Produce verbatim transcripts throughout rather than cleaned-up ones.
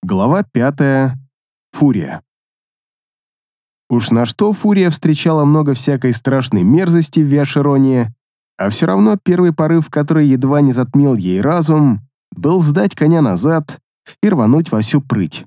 Глава пятая. Фурия. Уж на что Фурия встречала много всякой страшной мерзости в Виашероне, а все равно первый порыв, который едва не затмил ей разум, был сдать коня назад и рвануть во всю прыть.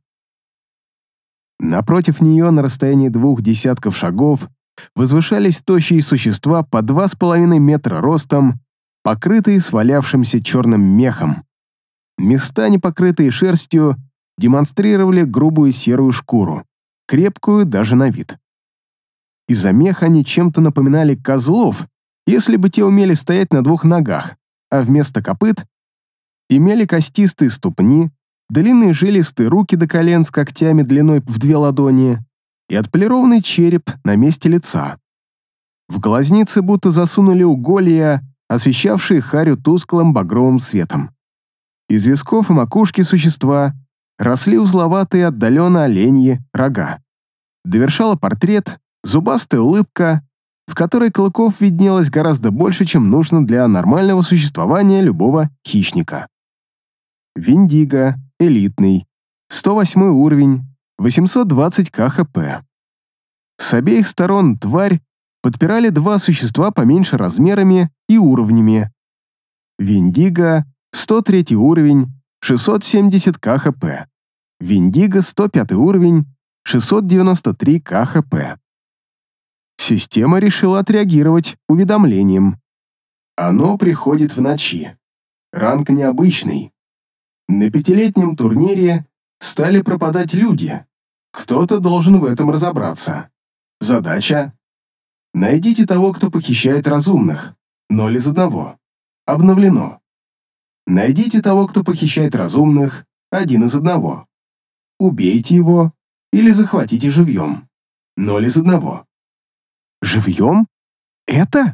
Напротив нее, на расстоянии двух десятков шагов, возвышались тощие существа по два с половиной метра ростом, покрытые свалявшимся черным мехом. Места, не покрытые шерстью, демонстрировали грубую серую шкуру, крепкую даже на вид. Из-за меха они чем-то напоминали козлов, если бы те умели стоять на двух ногах, а вместо копыт имели костистые ступни, длинные жилистые руки до колен с когтями длиной в две ладони и отполированный череп на месте лица. В глазницы будто засунули уголья, освещавшие харю тусклым багровым светом. Из висков и макушки существа росли узловатые отдаленно оленьи рога. Довершала портрет зубастая улыбка, в которой клыков виднелось гораздо больше, чем нужно для нормального существования любого хищника. Виндиго, элитный, сто восьмой уровень, восемьсот двадцать ка хэ пэ. С обеих сторон тварь подпирали два существа поменьше размерами и уровнями. Виндиго, сто третий уровень, шестьсот семьдесят ка хэ пэ. Виндиго, сто пятый уровень, шестьсот девяносто три ка хэ пэ. Система решила отреагировать уведомлением. Оно приходит в ночи. Ранг необычный. На пятилетнем турнире стали пропадать люди. Кто-то должен в этом разобраться. Задача: найдите того, кто похищает разумных. Ноль из одного. Обновлено. Найдите того, кто похищает разумных. Один из одного. Убейте его или захватите живьем. Ноль из одного. Живьем? Это?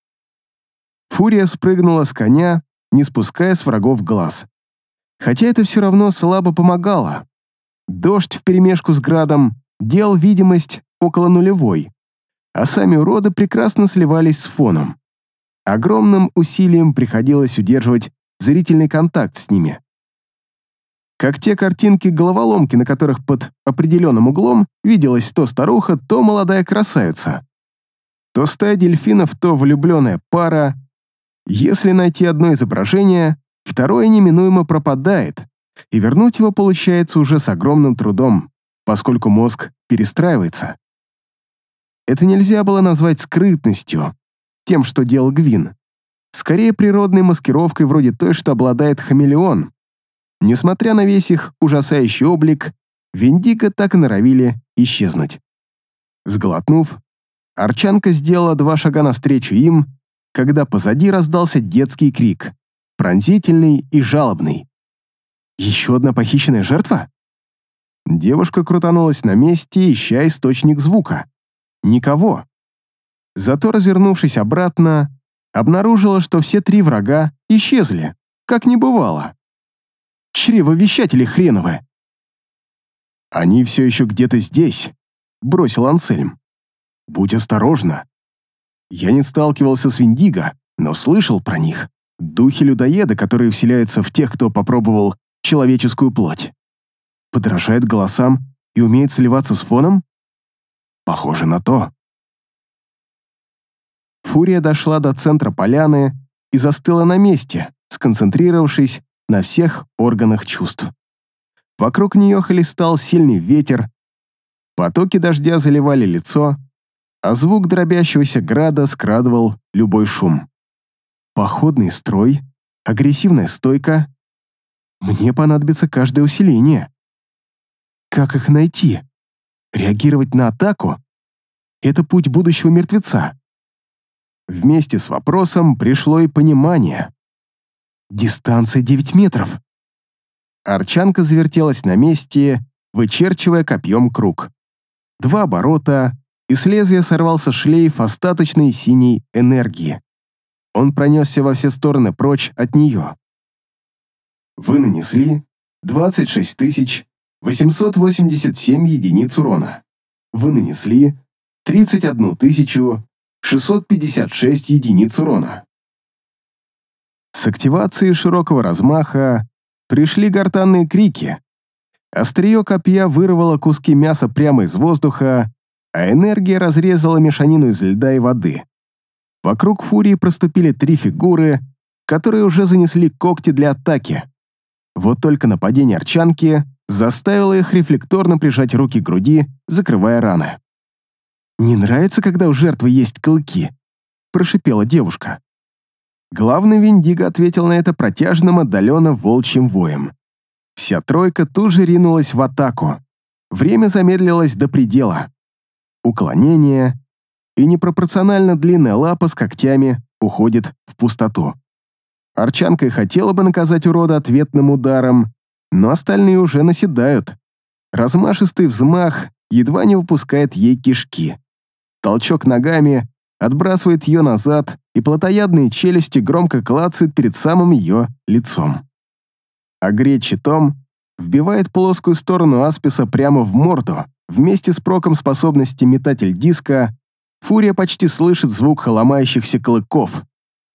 Фурия спрыгнула с коня, не спуская с врагов глаз. Хотя это все равно слабо помогало. Дождь вперемешку с градом делал видимость около нулевой, а сами уроды прекрасно сливались с фоном. Огромным усилием приходилось удерживать зрительный контакт с ними. Как те картинки-головоломки, на которых под определенным углом виделась то старуха, то молодая красавица. То стая дельфинов, то влюбленная пара. Если найти одно изображение, второе неминуемо пропадает, и вернуть его получается уже с огромным трудом, поскольку мозг перестраивается. Это нельзя было назвать скрытностью, тем, что делал Гвин. Скорее, природной маскировкой вроде той, что обладает хамелеон. Несмотря на весь их ужасающий облик, Виндиго так и норовили исчезнуть. Сглотнув, Арчанка сделала два шага навстречу им, когда позади раздался детский крик, пронзительный и жалобный. «Еще одна похищенная жертва?» Девушка крутанулась на месте, ища источник звука. Никого. Зато, развернувшись обратно, обнаружила, что все три врага исчезли, как не бывало. Чревовещатели хреновы. «Они все еще где-то здесь», — бросил Ансельм. «Будь осторожна. Я не сталкивался с Виндиго, но слышал про них. Духи-людоеды, которые вселяются в тех, кто попробовал человеческую плоть. Подражает голосам и умеет сливаться с фоном? Похоже на то». Фурия дошла до центра поляны и застыла на месте, сконцентрировавшись на всех органах чувств. Вокруг нее хлестал сильный ветер, потоки дождя заливали лицо, а звук дробящегося града скрадывал любой шум. Походный строй, агрессивная стойка. Мне понадобится каждое усиление. Как их найти? Реагировать на атаку? Это путь будущего мертвеца. Вместе с вопросом пришло и понимание. Дистанция девять метров. Арчанка завертелась на месте, вычерчивая копьем круг. Два оборота, и с лезвия сорвался шлейф остаточной синей энергии. Он пронесся во все стороны прочь от нее. Вы нанесли двадцать шесть тысяч восемьсот восемьдесят семь единиц урона. Вы нанесли тридцать одну тысячу шестьсот пятьдесят шесть единиц урона. С активацией широкого размаха пришли гортанные крики. Острие копья вырвало куски мяса прямо из воздуха, а энергия разрезала мешанину из льда и воды. Вокруг фурии проступили три фигуры, которые уже занесли когти для атаки. Вот только нападение арчанки заставило их рефлекторно прижать руки к груди, закрывая раны. «Не нравится, когда у жертвы есть клыки?» – прошипела девушка. Главный Виндиго ответил на это протяжным, отдаленно волчьим воем. Вся тройка тут же ринулась в атаку. Время замедлилось до предела. Уклонение, и непропорционально длинная лапа с когтями уходит в пустоту. Арчанка и хотела бы наказать урода ответным ударом, но остальные уже наседают. Размашистый взмах едва не выпускает ей кишки. Толчок ногами отбрасывает ее назад, и плотоядные челюсти громко клацают перед самым ее лицом. Огреть щитом вбивает плоскую сторону асписа прямо в морду. Вместе с проком способности метатель диска фурия почти слышит звук ломающихся клыков.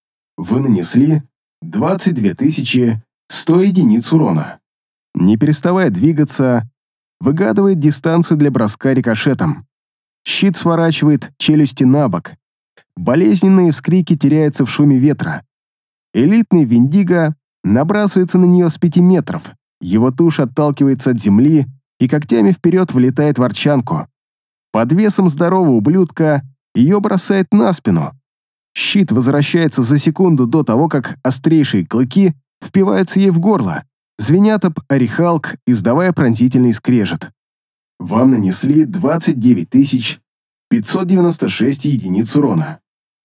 Вы нанесли двадцать две тысячи сто единиц урона. Не переставая двигаться, выгадывает дистанцию для броска рикошетом. Щит сворачивает челюсти на бок. Болезненные вскрики теряются в шуме ветра. Элитный Виндиго набрасывается на нее с пяти метров. Его туша отталкивается от земли и когтями вперед влетает в арчанку. Под весом здорового ублюдка ее бросает на спину. Щит возвращается за секунду до того, как острейшие клыки впиваются ей в горло, звенят об орехалк, издавая пронзительный скрежет. Вам нанесли двадцать девять тысяч пятьсот девяносто шесть единиц урона.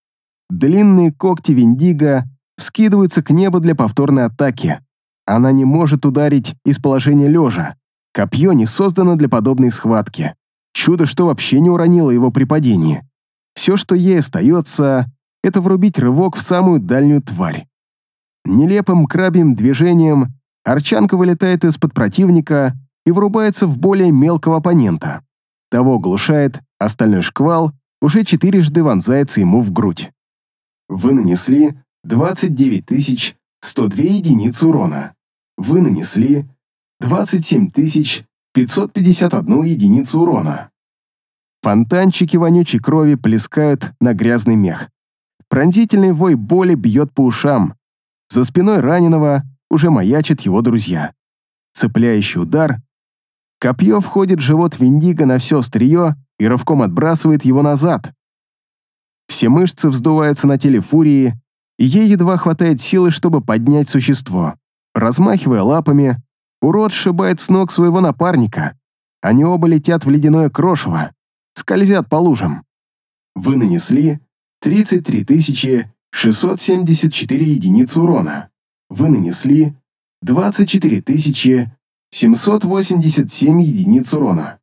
Длинные когти Виндиго вскидываются к небу для повторной атаки. Она не может ударить из положения лежа. Копье не создано для подобной схватки. Чудо, что вообще не уронило его при падении. Все, что ей остается, это врубить рывок в самую дальнюю тварь. Нелепым крабьим движением арчанка вылетает из-под противника и врубается в более мелкого оппонента. Того глушает, остальной шквал уже четырежды вонзается ему в грудь. Вы нанесли двадцать девять тысяч сто две единицы урона. Вы нанесли двадцать семь тысяч пятьсот пятьдесят одну единицу урона. Фонтанчики вонючей крови плескают на грязный мех. Пронзительный вой боли бьет по ушам. За спиной раненого уже маячат его друзья. Цепляющий удар. Копье входит в живот Виндиго на все острие и рывком отбрасывает его назад. Все мышцы вздуваются на теле фурии, и ей едва хватает силы, чтобы поднять существо. Размахивая лапами, урод сшибает с ног своего напарника. Они оба летят в ледяное крошево, скользят по лужам. Вы нанесли тридцать три тысячи шестьсот семьдесят четыре единицы урона. Вы нанесли двадцать четыре тысячи семьсот восемьдесят семь единиц урона.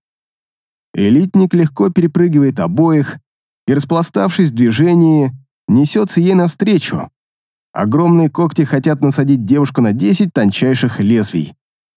Элитник легко перепрыгивает обоих и, распластавшись в движении, несется ей навстречу. Огромные когти хотят насадить девушку на десять тончайших лезвий.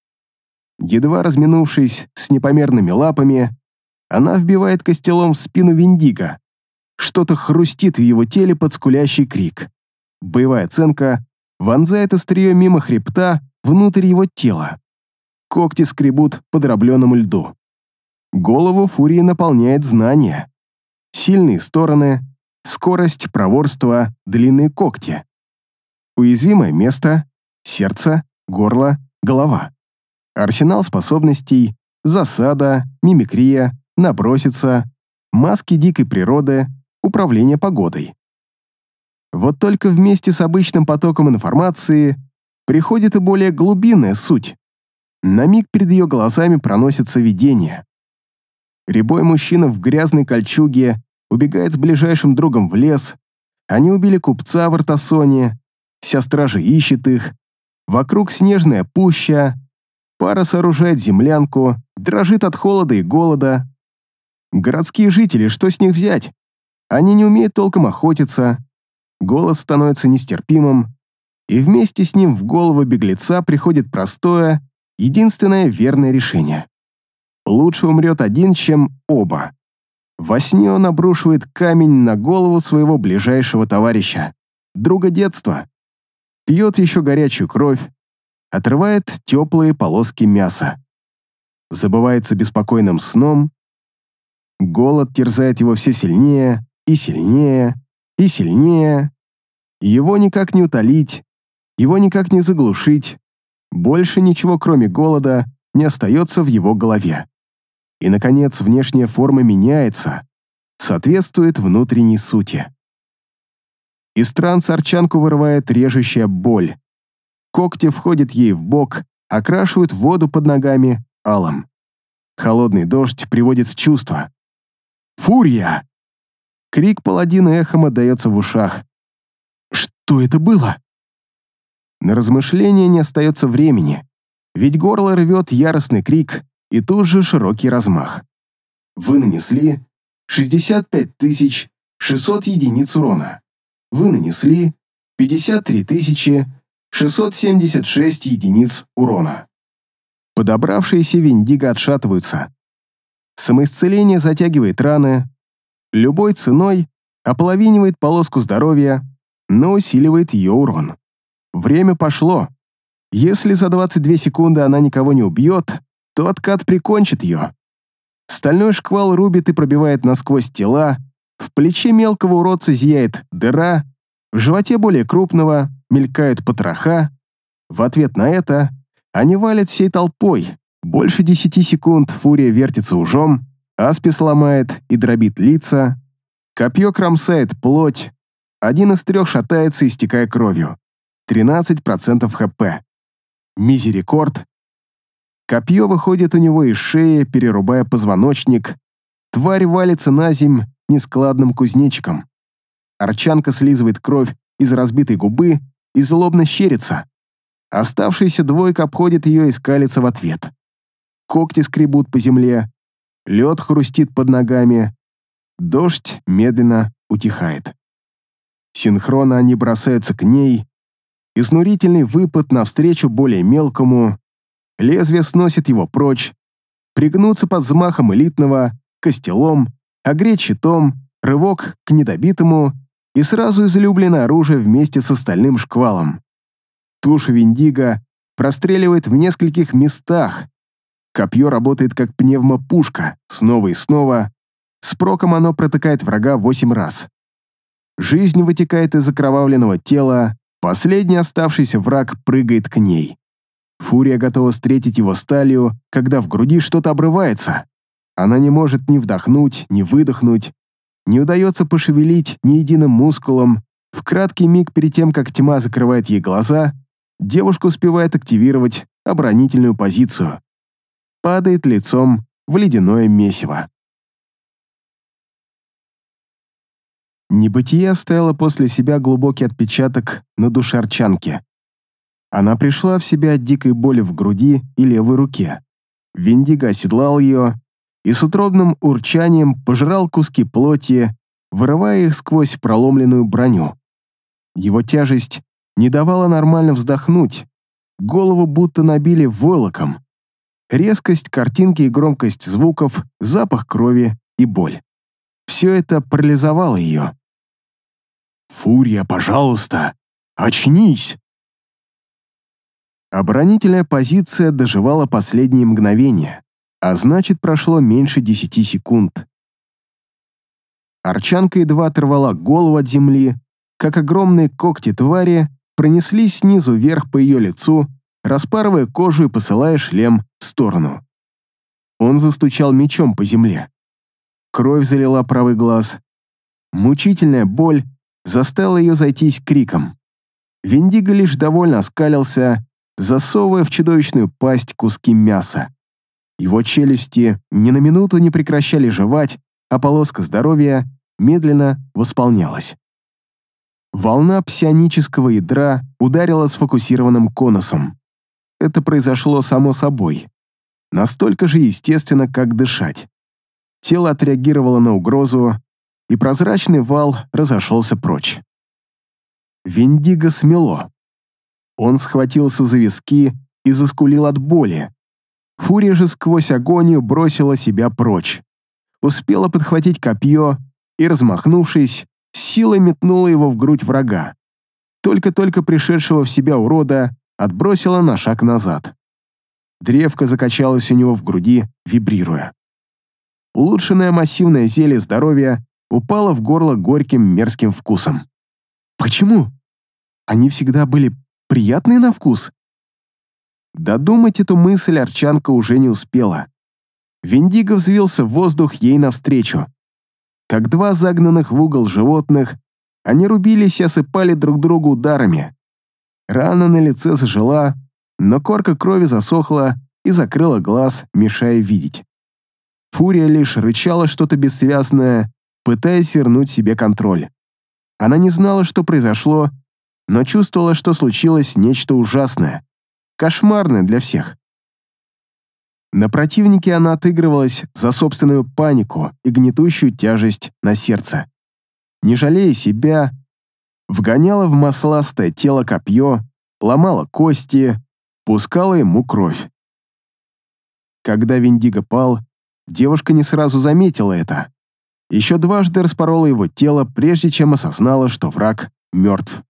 Едва разминувшись с непомерными лапами, она вбивает костелом в спину Виндиго. Что-то хрустит в его теле под скулящий крик. Боевая оценка вонзает острие мимо хребта внутрь его тела. Когти скребут по дробленому льду. Голову фурии наполняет знание. Сильные стороны, скорость, проворство, длинные когти. Уязвимое место — сердце, горло, голова. Арсенал способностей — засада, мимикрия, наброситься, маски дикой природы, управление погодой. Вот только вместе с обычным потоком информации приходит и более глубинная суть. На миг перед ее глазами проносится видение. Рябой мужчина в грязной кольчуге убегает с ближайшим другом в лес. Они убили купца в Артасоне. Вся стража ищет их. Вокруг снежная пуща. Пара сооружает землянку, дрожит от холода и голода. Городские жители, что с них взять? Они не умеют толком охотиться. Голод становится нестерпимым. И вместе с ним в голову беглеца приходит простое, единственное верное решение. Лучше умрет один, чем оба. Во сне он обрушивает камень на голову своего ближайшего товарища, друга детства. Пьет еще горячую кровь, отрывает теплые полоски мяса. забывается беспокойным сном. Голод терзает его все сильнее и сильнее и сильнее. Его никак не утолить, его никак не заглушить. Больше ничего, кроме голода, не остается в его голове. И, наконец, внешняя форма меняется, соответствует внутренней сути. Из транса Арчанку вырывает режущая боль. Когти входят ей в бок, окрашивают воду под ногами алым. Холодный дождь приводит в чувство. «Фурия!» Крик паладина эхом отдается в ушах. «Что это было?» На размышления не остается времени, ведь горло рвет яростный крик и тут же широкий размах. Вы нанесли шестьдесят пять тысяч шестьсот единиц урона. Вы нанесли пятьдесят три тысячи шестьсот семьдесят шесть единиц урона. Подобравшиеся Виндиго отшатываются. Самоисцеление затягивает раны, любой ценой ополовинивает полоску здоровья, но усиливает ее урон. Время пошло. Если за двадцать две секунды она никого не убьет, то откат прикончит ее. Стальной шквал рубит и пробивает насквозь тела, в плече мелкого уродца зияет дыра, в животе более крупного мелькают потроха. В ответ на это они валят всей толпой. Больше десяти секунд фурия вертится ужом, аспис ломает и дробит лица, копье кромсает плоть, один из трех шатается, истекая кровью. тринадцать процентов хп. Мизерикорд. Копье выходит у него из шеи, перерубая позвоночник. Тварь валится на земь нескладным кузнечиком. Арчанка слизывает кровь из разбитой губы и злобно щерится. Оставшаяся двойка обходит ее и скалится в ответ. Когти скребут по земле, лед хрустит под ногами. Дождь медленно утихает. Синхронно они бросаются к ней. Изнурительный выпад навстречу более мелкому. Лезвие сносит его прочь. Пригнуться под взмахом элитного, костелом, огреть щитом, рывок к недобитому и сразу излюбленное оружие вместе с остальным шквалом. Туша Виндиго простреливает в нескольких местах. Копье работает как пневмопушка, снова и снова. С проком оно протыкает врага восемь раз. Жизнь вытекает из окровавленного тела, последний оставшийся враг прыгает к ней. Фурия готова встретить его сталью, когда в груди что-то обрывается. Она не может ни вдохнуть, ни выдохнуть, не удается пошевелить ни единым мускулом. В краткий миг перед тем, как тьма закрывает ей глаза, девушка успевает активировать оборонительную позицию. Падает лицом в ледяное месиво. Небытие оставило после себя глубокий отпечаток на душе Арчанки. Она пришла в себя от дикой боли в груди и левой руке. Виндиго оседлал ее и с утробным урчанием пожирал куски плоти, вырывая их сквозь проломленную броню. Его тяжесть не давала нормально вздохнуть, голову будто набили войлоком. Резкость картинки и громкость звуков, запах крови и боль. Все это парализовало ее. «Фурия, пожалуйста, очнись!» Оборонительная позиция доживала последние мгновения, а значит, прошло меньше десяти секунд. Арчанка едва оторвала голову от земли, как огромные когти твари пронеслись снизу вверх по ее лицу, распарывая кожу и посылая шлем в сторону. Он застучал мечом по земле. Кровь залила правый глаз. Мучительная боль заставила ее зайтись криком. Виндиго лишь довольно оскалился, засовывая в чудовищную пасть куски мяса. Его челюсти ни на минуту не прекращали жевать, а полоска здоровья медленно восполнялась. Волна псионического ядра ударила сфокусированным конусом. Это произошло само собой. Настолько же естественно, как дышать. Тело отреагировало на угрозу, и прозрачный вал разошелся прочь. Виндиго смело. Он схватился за виски и заскулил от боли. Фурия же сквозь агонию бросила себя прочь. Успела подхватить копье и, размахнувшись, силой метнула его в грудь врага. Только-только пришедшего в себя урода отбросила на шаг назад. Древко закачалось у него в груди, вибрируя. Улучшенное массивное зелье здоровья упало в горло горьким мерзким вкусом. Почему? Они всегда были приятные на вкус? Додумать эту мысль Арчанка уже не успела. Виндиго взвился в воздух ей навстречу. Как два загнанных в угол животных, они рубились и осыпали друг друга ударами. Рана на лице зажила, но корка крови засохла и закрыла глаз, мешая видеть. Фурия лишь рычала что-то бессвязное, пытаясь вернуть себе контроль. Она не знала, что произошло, но чувствовала, что случилось нечто ужасное, кошмарное для всех. На противнике она отыгрывалась за собственную панику и гнетущую тяжесть на сердце. Не жалея себя, вгоняла в масластое тело копье, ломала кости, пускала ему кровь. Когда Виндиго пал, девушка не сразу заметила это. Еще дважды распорола его тело, прежде чем осознала, что враг мертв.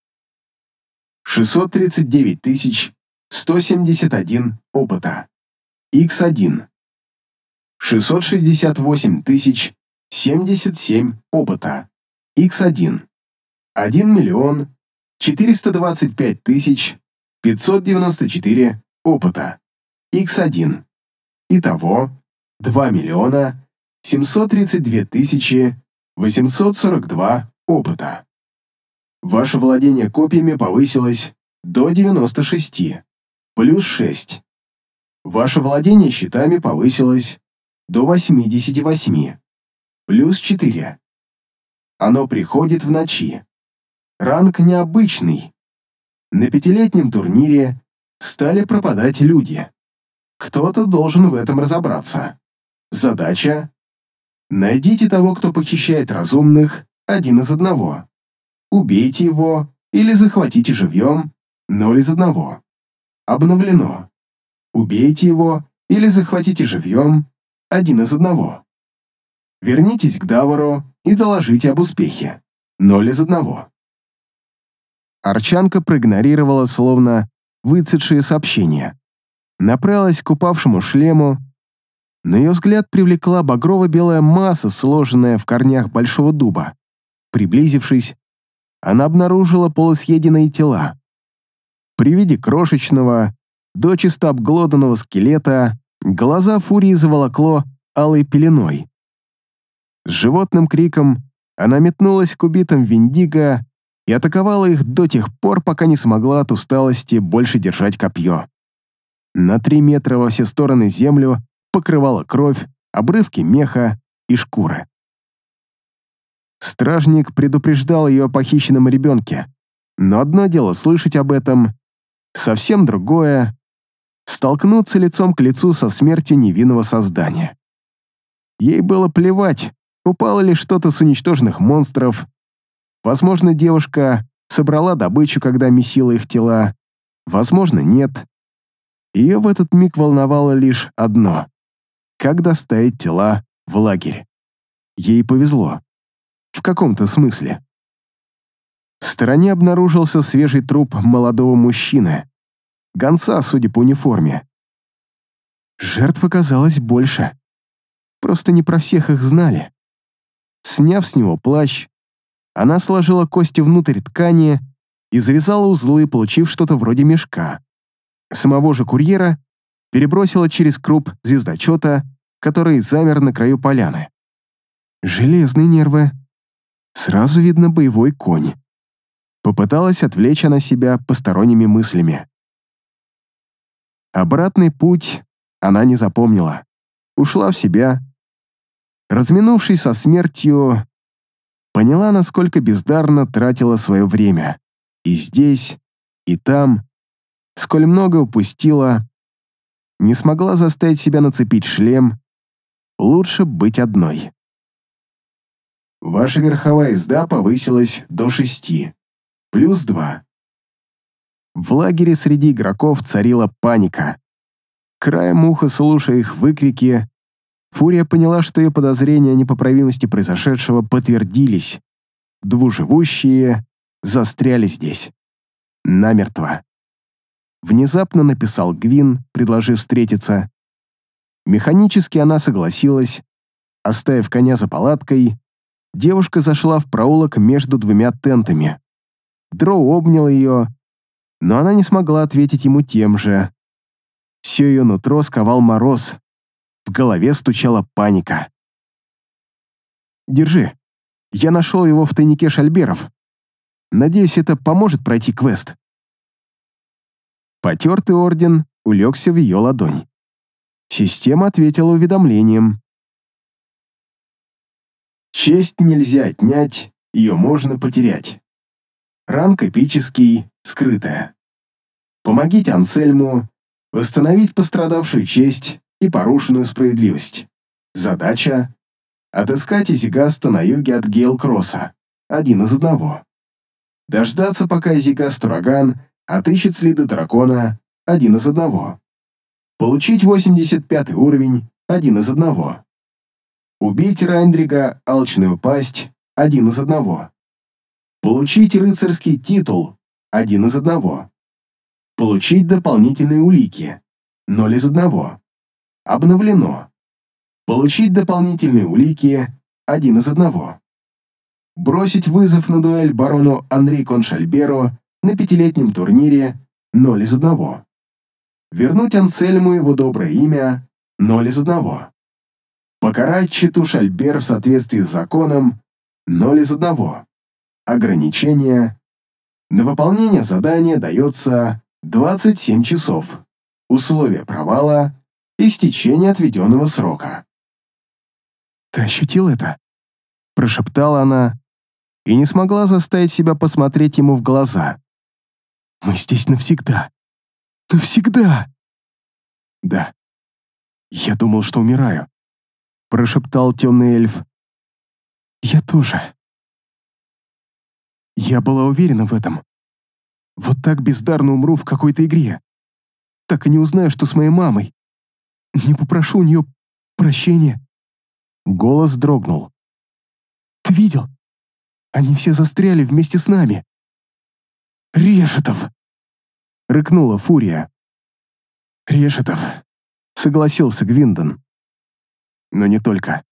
шестьсот тридцать девять тысяч сто семьдесят один опыта. икс один. шестьсот шестьдесят восемь тысяч семьдесят семь опыта. икс один. один миллион четыреста двадцать пять тысяч пятьсот девяносто четыре опыта. икс один. Итого два миллиона семьсот тридцать две тысячи восемьсот сорок два опыта. Ваше владение копьями повысилось до девяноста шести, плюс шесть. Ваше владение щитами повысилось до восьмидесяти восьми, плюс четыре. Оно приходит в ночи. Ранг необычный. На пятилетнем турнире стали пропадать люди. Кто-то должен в этом разобраться. Задача: найдите того, кто похищает разумных, один из одного. Убейте его или захватите живьем, ноль из одного. Обновлено. Убейте его или захватите живьем, один из одного. Вернитесь к Давару и доложите об успехе, ноль из одного. Арчанка проигнорировала словно выцветшие сообщения. Направилась к упавшему шлему, но ее взгляд привлекла багрово-белая масса, сложенная в корнях большого дуба. Приблизившись, она обнаружила полусъеденные тела. При виде крошечного, дочисто обглоданного скелета глаза Фурии заволокло алой пеленой. С животным криком она метнулась к убитым Виндиго и атаковала их до тех пор, пока не смогла от усталости больше держать копье. На три метра во все стороны землю покрывала кровь, обрывки меха и шкуры. Стражник предупреждал ее о похищенном ребенке, но одно дело слышать об этом, совсем другое — столкнуться лицом к лицу со смертью невинного создания. Ей было плевать, упало ли что-то с уничтоженных монстров. Возможно, девушка собрала добычу, когда месила их тела, возможно, нет. Ее в этот миг волновало лишь одно — как доставить тела в лагерь. Ей повезло. В каком-то смысле. В стороне обнаружился свежий труп молодого мужчины. Гонца, судя по униформе. Жертв оказалось больше. Просто не про всех их знали. Сняв с него плащ, она сложила кости внутрь ткани и завязала узлы, получив что-то вроде мешка. Самого же курьера перебросила через круп звездочета, который замер на краю поляны. Железные нервы. Сразу видно боевой конь. Попыталась отвлечь она себя посторонними мыслями. Обратный путь она не запомнила. Ушла в себя. Разминувшись со смертью, поняла, насколько бездарно тратила свое время. И здесь, и там, сколь много упустила, не смогла заставить себя нацепить шлем. Лучше быть одной. Ваша верховая езда повысилась до шести, плюс два. В лагере среди игроков царила паника. Краем уха, слушая их выкрики, Фурия поняла, что ее подозрения о непоправимости произошедшего подтвердились. Двуживущие застряли здесь. Намертво. Внезапно написал Гвин, предложив встретиться. Механически она согласилась. Оставив коня за палаткой, девушка зашла в проулок между двумя тентами. Дроу обнял ее, но она не смогла ответить ему тем же. Все ее нутро сковал мороз. В голове стучала паника. «Держи. Я нашел его в тайнике шальберов. Надеюсь, это поможет пройти квест». Потертый орден улегся в ее ладонь. Система ответила уведомлением. Честь нельзя отнять, ее можно потерять. Ранг эпический, скрытая. Помогите Ансельму восстановить пострадавшую честь и порушенную справедливость. Задача — отыскать Изигаста на юге от Гейл-Кросса, один из одного. Дождаться, пока Изигаст-ураган отыщет следы дракона, один из одного. Получить восемьдесят пятый уровень, один из одного. Убить Райндрига, алчную пасть, один из одного. Получить рыцарский титул, один из одного. Получить дополнительные улики, ноль из одного. Обновлено. Получить дополнительные улики, один из одного. Бросить вызов на дуэль барону Анри Коншальберу на пятилетнем турнире, ноль из одного. Вернуть Ансельму его доброе имя, ноль из одного. Покарать читу Шальбер в соответствии с законом, ноль из одного. Ограничение. На выполнение задания дается двадцать семь часов. Условия провала — истечение отведенного срока. «Ты ощутил это?» — прошептала она и не смогла заставить себя посмотреть ему в глаза. «Мы здесь навсегда. Навсегда!» «Да. Я думал, что умираю», — прошептал темный эльф. «Я тоже. Я была уверена в этом. Вот так бездарно умру в какой-то игре. Так и не узнаю, что с моей мамой. Не попрошу у нее прощения». Голос дрогнул. «Ты видел? Они все застряли вместе с нами. Решетов!» — рыкнула Фурия. «Решетов», — согласился Гвиндон. «Но не только.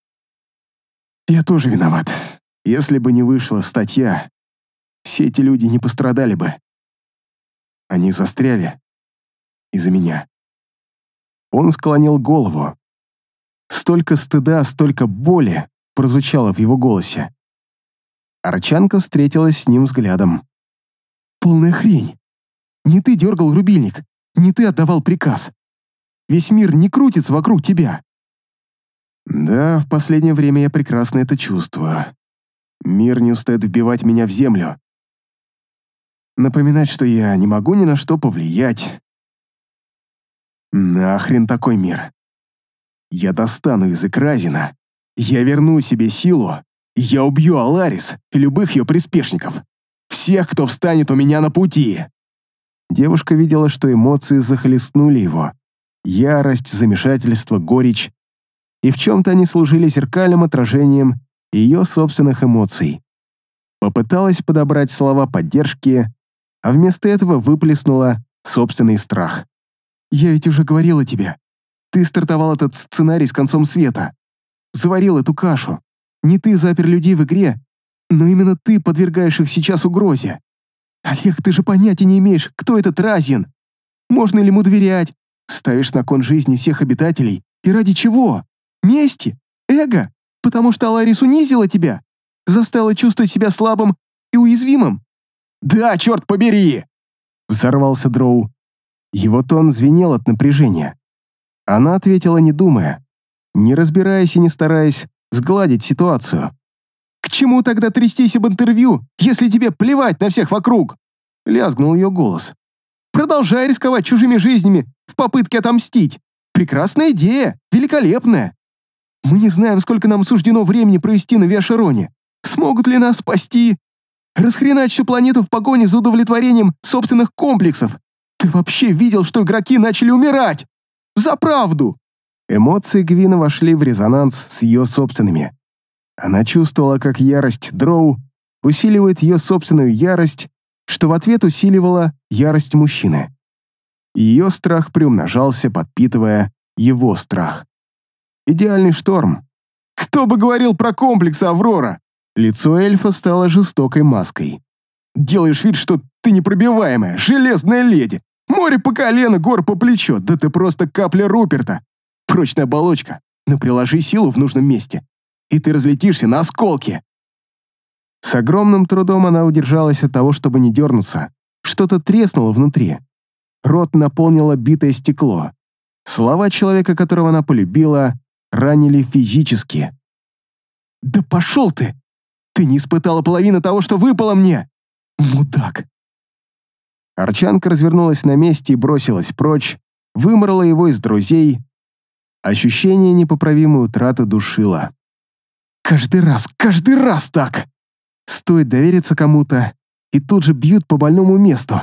Я тоже виноват. Если бы не вышла статья, все эти люди не пострадали бы. Они застряли из-за меня». Он склонил голову. Столько стыда, столько боли прозвучало в его голосе. Арчанка встретилась с ним взглядом. «Полная хрень. Не ты дергал рубильник, не ты отдавал приказ. Весь мир не крутится вокруг тебя». «Да, в последнее время я прекрасно это чувствую. Мир не устает вбивать меня в землю. Напоминать, что я не могу ни на что повлиять. Нахрен такой мир. Я достану язык Разина, я верну себе силу, я убью Аларис и любых ее приспешников. Всех, кто встанет у меня на пути». Девушка видела, что эмоции захлестнули его. Ярость, замешательство, горечь. И в чем-то они служили зеркальным отражением ее собственных эмоций. Попыталась подобрать слова поддержки, а вместо этого выплеснула собственный страх. «Я ведь уже говорила тебе. Ты стартовал этот сценарий с концом света. Заварил эту кашу. Не ты запер людей в игре, но именно ты подвергаешь их сейчас угрозе. Олег, ты же понятия не имеешь, кто этот Разин. Можно ли ему доверять? Ставишь на кон жизни всех обитателей. И ради чего? Мести? Эго? Потому что Аларис унизила тебя? Заставила чувствовать себя слабым и уязвимым?» «Да, черт побери!» — взорвался Дроу. Его тон звенел от напряжения. Она ответила, не думая, не разбираясь и не стараясь сгладить ситуацию. «К чему тогда трястись об интервью, если тебе плевать на всех вокруг?» — лязгнул ее голос. «Продолжай рисковать чужими жизнями в попытке отомстить. Прекрасная идея, великолепная. Мы не знаем, сколько нам суждено времени провести на Виашероне. Смогут ли нас спасти? Расхренать всю планету в погоне за удовлетворением собственных комплексов. Ты вообще видел, что игроки начали умирать? За правду!» Эмоции Гвина вошли в резонанс с ее собственными. Она чувствовала, как ярость Дроу усиливает ее собственную ярость, что в ответ усиливала ярость мужчины. Ее страх приумножался, подпитывая его страх. Идеальный шторм. «Кто бы говорил про комплексы, Аврора?» Лицо эльфа стало жестокой маской. «Делаешь вид, что ты непробиваемая, железная леди. Море по колено, гор по плечо. Да ты просто капля Руперта. Прочная оболочка, но приложи силу в нужном месте, и ты разлетишься на осколки». С огромным трудом она удержалась от того, чтобы не дернуться. Что-то треснуло внутри. Рот наполнило битое стекло. Слова человека, которого она полюбила, ранили физически. «Да пошел ты! Ты не испытала половины того, что выпало мне! Мудак!» Арчанка развернулась на месте и бросилась прочь, выморала его из друзей. Ощущение непоправимой утраты душило. «Каждый раз, каждый раз так! Стоит довериться кому-то, и тут же бьют по больному месту!»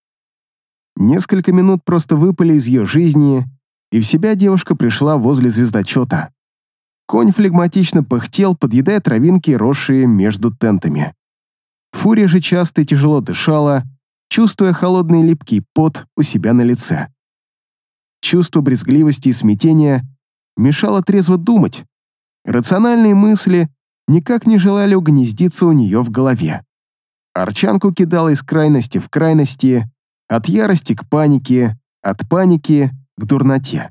Несколько минут просто выпали из ее жизни, и в себя девушка пришла возле звездочета. Конь флегматично пыхтел, подъедая травинки, росшие между тентами. Фурия же часто и тяжело дышала, чувствуя холодный липкий пот у себя на лице. Чувство брезгливости и смятения мешало трезво думать. Рациональные мысли никак не желали угнездиться у нее в голове. Арчанку кидало из крайности в крайности, от ярости к панике, от паники к дурноте.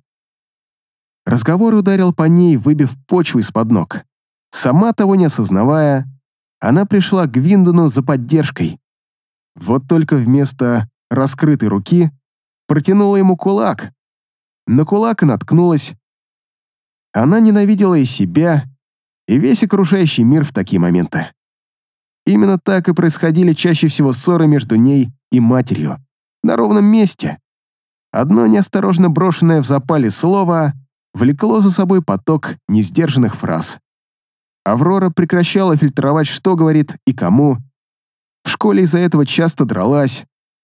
Разговор ударил по ней, выбив почву из-под ног. Сама того не осознавая, она пришла к Гвиндону за поддержкой. Вот только вместо раскрытой руки протянула ему кулак. На кулак и наткнулась. Она ненавидела и себя, и весь окружающий мир в такие моменты. Именно так и происходили чаще всего ссоры между ней и матерью. На ровном месте. Одно неосторожно брошенное в запале слово влекло за собой поток несдержанных фраз. Аврора прекращала фильтровать, что говорит и кому. В школе из-за этого часто дралась.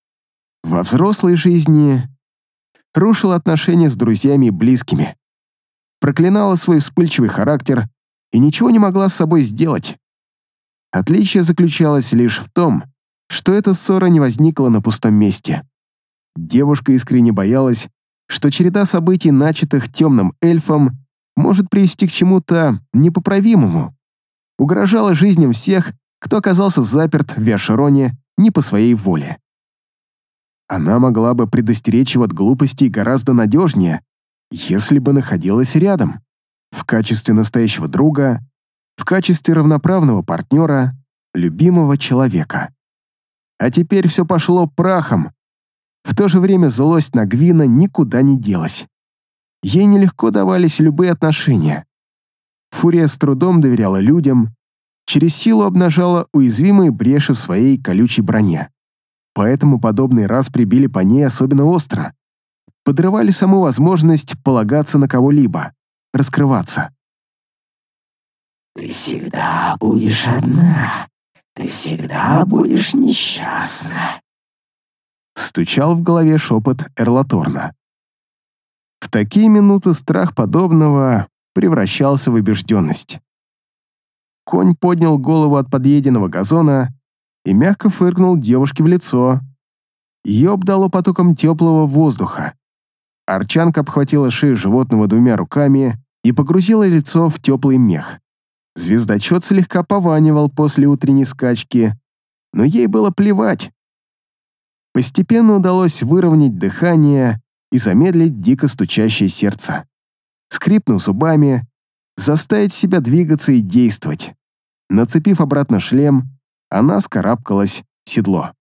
Во взрослой жизни рушила отношения с друзьями и близкими. Проклинала свой вспыльчивый характер и ничего не могла с собой сделать. Отличие заключалось лишь в том, что эта ссора не возникла на пустом месте. Девушка искренне боялась, что череда событий, начатых темным эльфом, может привести к чему-то непоправимому. Угрожала жизням всех, кто оказался заперт в Виашероне не по своей воле. Она могла бы предостеречь его от глупостей гораздо надежнее, если бы находилась рядом, в качестве настоящего друга, в качестве равноправного партнера, любимого человека. А теперь все пошло прахом. В то же время злость на Гвина никуда не делась. Ей нелегко давались любые отношения. Фурия с трудом доверяла людям, через силу обнажала уязвимые бреши в своей колючей броне. Поэтому подобные распри били по ней особенно остро. Подрывали саму возможность полагаться на кого-либо, раскрываться. «Ты всегда будешь одна. Ты всегда будешь несчастна», — стучал в голове шепот Эрлаторна. В такие минуты страх подобного превращался в убежденность. Конь поднял голову от подъеденного газона и мягко фыркнул девушке в лицо. Ее обдало потоком теплого воздуха. Арчанка обхватила шею животного двумя руками и погрузила лицо в теплый мех. Звездочет слегка пованивал после утренней скачки, но ей было плевать. Постепенно удалось выровнять дыхание и замедлить дико стучащее сердце. Скрипнув зубами, заставить себя двигаться и действовать. Нацепив обратно шлем, она вскарабкалась в седло.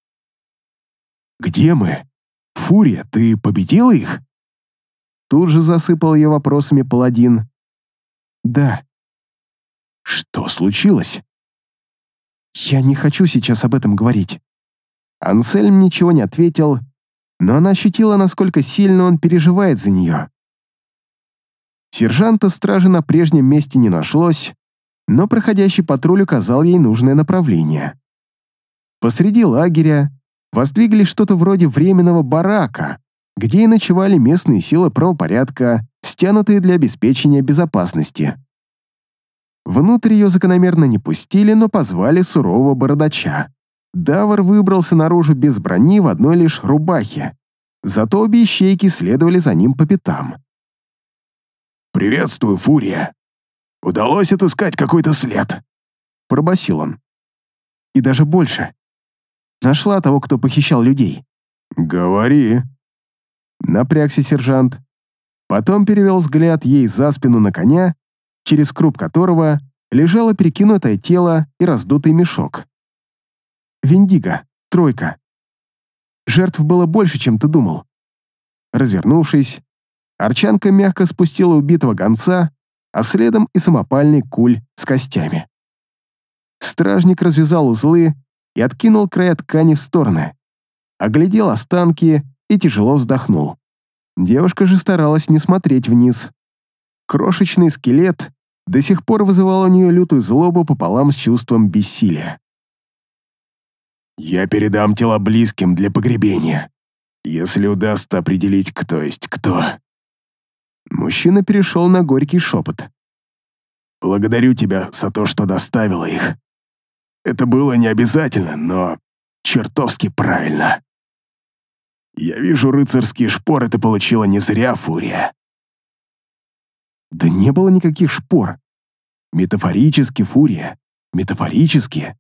«Где мы? Фурия, ты победила их?» Тут же засыпал ее вопросами паладин. «Да». «Что случилось?» «Я не хочу сейчас об этом говорить». Ансельм ничего не ответил, но она ощутила, насколько сильно он переживает за нее. Сержанта стражи на прежнем месте не нашлось, но проходящий патруль указал ей нужное направление. Посреди лагеря воздвигли что-то вроде временного барака, где и ночевали местные силы правопорядка, стянутые для обеспечения безопасности. Внутрь ее закономерно не пустили, но позвали сурового бородача. Давар выбрался наружу без брони в одной лишь рубахе. Зато обе ищейки следовали за ним по пятам. «Приветствую, Фурия. Удалось отыскать какой-то след?» — пробасил он. «И даже больше. Нашла того, кто похищал людей». «Говори», — напрягся сержант. Потом перевел взгляд ей за спину на коня, через круп которого лежало перекинутое тело и раздутый мешок. «Виндиго, тройка. Жертв было больше, чем ты думал». Развернувшись, Арчанка мягко спустила убитого гонца, а следом и самопальный куль с костями. Стражник развязал узлы и откинул края ткани в стороны, оглядел останки и тяжело вздохнул. Девушка же старалась не смотреть вниз. Крошечный скелет до сих пор вызывал у нее лютую злобу пополам с чувством бессилия. «Я передам тела близким для погребения, если удастся определить, кто есть кто». Мужчина перешел на горький шепот. «Благодарю тебя за то, что доставила их. Это было не обязательно, но чертовски правильно. Я вижу, рыцарские шпоры ты получила не зря, Фурия». «Да не было никаких шпор. Метафорически, Фурия, метафорически.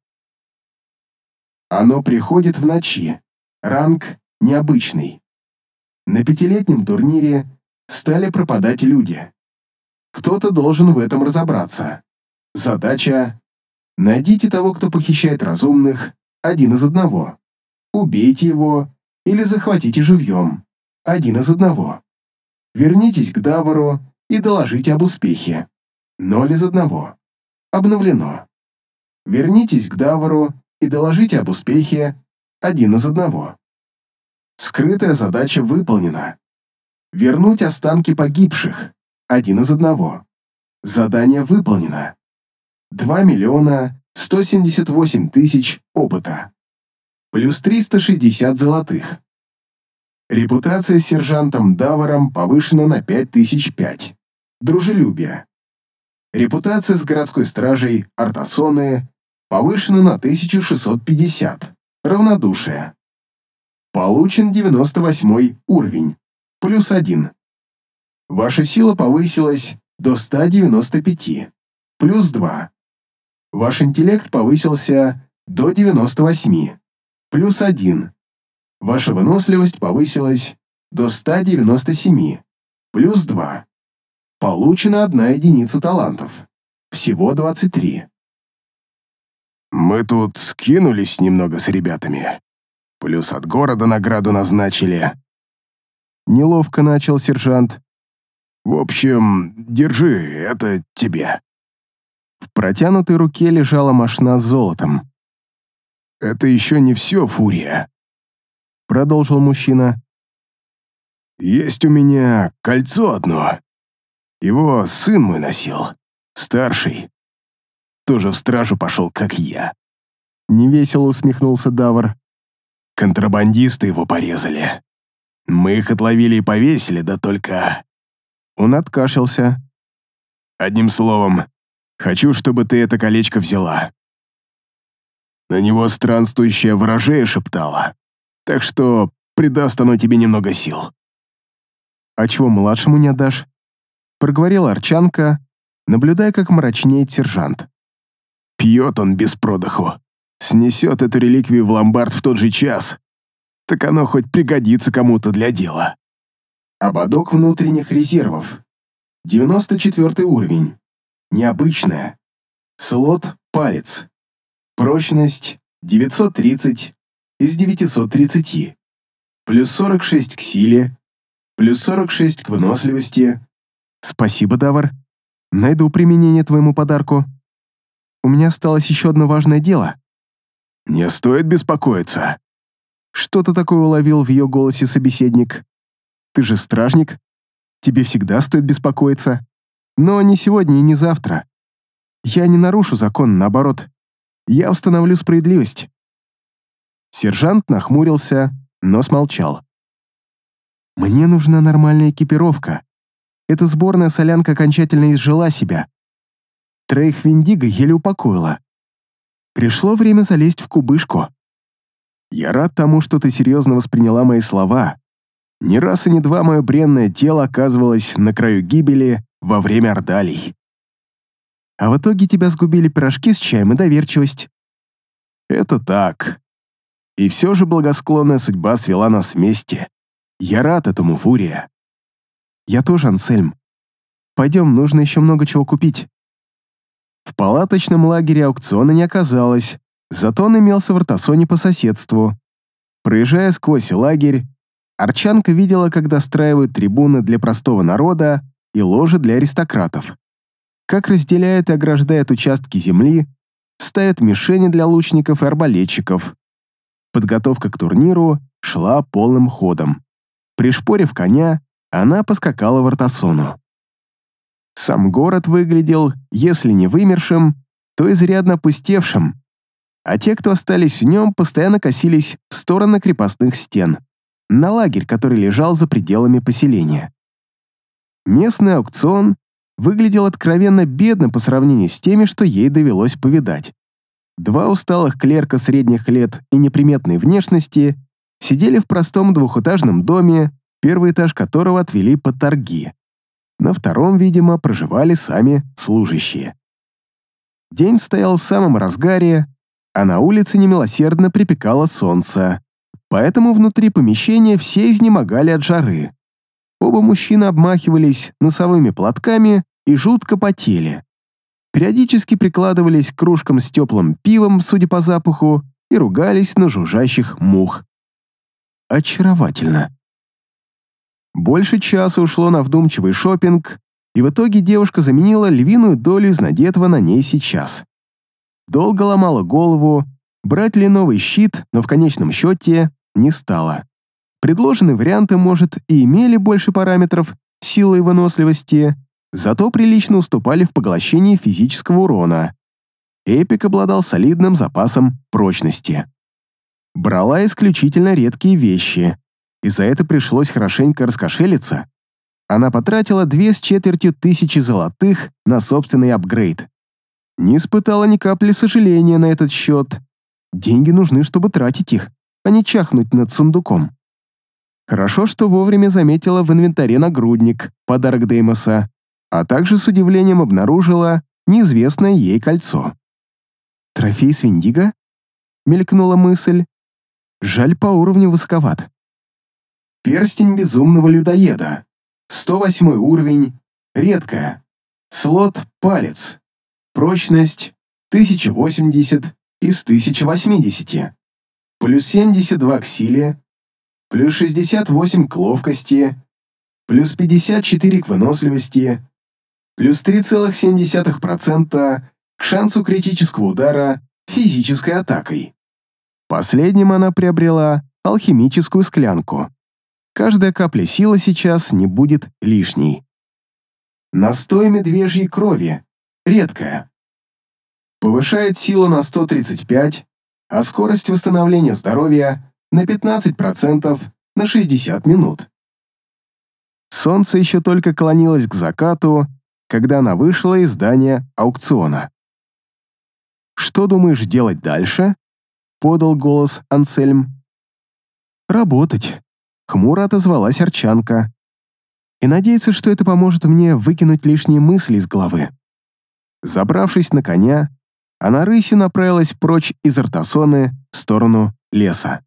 Оно приходит в ночи. Ранг необычный. На пятилетнем турнире стали пропадать люди. Кто-то должен в этом разобраться. Задача — найдите того, кто похищает разумных, один из одного. Убейте его или захватите живьем, один из одного. Вернитесь к Давару и доложите об успехе. Ноль из одного. Обновлено. Вернитесь к Давару и доложите об успехе. Один из одного. Скрытая задача выполнена. Вернуть останки погибших. Один из одного. Задание выполнено. два миллиона сто семьдесят восемь тысяч опыта. Плюс триста шестьдесят золотых. Репутация с сержантом Даваром повышена на пять тысяч пять. Дружелюбие. Репутация с городской стражей Артасоны повышена на тысячу шестьсот пятьдесят. Равнодушие. Получен девяносто восьмой уровень. Плюс один. Ваша сила повысилась до ста девяноста пяти. Плюс два. Ваш интеллект повысился до девяноста восьми. Плюс один. Ваша выносливость повысилась до ста девяноста семи. Плюс два. Получена одна единица талантов. Всего двадцать три. «Мы тут скинулись немного с ребятами. Плюс от города награду назначили». Неловко начал сержант. «В общем, держи, это тебе». В протянутой руке лежала мошна с золотом. «Это еще не все, Фурия», — продолжил мужчина. «Есть у меня кольцо одно. Его сын мой носил, старший. Тоже в стражу пошел, как я». Невесело усмехнулся Давар. «Контрабандисты его порезали. Мы их отловили и повесили, да только...» Он откашлялся. «Одним словом, хочу, чтобы ты это колечко взяла. На него странствующая ворожея шептала, так что придаст оно тебе немного сил». «А чего младшему не отдашь?» Проговорила Арчанка, наблюдая, как мрачнеет сержант. «Пьет он без продыху. Снесет эту реликвию в ломбард в тот же час. Так оно хоть пригодится кому-то для дела». Ободок внутренних резервов. девяносто четвёртый уровень. Необычное. Слот палец. Прочность девятьсот тридцать из девятисот тридцати. Плюс сорок шесть к силе. Плюс сорок шесть к выносливости. Спасибо, Давар. Найду применение твоему подарку. У меня осталось еще одно важное дело. «Не стоит беспокоиться». Что-то такое уловил в ее голосе собеседник. Ты же стражник. Тебе всегда стоит беспокоиться. Но не сегодня и не завтра. Я не нарушу закон, наоборот. Я установлю справедливость». Сержант нахмурился, но смолчал. «Мне нужна нормальная экипировка. Эта сборная солянка окончательно изжила себя. Троих Виндиго еле упокоила. Пришло время залезть в кубышку. Я рад тому, что ты серьезно восприняла мои слова. Не раз и не два мое бренное тело оказывалось на краю гибели во время ордалий. А в итоге тебя сгубили пирожки с чаем и доверчивость. Это так. И все же благосклонная судьба свела нас вместе. Я рад этому, Фурия. Я тоже, Ансельм. Пойдем, нужно еще много чего купить. В палаточном лагере аукциона не оказалось, зато он имелся в Артасоне по соседству. Проезжая сквозь лагерь, Арчанка видела, как достраивают трибуны для простого народа и ложи для аристократов. Как разделяют и ограждают участки земли, ставят мишени для лучников и арбалетчиков. Подготовка к турниру шла полным ходом. Пришпорив коня, она поскакала в Артасону. Сам город выглядел, если не вымершим, то изрядно опустевшим, а те, кто остались в нем, постоянно косились в стороны крепостных стен, на лагерь, который лежал за пределами поселения. Местный аукцион выглядел откровенно бедно по сравнению с теми, что ей довелось повидать. Два усталых клерка средних лет и неприметной внешности сидели в простом двухэтажном доме, первый этаж которого отвели под торги. На втором, видимо, проживали сами служащие. День стоял в самом разгаре, а на улице немилосердно припекало солнце, поэтому внутри помещения все изнемогали от жары. Оба мужчины обмахивались носовыми платками и жутко потели. Периодически прикладывались к кружкам с теплым пивом, судя по запаху, и ругались на жужжащих мух. Очаровательно. Больше часа ушло на вдумчивый шопинг, и в итоге девушка заменила львиную долю из надетого на ней сейчас. Долго ломала голову, брать ли новый щит, но в конечном счете не стала. Предложенные варианты, может, и имели больше параметров силы и выносливости, зато прилично уступали в поглощении физического урона. Эпик обладал солидным запасом прочности. Брала исключительно редкие вещи, и за это пришлось хорошенько раскошелиться. Она потратила две с четвертью тысячи золотых на собственный апгрейд. Не испытала ни капли сожаления на этот счет. Деньги нужны, чтобы тратить их, а не чахнуть над сундуком. Хорошо, что вовремя заметила в инвентаре нагрудник, подарок Деймоса, а также с удивлением обнаружила неизвестное ей кольцо. «Трофей с Виндиго?» — мелькнула мысль. «Жаль, по уровню высоковат». Перстень безумного людоеда. сто восьмой уровень. Редкая. Слот палец. Прочность тысяча восемьдесят из тысячи восьмидесяти. Плюс семьдесят два к силе. Плюс шестьдесят восемь к ловкости. Плюс пятьдесят четыре к выносливости. Плюс три целых семь десятых процента к шансу критического удара физической атакой. Последним она приобрела алхимическую склянку. Каждая капля силы сейчас не будет лишней. Настой медвежьей крови. Редкая. Повышает силу на сто тридцать пять, а скорость восстановления здоровья на пятнадцать процентов на шестьдесят минут. Солнце еще только клонилось к закату, когда она вышла из здания аукциона. «Что думаешь делать дальше?» — подал голос Ансельм. «Работать», — хмуро отозвалась Арчанка. «И надеяться, что это поможет мне выкинуть лишние мысли из головы». Забравшись на коня, она рысью направилась прочь из Артасоны в сторону леса.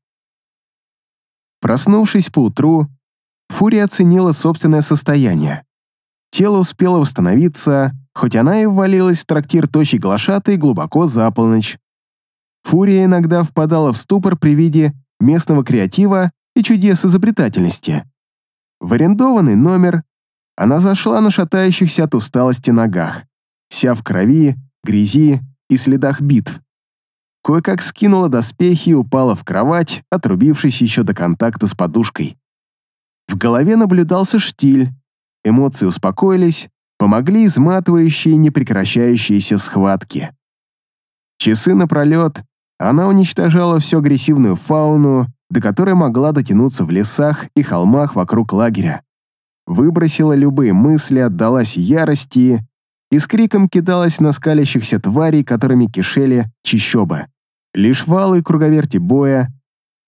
Проснувшись поутру, Фурия оценила собственное состояние. Тело успело восстановиться, хоть она и ввалилась в трактир тощей глашатой глубоко за полночь. Фурия иногда впадала в ступор при виде местного креатива и чудес изобретательности. В арендованный номер она зашла на шатающихся от усталости ногах, вся в крови, грязи и следах битв. Кое-как скинула доспехи и упала в кровать, отрубившись еще до контакта с подушкой. В голове наблюдался штиль, эмоции успокоились, помогли изматывающие непрекращающиеся схватки. Часы напролет она уничтожала всю агрессивную фауну, до которой могла дотянуться в лесах и холмах вокруг лагеря. Выбросила любые мысли, отдалась ярости и с криком кидалась на скалящихся тварей, которыми кишели чащобы. Лишь в алой круговерти боя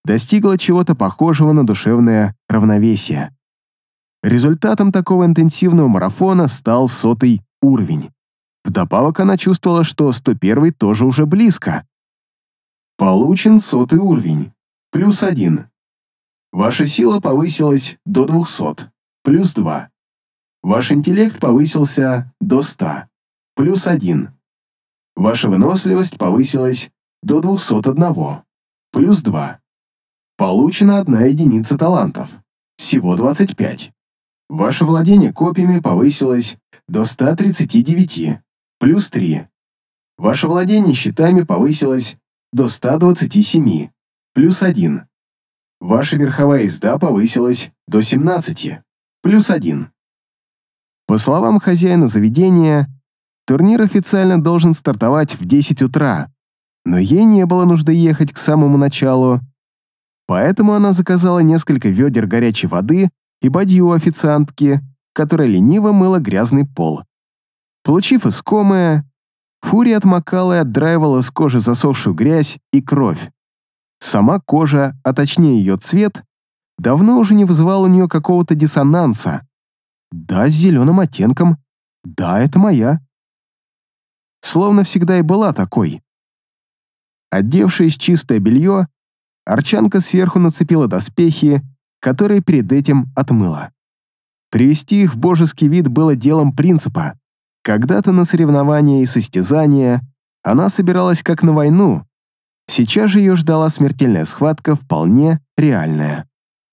достигла чего-то похожего на душевное равновесие. Результатом такого интенсивного марафона стал сотый уровень. Вдобавок она чувствовала, что сто первый тоже уже близко. Получен сотый уровень. Плюс один. Ваша сила повысилась до двухсот. Плюс два. Ваш интеллект повысился до ста. Плюс один. Ваша выносливость повысилась до двухсот одного. Плюс два. Получена одна единица талантов. Всего двадцать пять. Ваше владение копьями повысилось до ста тридцати девяти. Плюс три. Ваше владение щитами повысилось до ста двадцати семи. Плюс один. Ваша верховая езда повысилась до семнадцати. Плюс один. По словам хозяина заведения, турнир официально должен стартовать в десять утра, но ей не было нужды ехать к самому началу, поэтому она заказала несколько ведер горячей воды и бадью у официантки, которая лениво мыла грязный пол. Получив искомое, Фурия отмокала и отдраивала с кожи засохшую грязь и кровь. Сама кожа, а точнее ее цвет, давно уже не вызывал у нее какого-то диссонанса. Да, с зеленым оттенком. Да, это моя. Словно всегда и была такой. Одевшись в чистое белье, Арчанка сверху нацепила доспехи, которые перед этим отмыла. Привести их в божеский вид было делом принципа. Когда-то на соревнования и состязания она собиралась как на войну, сейчас же ее ждала смертельная схватка, вполне реальная.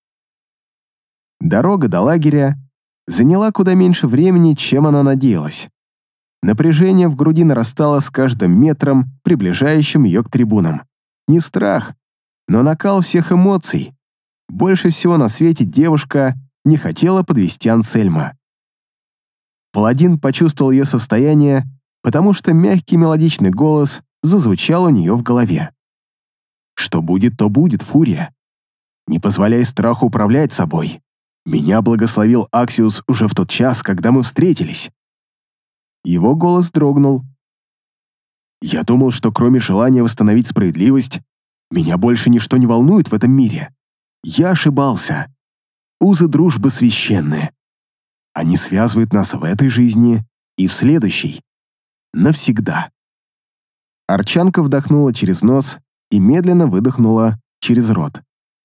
Дорога до лагеря заняла куда меньше времени, чем она надеялась. Напряжение в груди нарастало с каждым метром, приближающим ее к трибунам. Не страх, но накал всех эмоций. Больше всего на свете девушка не хотела подвести Ансельма. Паладин почувствовал ее состояние, потому что мягкий мелодичный голос зазвучал у нее в голове. «Что будет, то будет, Фурия. Не позволяй страху управлять собой. Меня благословил Аксиус уже в тот час, когда мы встретились». Его голос дрогнул. «Я думал, что кроме желания восстановить справедливость, меня больше ничто не волнует в этом мире. Я ошибался. Узы дружбы священны. Они связывают нас в этой жизни и в следующей. Навсегда». Арчанка вдохнула через нос и медленно выдохнула через рот.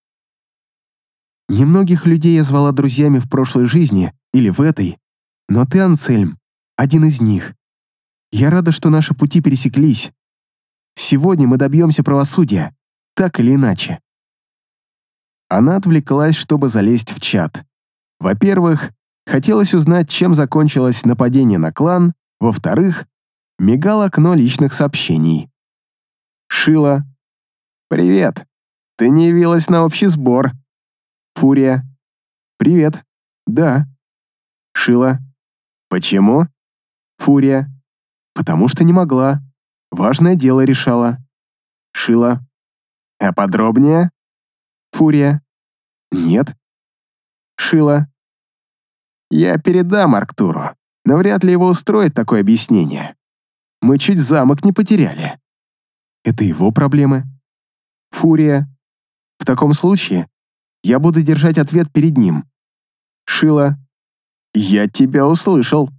«Немногих людей я звала друзьями в прошлой жизни или в этой, но ты, Ансельм, один из них. Я рада, что наши пути пересеклись. Сегодня мы добьемся правосудия, так или иначе». Она отвлеклась, чтобы залезть в чат. Во-первых, хотелось узнать, чем закончилось нападение на клан, во-вторых, мигало окно личных сообщений. Шила. «Привет. Ты не явилась на общий сбор». Фурия. «Привет. Да». Шила. «Почему?» Фурия. «Потому что не могла. Важное дело решала». Шила. «А подробнее?» Фурия. «Нет». Шила. «Я передам Арктуру, но вряд ли его устроит такое объяснение. Мы чуть замок не потеряли». «Это его проблемы». Фурия. «В таком случае я буду держать ответ перед ним». Шила. «Я тебя услышал».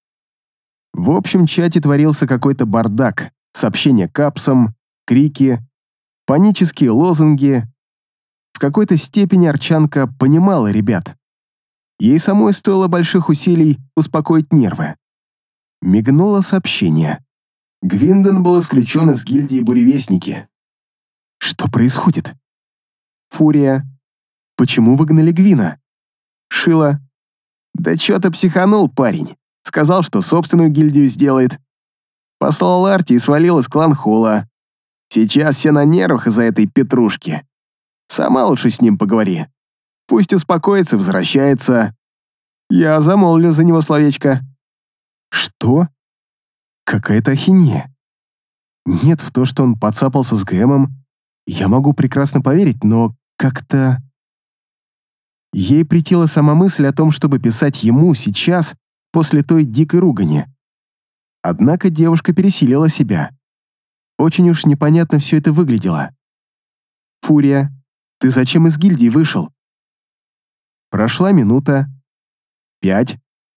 В общем чате творился какой-то бардак, сообщения капсам, крики, панические лозунги. В какой-то степени Арчанка понимала ребят. Ей самой стоило больших усилий успокоить нервы. Мигнуло сообщение. Гвиндон был исключен из гильдии Буревестники. Что происходит? Фурия. Почему выгнали Гвина? Шила. Да чё ты психанул, парень? Сказал, что собственную гильдию сделает. Послал Арти и свалил из клан-холла. Сейчас все на нервах из-за этой петрушки. Сама лучше с ним поговори. Пусть успокоится и возвращается. Я замолвлю за него словечко». «Что? Какая-то ахинея. Нет, в то, что он подцапался с Гэмом, я могу прекрасно поверить, но как-то...» Ей претила сама мысль о том, чтобы писать ему сейчас, после той дикой ругани. Однако девушка пересилила себя. Очень уж непонятно все это выглядело. Фурия. Ты зачем из гильдии вышел?» Прошла минута. Пять.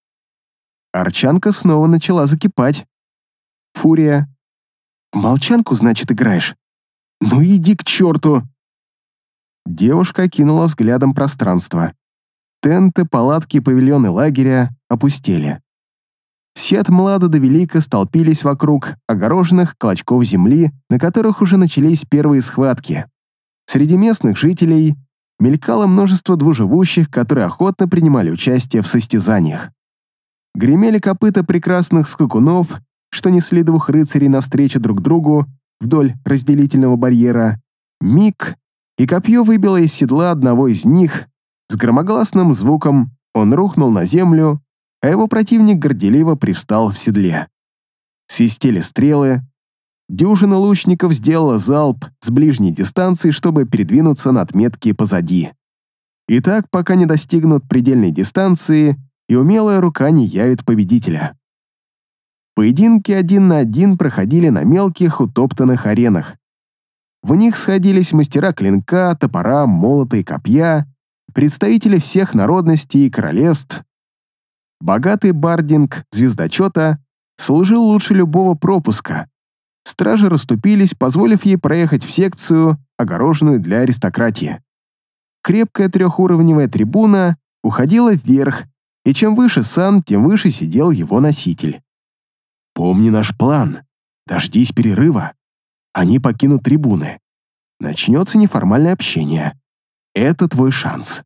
Арчанка снова начала закипать. Фурия. «В молчанку, значит, играешь? Ну иди к черту!» Девушка окинула взглядом пространство. Тенты, палатки, павильоны лагеря опустели. Все от млада до велика столпились вокруг огороженных клочков земли, на которых уже начались первые схватки. Среди местных жителей мелькало множество двуживущих, которые охотно принимали участие в состязаниях. Гремели копыта прекрасных скакунов, что несли двух рыцарей навстречу друг другу вдоль разделительного барьера. Миг, и копье выбило из седла одного из них. С громогласным звуком он рухнул на землю, а его противник горделиво привстал в седле. Свистели стрелы. Дюжина лучников сделала залп с ближней дистанции, чтобы передвинуться на отметки позади. И так, пока не достигнут предельной дистанции, и умелая рука не явит победителя. Поединки один на один проходили на мелких утоптанных аренах. В них сходились мастера клинка, топора, молота и копья, представители всех народностей и королевств. Богатый бардинг звездочета служил лучше любого пропуска. Стражи расступились, позволив ей проехать в секцию, огороженную для аристократии. Крепкая трехуровневая трибуна уходила вверх, и чем выше сан, тем выше сидел его носитель. «Помни наш план. Дождись перерыва. Они покинут трибуны. Начнется неформальное общение. Это твой шанс».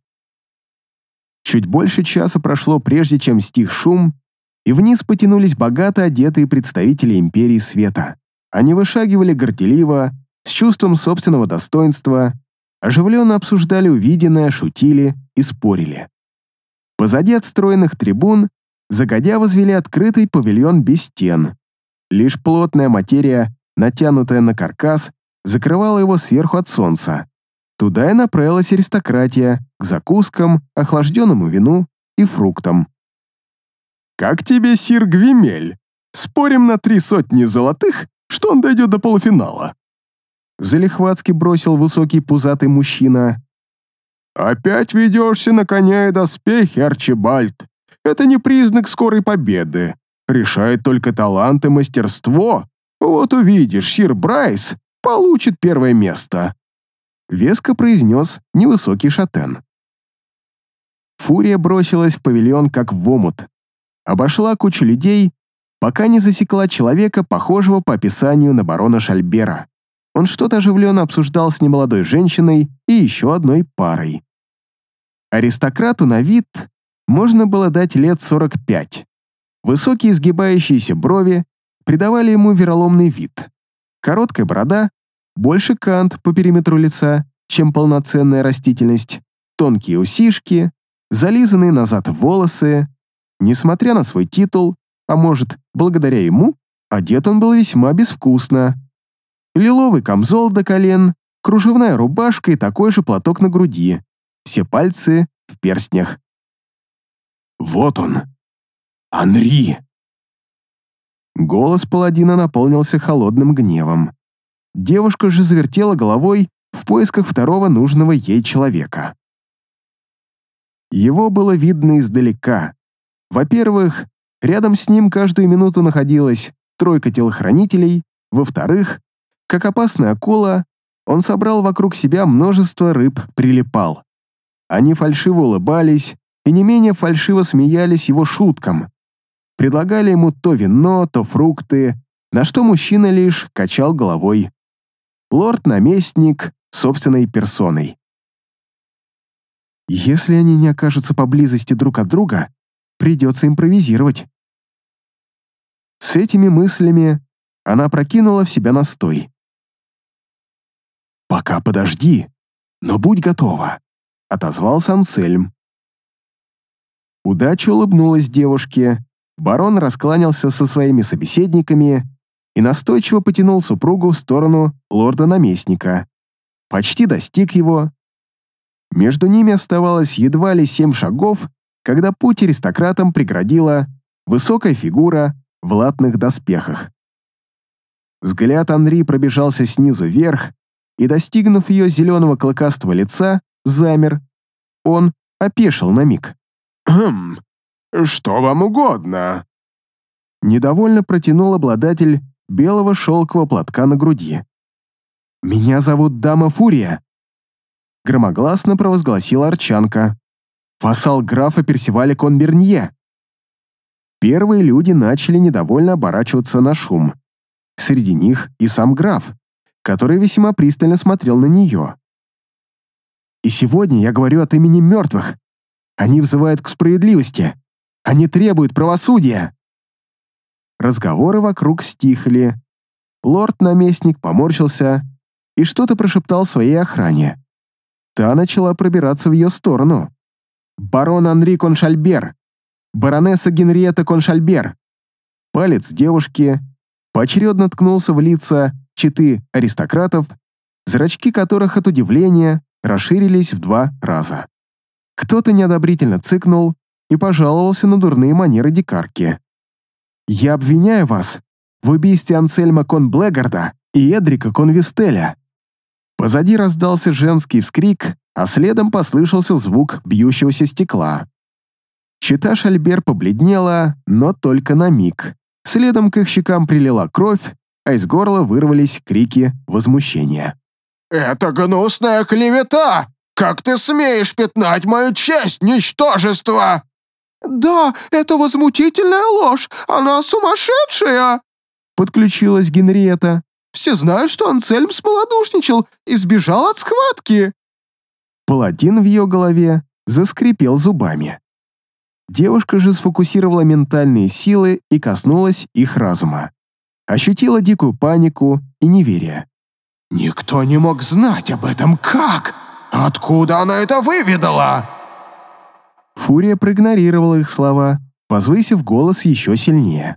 Чуть больше часа прошло, прежде чем стих шум, и вниз потянулись богато одетые представители Империи Света. Они вышагивали горделиво, с чувством собственного достоинства, оживленно обсуждали увиденное, шутили и спорили. Позади отстроенных трибун загодя возвели открытый павильон без стен. Лишь плотная материя, натянутая на каркас, закрывала его сверху от солнца. Туда и направилась аристократия, к закускам, охлажденному вину и фруктам. «Как тебе, сир Гвимель? Спорим на три сотни золотых, что он дойдет до полуфинала?» Залихватски бросил высокий пузатый мужчина. «Опять ведешься на коня и доспехи, Арчибальд. Это не признак скорой победы. Решает только талант и мастерство. Вот увидишь, сир Брайс получит первое место», — веско произнес невысокий шатен. Фурия бросилась в павильон как в омут. Обошла кучу людей, пока не засекла человека, похожего по описанию на барона Шальбера. Он что-то оживленно обсуждал с немолодой женщиной и еще одной парой. Аристократу на вид можно было дать лет сорок пять. Высокие изгибающиеся брови придавали ему вероломный вид. Короткая борода, больше кант по периметру лица, чем полноценная растительность, тонкие усишки, зализанные назад волосы. Несмотря на свой титул, а может, благодаря ему, одет он был весьма безвкусно. Лиловый камзол до колен, кружевная рубашка и такой же платок на груди. Все пальцы в перстнях. «Вот он! Анри!» Голос паладина наполнился холодным гневом. Девушка же завертела головой в поисках второго нужного ей человека. Его было видно издалека. Во-первых, рядом с ним каждую минуту находилась тройка телохранителей. Во-вторых, как опасная акула, он собрал вокруг себя множество рыб-прилипал. Они фальшиво улыбались и не менее фальшиво смеялись его шуткам. Предлагали ему то вино, то фрукты, на что мужчина лишь качал головой. Лорд-наместник собственной персоной. Если они не окажутся поблизости друг от друга, придется импровизировать. С этими мыслями она прокинула в себя настой. «Пока подожди, но будь готова», — отозвался Ансельм. Удача улыбнулась девушке, барон раскланялся со своими собеседниками и настойчиво потянул супругу в сторону лорда-наместника. Почти достиг его. Между ними оставалось едва ли семь шагов, когда путь аристократам преградила высокая фигура в латных доспехах. Взгляд Анри пробежался снизу вверх, и, достигнув ее зеленого клыкастого лица, замер. Он опешил на миг. «Хм, что вам угодно?» Недовольно протянул обладатель белого шелкового платка на груди. «Меня зовут Дама Фурия», — громогласно провозгласила Арчанка. «Вассал графа Персиваля Конбернье». Первые люди начали недовольно оборачиваться на шум. Среди них и сам граф, который весьма пристально смотрел на нее. «И сегодня я говорю от имени мертвых. Они взывают к справедливости. Они требуют правосудия». Разговоры вокруг стихли. Лорд-наместник поморщился и что-то прошептал своей охране. Та начала пробираться в ее сторону. «Барон Анри Коншальбер! Баронесса Генриетта Коншальбер!» Палец девушки поочередно ткнулся в лица четы аристократов, зрачки которых от удивления расширились в два раза. Кто-то неодобрительно цыкнул и пожаловался на дурные манеры дикарки. «Я обвиняю вас в убийстве Ансельма Конблэгарда и Эдрика Конвистеля». Позади раздался женский вскрик, а следом послышался звук бьющегося стекла. Чета Шальбер побледнела, но только на миг. Следом к их щекам прилила кровь, а из горла вырвались крики возмущения. «Это гнусная клевета! Как ты смеешь пятнать мою честь, ничтожество!» «Да, это возмутительная ложь! Она сумасшедшая!» Подключилась Генриетта. «Все знают, что Ансельм смолодушничал и сбежал от схватки!» Паладин в ее голове заскрипел зубами. Девушка же сфокусировала ментальные силы и коснулась их разума. Ощутила дикую панику и неверие. «Никто не мог знать об этом. Как? Откуда она это выведала?» Фурия проигнорировала их слова, возвысив голос еще сильнее.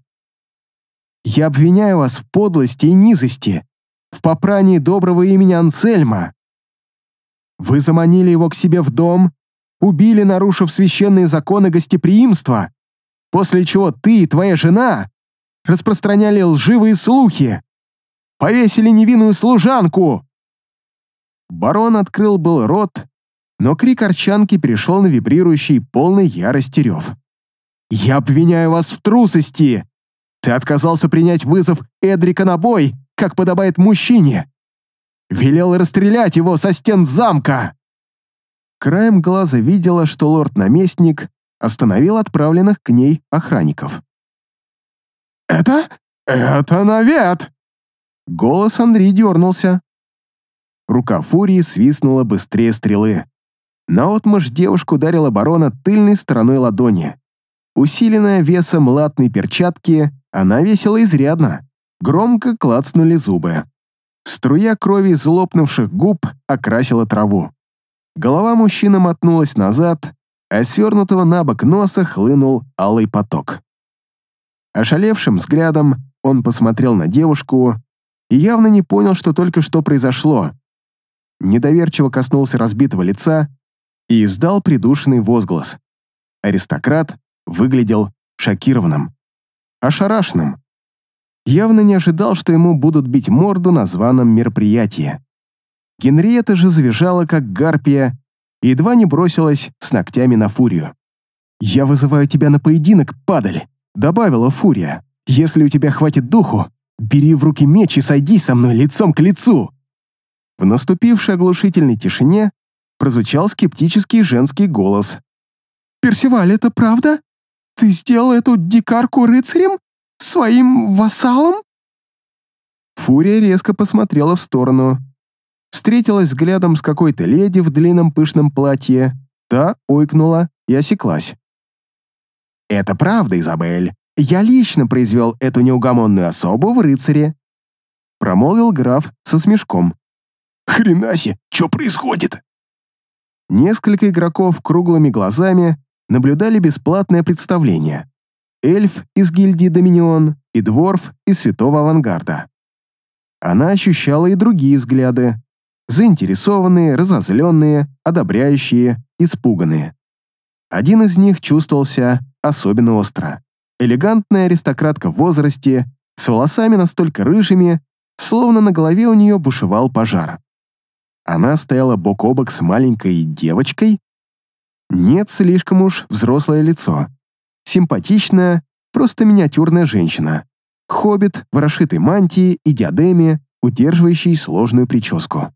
«Я обвиняю вас в подлости и низости, в попрании доброго имени Ансельма. Вы заманили его к себе в дом, убили, нарушив священные законы гостеприимства, после чего ты и твоя жена распространяли лживые слухи, повесили невинную служанку». Барон открыл был рот, но крик Арчанки перешел на вибрирующий полный ярости рев. «Я обвиняю вас в трусости! Ты отказался принять вызов Эдрика на бой, как подобает мужчине! Велел расстрелять его со стен замка!» Краем глаза видела, что лорд-наместник остановил отправленных к ней охранников. «Это? Это навет!» Голос Анри дернулся. Рука Фурии свистнула быстрее стрелы. Наотмашь девушку ударила барона тыльной стороной ладони. Усиленная весом латной перчатки, она весила изрядно. Громко клацнули зубы. Струя крови из лопнувших губ окрасила траву. Голова мужчины мотнулась назад, а свернутого на бок носа хлынул алый поток. Ошалевшим взглядом он посмотрел на девушку и явно не понял, что только что произошло. Недоверчиво коснулся разбитого лица и издал придушенный возглас. Аристократ выглядел шокированным, ошарашенным. Явно не ожидал, что ему будут бить морду на званом мероприятии. Генриетта же завизжала, как гарпия, и едва не бросилась с ногтями на Фурию. «Я вызываю тебя на поединок, падаль!» — добавила Фурия. «Если у тебя хватит духу, бери в руки меч и сойдись со мной лицом к лицу!» В наступившей оглушительной тишине прозвучал скептический женский голос. «Персиваль, это правда? Ты сделал эту дикарку рыцарем? Своим вассалом?» Фурия резко посмотрела в сторону. Встретилась взглядом с какой-то леди в длинном пышном платье. Та ойкнула и осеклась. «Это правда, Изабель. Я лично произвел эту неугомонную особу в рыцаре», промолвил граф со смешком. «Хренаси, что происходит?» Несколько игроков круглыми глазами наблюдали бесплатное представление. Эльф из гильдии Доминион и дворф из Святого Авангарда. Она ощущала и другие взгляды. Заинтересованные, разозленные, одобряющие, испуганные. Один из них чувствовался особенно остро. Элегантная аристократка в возрасте, с волосами настолько рыжими, словно на голове у нее бушевал пожар. Она стояла бок о бок с маленькой девочкой? Нет, слишком уж взрослое лицо. Симпатичная, просто миниатюрная женщина. Хоббит в расшитой мантии и диадеме, удерживающей сложную прическу.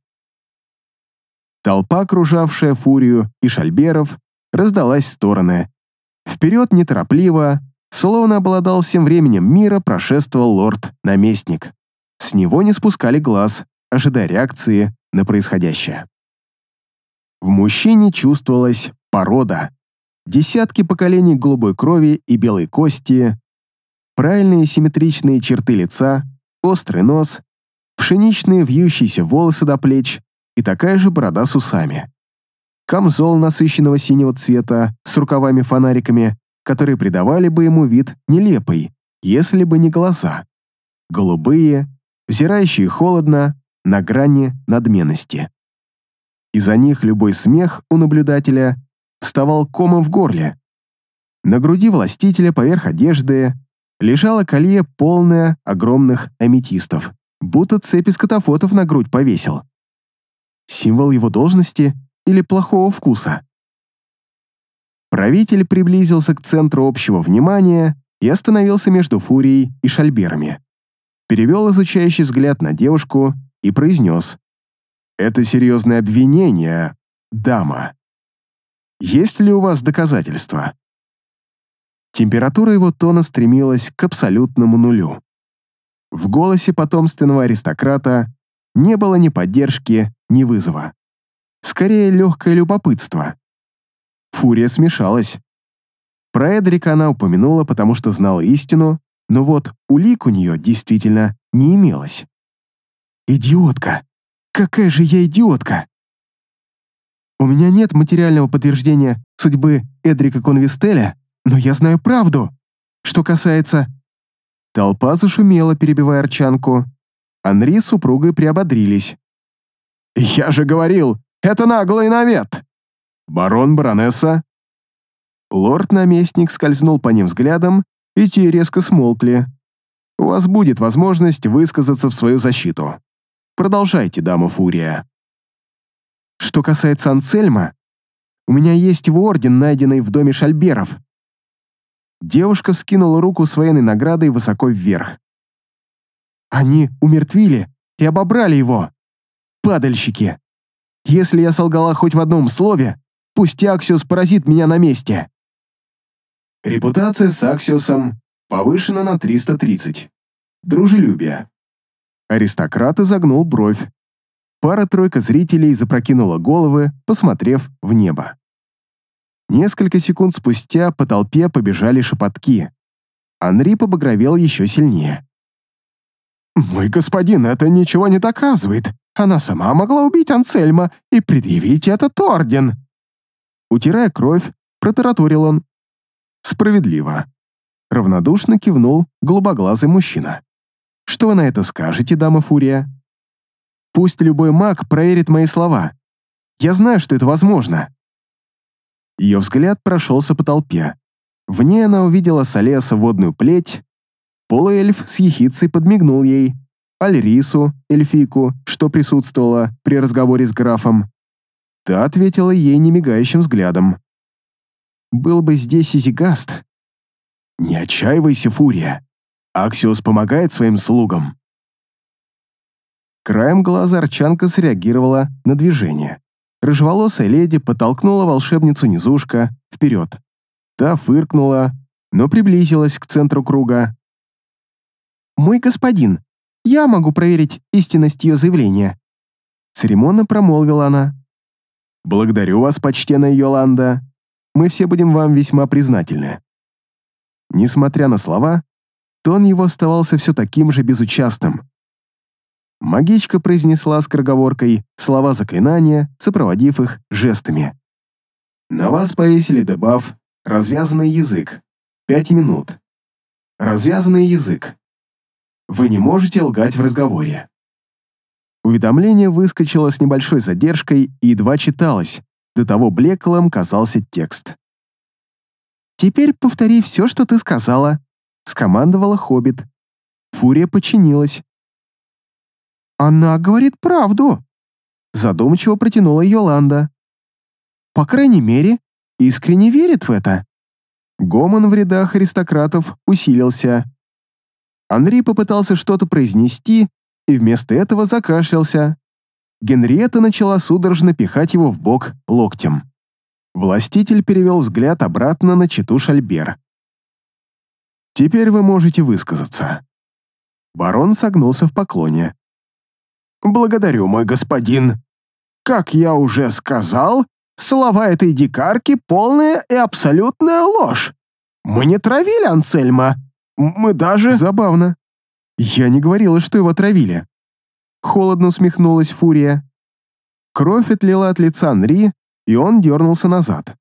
Толпа, окружавшая Фурию и шальберов, раздалась в стороны. Вперед неторопливо, словно обладал всем временем мира, прошествовал лорд-наместник. С него не спускали глаз, ожидая реакции на происходящее. В мужчине чувствовалась порода. Десятки поколений голубой крови и белой кости, правильные симметричные черты лица, острый нос, пшеничные вьющиеся волосы до плеч и такая же борода с усами. Камзол насыщенного синего цвета с рукавами-фонариками, которые придавали бы ему вид нелепый, если бы не глаза. Голубые, взирающие холодно, на грани надменности. Из-за них любой смех у наблюдателя вставал комом в горле. На груди властителя поверх одежды лежало колье, полное огромных аметистов, будто цепь из катафотов на грудь повесил. Символ его должности или плохого вкуса? Правитель приблизился к центру общего внимания и остановился между Фурией и шальберами. Перевел изучающий взгляд на девушку и произнес: «Это серьезное обвинение, дама. Есть ли у вас доказательства?» Температура его тона стремилась к абсолютному нулю. В голосе потомственного аристократа не было ни поддержки, ни вызова. Скорее, легкое любопытство. Фурия смешалась. Про Эдрика она упомянула, потому что знала истину, но вот улик у нее действительно не имелось. «Идиотка! Какая же я идиотка!» «У меня нет материального подтверждения судьбы Эдрика Конвистеля, но я знаю правду. Что касается...» Толпа зашумела, перебивая арчанку. Анри с супругой приободрились. «Я же говорил, это наглый навет!» «Барон, баронесса...» Лорд-наместник скользнул по ним взглядом, и те резко смолкли. «У вас будет возможность высказаться в свою защиту. Продолжайте, дама Фурия». «Что касается Ансельма, у меня есть его орден, найденный в доме шальберов». Девушка вскинула руку с военной наградой высоко вверх. «Они умертвили и обобрали его. Падальщики. Если я солгала хоть в одном слове, пусть Аксиус поразит меня на месте». Репутация с Аксиусом повышена на триста тридцать. Дружелюбие. Аристократ изогнул бровь. Пара-тройка зрителей запрокинула головы, посмотрев в небо. Несколько секунд спустя по толпе побежали шепотки. Анри побагровел еще сильнее. «Мой господин, это ничего не доказывает. Она сама могла убить Ансельма и предъявить этот орден». Утирая кровь, протараторил он. «Справедливо». Равнодушно кивнул голубоглазый мужчина. «Что вы на это скажете, дама Фурия?» «Пусть любой маг проверит мои слова. Я знаю, что это возможно». Ее взгляд прошелся по толпе. В ней она увидела Солеса водную плеть. Полуэльф с ехицей подмигнул ей. Альрису, эльфийку, что присутствовала при разговоре с графом. Та ответила ей немигающим взглядом. «Был бы здесь Изигаст». «Не отчаивайся, Фурия. Аксиус помогает своим слугам». Краем глаза арчанка среагировала на движение. Рыжеволосая леди подтолкнула волшебницу низушка вперед. Та фыркнула, но приблизилась к центру круга. «Мой господин, я могу проверить истинность ее заявления», церемонно промолвила она. «Благодарю вас, почтенная Йоланда. Мы все будем вам весьма признательны». Несмотря на слова, тон его оставался все таким же безучастным. Магичка произнесла скороговоркой слова заклинания, сопроводив их жестами. «На вас повесили дебаф «Развязанный язык». Пять минут. Развязанный язык. Вы не можете лгать в разговоре». Уведомление выскочило с небольшой задержкой и едва читалось, до того блеклым казался текст. «Теперь повтори все, что ты сказала», — скомандовала хоббит. Фурия подчинилась. «Она говорит правду», задумчиво протянула Йоланда. По крайней мере, искренне верит в это. Гомон в рядах аристократов усилился. Анри попытался что-то произнести и вместо этого закашлялся. Генриетта начала судорожно пихать его в бок локтем. Властитель перевел взгляд обратно на чету Шальбер. «Теперь вы можете высказаться». Барон согнулся в поклоне. «Благодарю, мой господин. Как я уже сказал, слова этой дикарки — полная и абсолютная ложь. Мы не травили Ансельма. Мы даже...» «Забавно. Я не говорила, что его травили». Холодно усмехнулась Фурия. Кровь отлила от лица Анри, и он дернулся назад.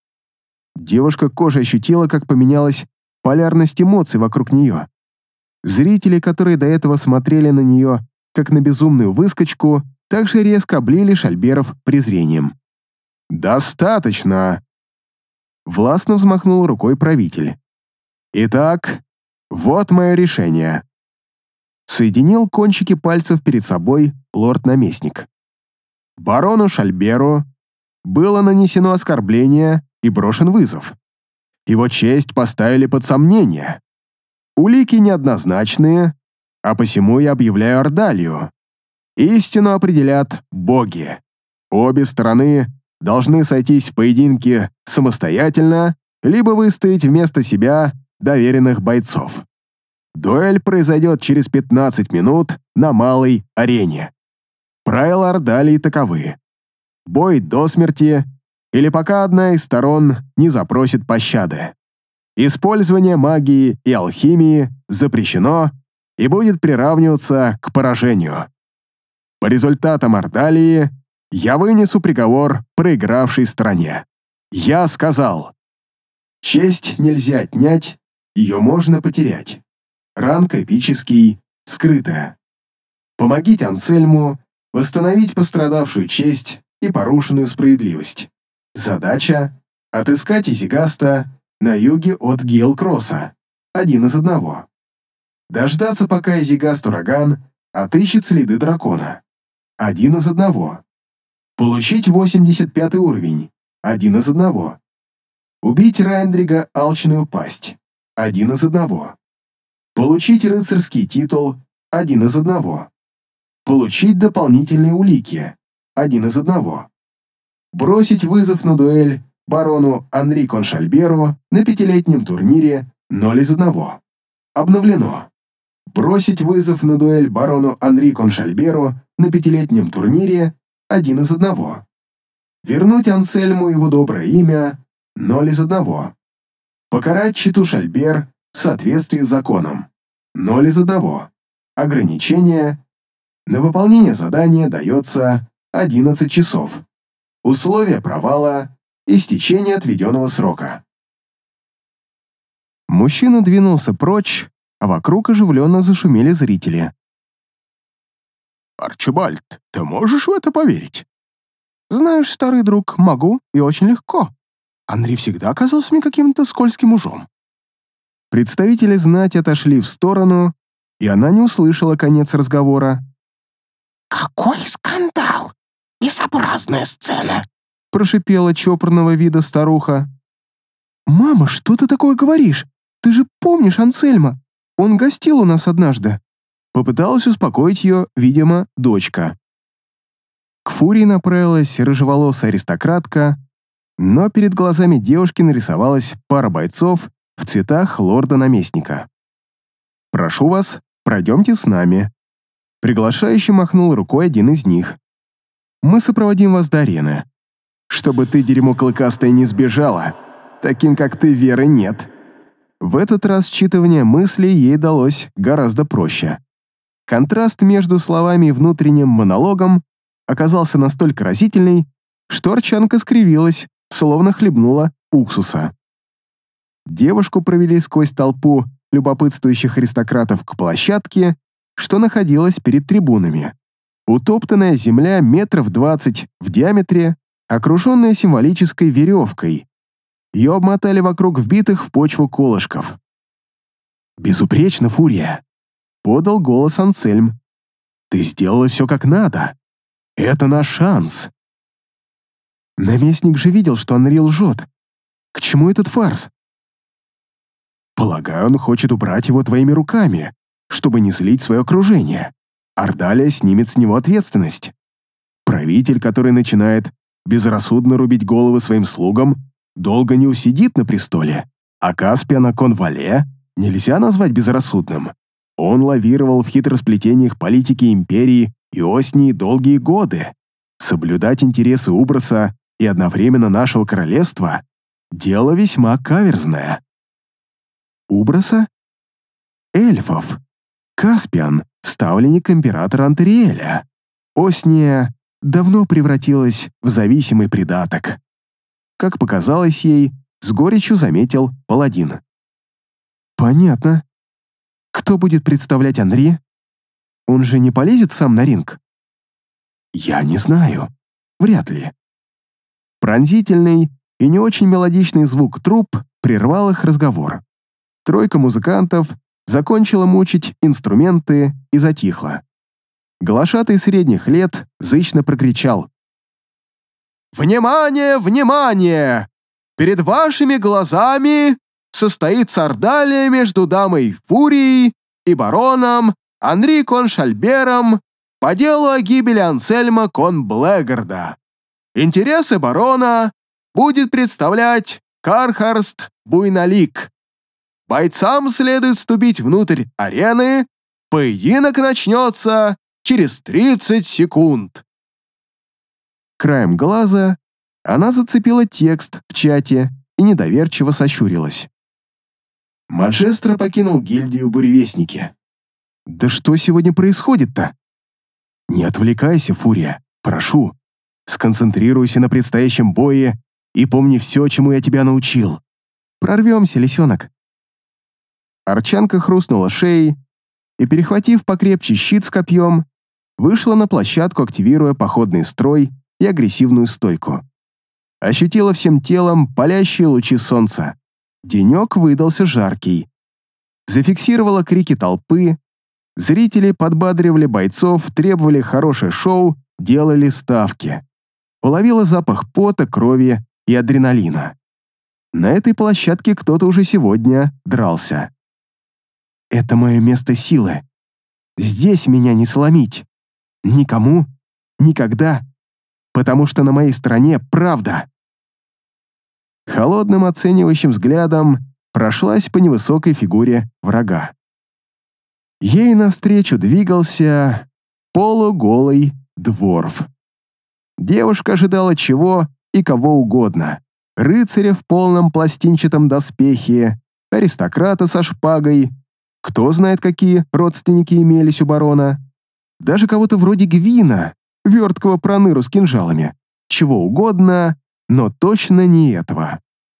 Девушка кожей ощутила, как поменялась полярность эмоций вокруг нее. Зрители, которые до этого смотрели на нее, как на безумную выскочку, также резко облили Шальберов презрением. «Достаточно!» Властно взмахнул рукой правитель. «Итак, вот мое решение». Соединил кончики пальцев перед собой лорд-наместник. Барону Шальберу было нанесено оскорбление и брошен вызов. Его честь поставили под сомнение. Улики неоднозначные, а посему я объявляю ордалию. Истину определят боги. Обе стороны должны сойтись в поединке самостоятельно, либо выставить вместо себя доверенных бойцов. Дуэль произойдет через пятнадцать минут на малой арене. Правила ордалии таковы. Бой до смерти или пока одна из сторон не запросит пощады. Использование магии и алхимии запрещено и будет приравниваться к поражению. По результатам ордалии я вынесу приговор проигравшей стороне. Я сказал: честь нельзя отнять, ее можно потерять. Ранг эпический, скрытая. Помогите Ансельму восстановить пострадавшую честь и порушенную справедливость. Задача — отыскать Изигаста на юге от Гиелкросса, один из одного. Дождаться, пока Изигаст-ураган отыщет следы дракона, один из одного. Получить восемьдесят пятый уровень, один из одного. Убить Райндрига алчную пасть, один из одного. Получить рыцарский титул, один из одного. Получить дополнительные улики, один из одного. Бросить вызов на дуэль барону Анри Коншальберу на пятилетнем турнире, ноль из одного. Обновлено. Бросить вызов на дуэль барону Анри Коншальберу на пятилетнем турнире, один из одного. Вернуть Ансельму его доброе имя, ноль из одного. Покарать читу Шальбер в соответствии с законом, ноль из одного. Ограничение. На выполнение задания дается одиннадцать часов. Условия провала — истечение отведенного срока. Мужчина двинулся прочь, а вокруг оживленно зашумели зрители. «Арчибальд, ты можешь в это поверить?» «Знаешь, старый друг, могу и очень легко. Анри всегда оказался мне каким-то скользким ужом». Представители знати отошли в сторону, и она не услышала конец разговора. «Какой скандал! Безобразная сцена!» Прошипела чопорного вида старуха. «Мама, что ты такое говоришь? Ты же помнишь Ансельма? Он гостил у нас однажды». Попыталась успокоить ее, видимо, дочка. К Фурии направилась рыжеволосая аристократка, но перед глазами девушки нарисовалась пара бойцов в цветах лорда-наместника. «Прошу вас, пройдемте с нами». Приглашающе махнул рукой один из них. «Мы сопроводим вас до арены. Чтобы ты, дерьмо клыкастое, не сбежала. Таким, как ты, веры нет». В этот раз считывание мыслей ей далось гораздо проще. Контраст между словами и внутренним монологом оказался настолько разительный, что Арчанка скривилась, словно хлебнула уксуса. Девушку провели сквозь толпу любопытствующих аристократов к площадке, что находилась перед трибунами. Утоптанная земля метров двадцать в диаметре, окруженная символической веревкой. Ее обмотали вокруг вбитых в почву колышков. «Безупречно, Фурия!» — подал голос Ансельм. «Ты сделала все как надо. Это наш шанс. Наместник же видел, что Анри лжет. К чему этот фарс? Полагаю, он хочет убрать его твоими руками, чтобы не злить свое окружение. Ордалия снимет с него ответственность. Правитель, который начинает безрассудно рубить головы своим слугам, долго не усидит на престоле, а Каспиана Конвале нельзя назвать безрассудным. Он лавировал в хитросплетениях политики империи Иоснии долгие годы. Соблюдать интересы Уброса и одновременно нашего королевства — дело весьма каверзное. Уброса? Эльфов. Каспиан — ставленник императора Антериэля. Осния давно превратилась в зависимый придаток. Как показалось ей, с горечью заметил паладин. Понятно. Кто будет представлять Анри? Он же не полезет сам на ринг? Я не знаю. Вряд ли. Пронзительный и не очень мелодичный звук труб прервал их разговор. Тройка музыкантов закончила мучить инструменты и затихла. Глашатый средних лет зычно прокричал: «Внимание, внимание! Перед вашими глазами состоится ордалия между дамой Фурией и бароном Анри Коншальбером по делу о гибели Ансельма кон Блэггарда. Интересы барона будет представлять Кархарст Буйналик. Бойцам следует вступить внутрь арены. Поединок начнется через тридцать секунд». Краем глаза она зацепила текст в чате и недоверчиво сощурилась. Маджестро покинул гильдию буревестники. Да что сегодня происходит-то? Не отвлекайся, Фурия, прошу. Сконцентрируйся на предстоящем бое и помни все, чему я тебя научил. Прорвемся, лисенок. Арчанка хрустнула шеей и, перехватив покрепче щит с копьем, вышла на площадку, активируя походный строй и агрессивную стойку. Ощутила всем телом палящие лучи солнца. Денек выдался жаркий. Зафиксировала крики толпы. Зрители подбадривали бойцов, требовали хорошее шоу, делали ставки. Уловила запах пота, крови и адреналина. На этой площадке кто-то уже сегодня дрался. Это мое место силы. Здесь меня не сломить. Никому, никогда. Потому что на моей стороне правда. Холодным оценивающим взглядом прошлась по невысокой фигуре врага. Ей навстречу двигался полуголый дворф. Девушка ожидала чего и кого угодно. Рыцаря в полном пластинчатом доспехе, аристократа со шпагой, кто знает, какие родственники имелись у барона, даже кого-то вроде Гвина, верткого проныру с кинжалами. Чего угодно, но точно не этого.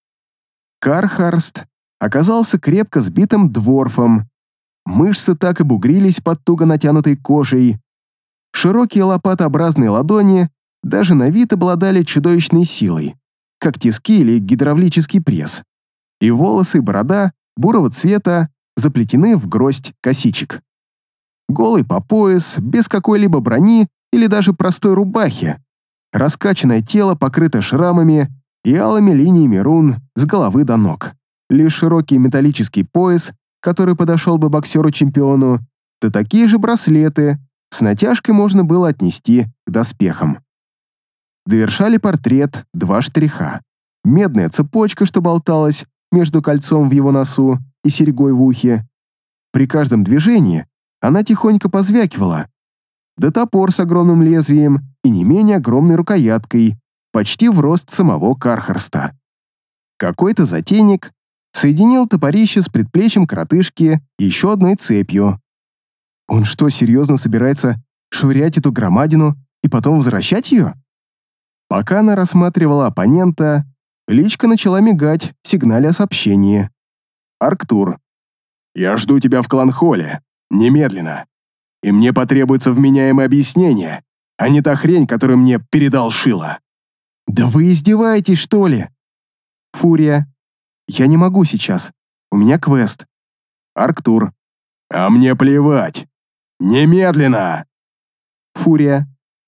Кархарст оказался крепко сбитым дворфом. Мышцы так и бугрились под туго натянутой кожей. Широкие лопатообразные ладони даже на вид обладали чудовищной силой, как тиски или гидравлический пресс. И волосы и борода бурого цвета заплетены в гроздь косичек. Голый по пояс, без какой-либо брони или даже простой рубахи. Раскачанное тело покрыто шрамами и алыми линиями рун с головы до ног. Лишь широкий металлический пояс, который подошел бы боксеру-чемпиону, да такие же браслеты с натяжкой можно было отнести к доспехам. Довершали портрет два штриха. Медная цепочка, что болталась между кольцом в его носу и серьгой в ухе. При каждом движении она тихонько позвякивала. Да топор с огромным лезвием и не менее огромной рукояткой, почти в рост самого Кархарста. Какой-то затейник соединил топорище с предплечьем коротышки еще одной цепью. Он что, серьезно собирается швырять эту громадину и потом возвращать ее? Пока она рассматривала оппонента, личка начала мигать в сигнале о сообщении. «Арктур, я жду тебя в клан-холле. Немедленно. И мне потребуется вменяемое объяснение, а не та хрень, которую мне передал Шила». «Да вы издеваетесь, что ли?» «Фурия, я не могу сейчас. У меня квест». «Арктур, а мне плевать. Немедленно!» «Фурия,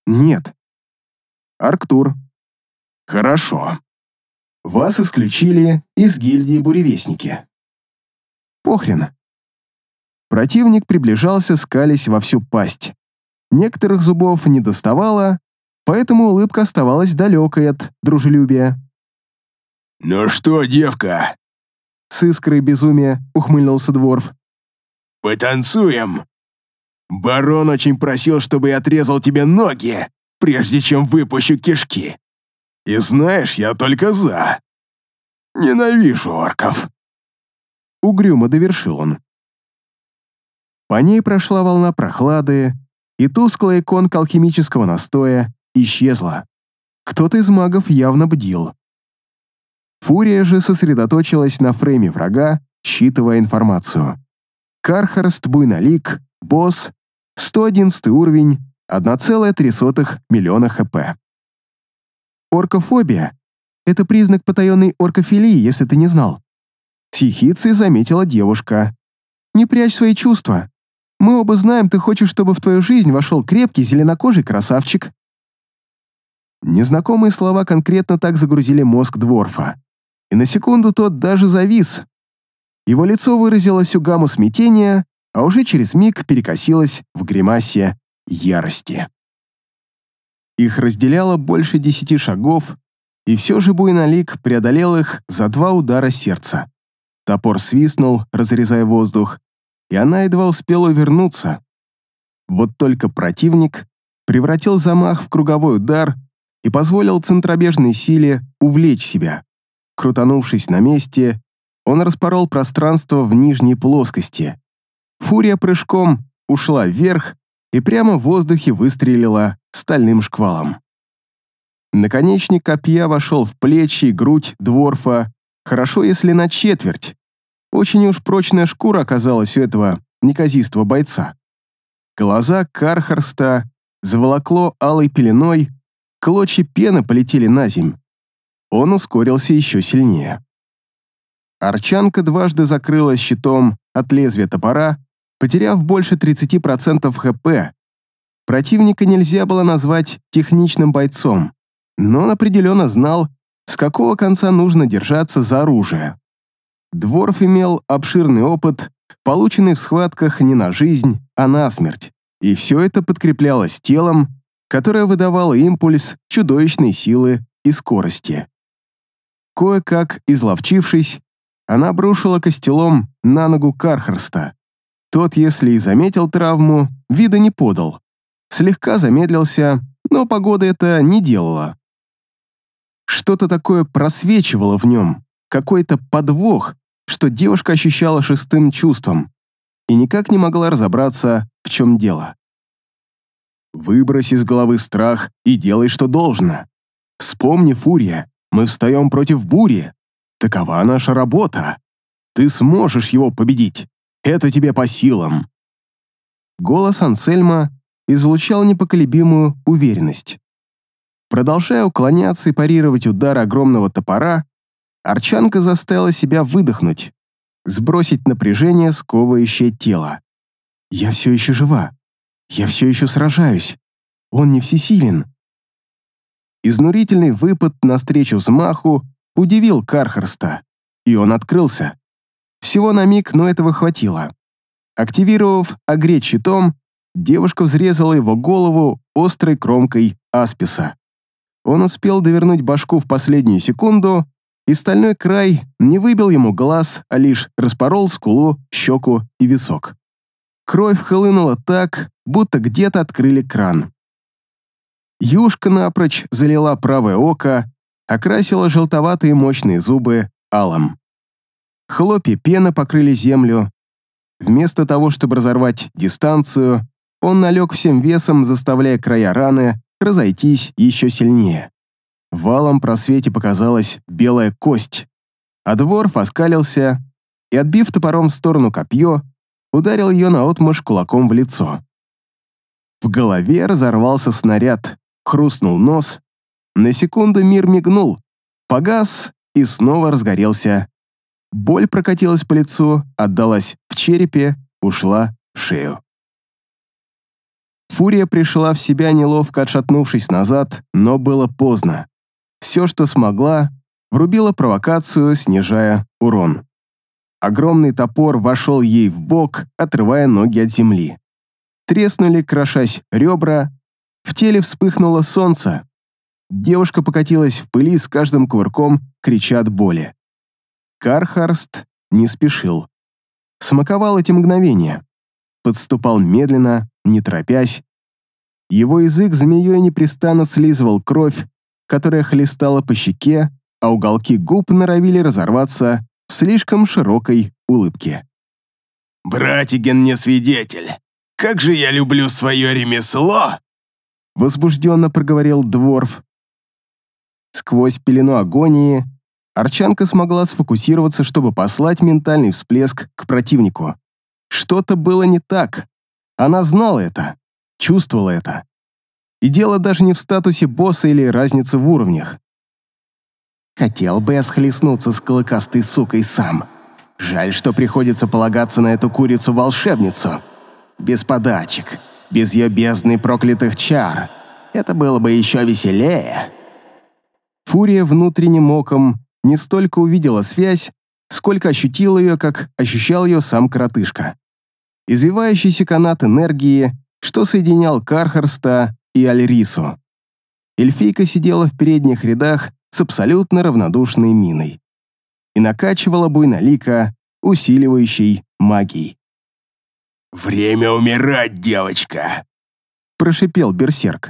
Нет. Арктур. Хорошо. Вас исключили из гильдии буревестники. Похрен. Противник приближался, скалясь во всю пасть. Некоторых зубов не доставало, поэтому улыбка оставалась далекой от дружелюбия. «Ну что, девка?» С искрой безумия ухмыльнулся Дворф. «Потанцуем? Барон очень просил, чтобы я отрезал тебе ноги, прежде чем выпущу кишки. И знаешь, я только за. Ненавижу орков». Угрюмо довершил он. По ней прошла волна прохлады, и тусклая иконка алхимического настоя исчезла. Кто-то из магов явно бдил. Фурия же сосредоточилась на фрейме врага, считывая информацию. Кархарст Буйнолик, босс, сто одиннадцатый уровень, одна целая три сотых миллиона хп. Оркофобия — это признак потаенной оркофилии, если ты не знал. С ехицей заметила девушка. Не прячь свои чувства. Мы оба знаем, ты хочешь, чтобы в твою жизнь вошел крепкий зеленокожий красавчик. Незнакомые слова конкретно так загрузили мозг Дворфа. И на секунду тот даже завис. Его лицо выразило всю гамму смятения, а уже через миг перекосилось в гримасе ярости. Их разделяло больше десяти шагов, и все же Буйнолик преодолел их за два удара сердца. Топор свистнул, разрезая воздух, и она едва успела увернуться. Вот только противник превратил замах в круговой удар и позволил центробежной силе увлечь себя. Крутанувшись на месте, он распорол пространство в нижней плоскости. Фурия прыжком ушла вверх и прямо в воздухе выстрелила стальным шквалом. Наконечник копья вошел в плечи и грудь Дворфа, хорошо, если на четверть. Очень уж прочная шкура оказалась у этого неказистого бойца. Глаза Кархарста заволокло алой пеленой, клочья пены полетели на земь. Он ускорился еще сильнее. Арчанка дважды закрылась щитом от лезвия топора, потеряв больше тридцати процентов хп. Противника нельзя было назвать техничным бойцом, но он определенно знал, с какого конца нужно держаться за оружие. Дворф имел обширный опыт, полученный в схватках не на жизнь, а на смерть, и все это подкреплялось телом, которое выдавало импульс чудовищной силы и скорости. Кое-как изловчившись, она обрушила костелом на ногу Кархарста. Тот, если и заметил травму, вида не подал. Слегка замедлился, но погода это не делала. Что-то такое просвечивало в нем, какой-то подвох, что девушка ощущала шестым чувством и никак не могла разобраться, в чем дело. Выбрось из головы страх и делай, что должно. Вспомни, Фурия, мы встаем против бури. Такова наша работа. Ты сможешь его победить. Это тебе по силам. Голос Ансельма излучал непоколебимую уверенность. Продолжая уклоняться и парировать удары огромного топора, Арчанка заставила себя выдохнуть, сбросить напряжение, сковывающее тело. «Я все еще жива. Я все еще сражаюсь. Он не всесилен». Изнурительный выпад навстречу взмаху удивил Кархарста, и он открылся. Всего на миг, но этого хватило. Активировав огреть щитом, девушка взрезала его голову острой кромкой асписа. Он успел довернуть башку в последнюю секунду, и стальной край не выбил ему глаз, а лишь распорол скулу, щеку и висок. Кровь хлынула так, будто где-то открыли кран. Юшка напрочь залила правое око, окрасила желтоватые мощные зубы алым. Хлопья пены покрыли землю. Вместо того, чтобы разорвать дистанцию, он налег всем весом, заставляя края раны разойтись еще сильнее. В алом просвете показалась белая кость, а Дворф оскалился и, отбив топором в сторону копье, ударил ее наотмашь кулаком в лицо. В голове разорвался снаряд, хрустнул нос. На секунду мир мигнул, погас и снова разгорелся. Боль прокатилась по лицу, отдалась в черепе, ушла в шею. Фурия пришла в себя, неловко отшатнувшись назад, но было поздно. Все, что смогла, врубила провокацию, снижая урон. Огромный топор вошел ей в бок, отрывая ноги от земли. Треснули, крошась ребра, в теле вспыхнуло солнце. Девушка покатилась в пыли с каждым кувырком, крича от боли. Кархарст не спешил. Смаковал эти мгновения. Подступал медленно, не торопясь. Его язык змеей непрестанно слизывал кровь, которая хлестала по щеке, а уголки губ норовили разорваться в слишком широкой улыбке. «Братиген не свидетель! Как же я люблю свое ремесло!» Возбужденно проговорил Дворф. Сквозь пелену агонии Арчанка смогла сфокусироваться, чтобы послать ментальный всплеск к противнику. Что-то было не так. Она знала это, чувствовала это. И дело даже не в статусе босса или разнице в уровнях. Хотел бы я схлестнуться с клыкастой сукой сам. Жаль, что приходится полагаться на эту курицу-волшебницу. Без подачек, без ее бездны проклятых чар. Это было бы еще веселее. Фурия внутренним оком не столько увидела связь, сколько ощутила ее, как ощущал ее сам коротышка. Извивающийся канат энергии, что соединял Кархарста и Альрису. Эльфийка сидела в передних рядах с абсолютно равнодушной миной и накачивала буйнолика, усиливающей магией. «Время умирать, девочка!» — прошипел берсерк.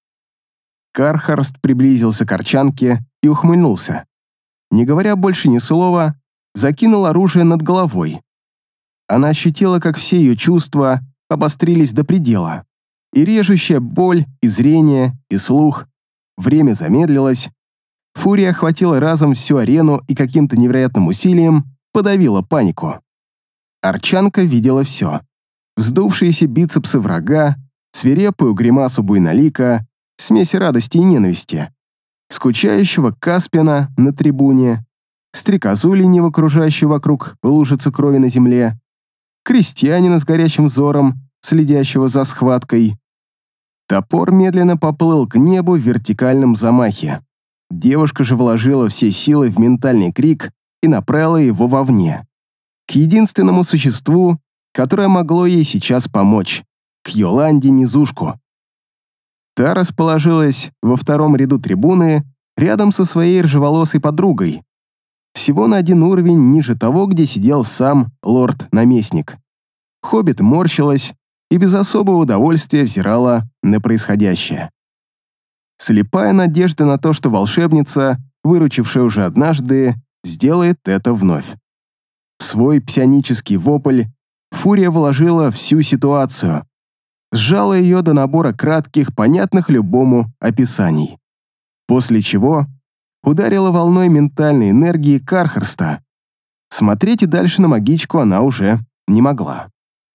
Кархарст приблизился к Арчанке и ухмыльнулся. Не говоря больше ни слова, закинул оружие над головой. Она ощутила, как все ее чувства обострились до предела. И режущая боль, и зрение, и слух. Время замедлилось. Фурия охватила разом всю арену и каким-то невероятным усилием подавила панику. Арчанка видела все. Вздувшиеся бицепсы врага, свирепую гримасу буйнолика, смесь радости и ненависти, скучающего Каспиана на трибуне, стрекозу лениво окружающую вокруг лужицы крови на земле, крестьянина с горящим взором, следящего за схваткой. Топор медленно поплыл к небу в вертикальном замахе. Девушка же вложила все силы в ментальный крик и направила его вовне. К единственному существу, которое могло ей сейчас помочь, к Йоланде Низушку. Та расположилась во втором ряду трибуны рядом со своей рыжеволосой подругой, всего на один уровень ниже того, где сидел сам лорд-наместник. Хоббит морщилась и без особого удовольствия взирала на происходящее. Слепая надежда на то, что волшебница, выручившая уже однажды, сделает это вновь. В свой псионический вопль Фурия вложила всю ситуацию, сжала ее до набора кратких, понятных любому описаний. После чего ударила волной ментальной энергии Кархарста. Смотреть и дальше на магичку она уже не могла.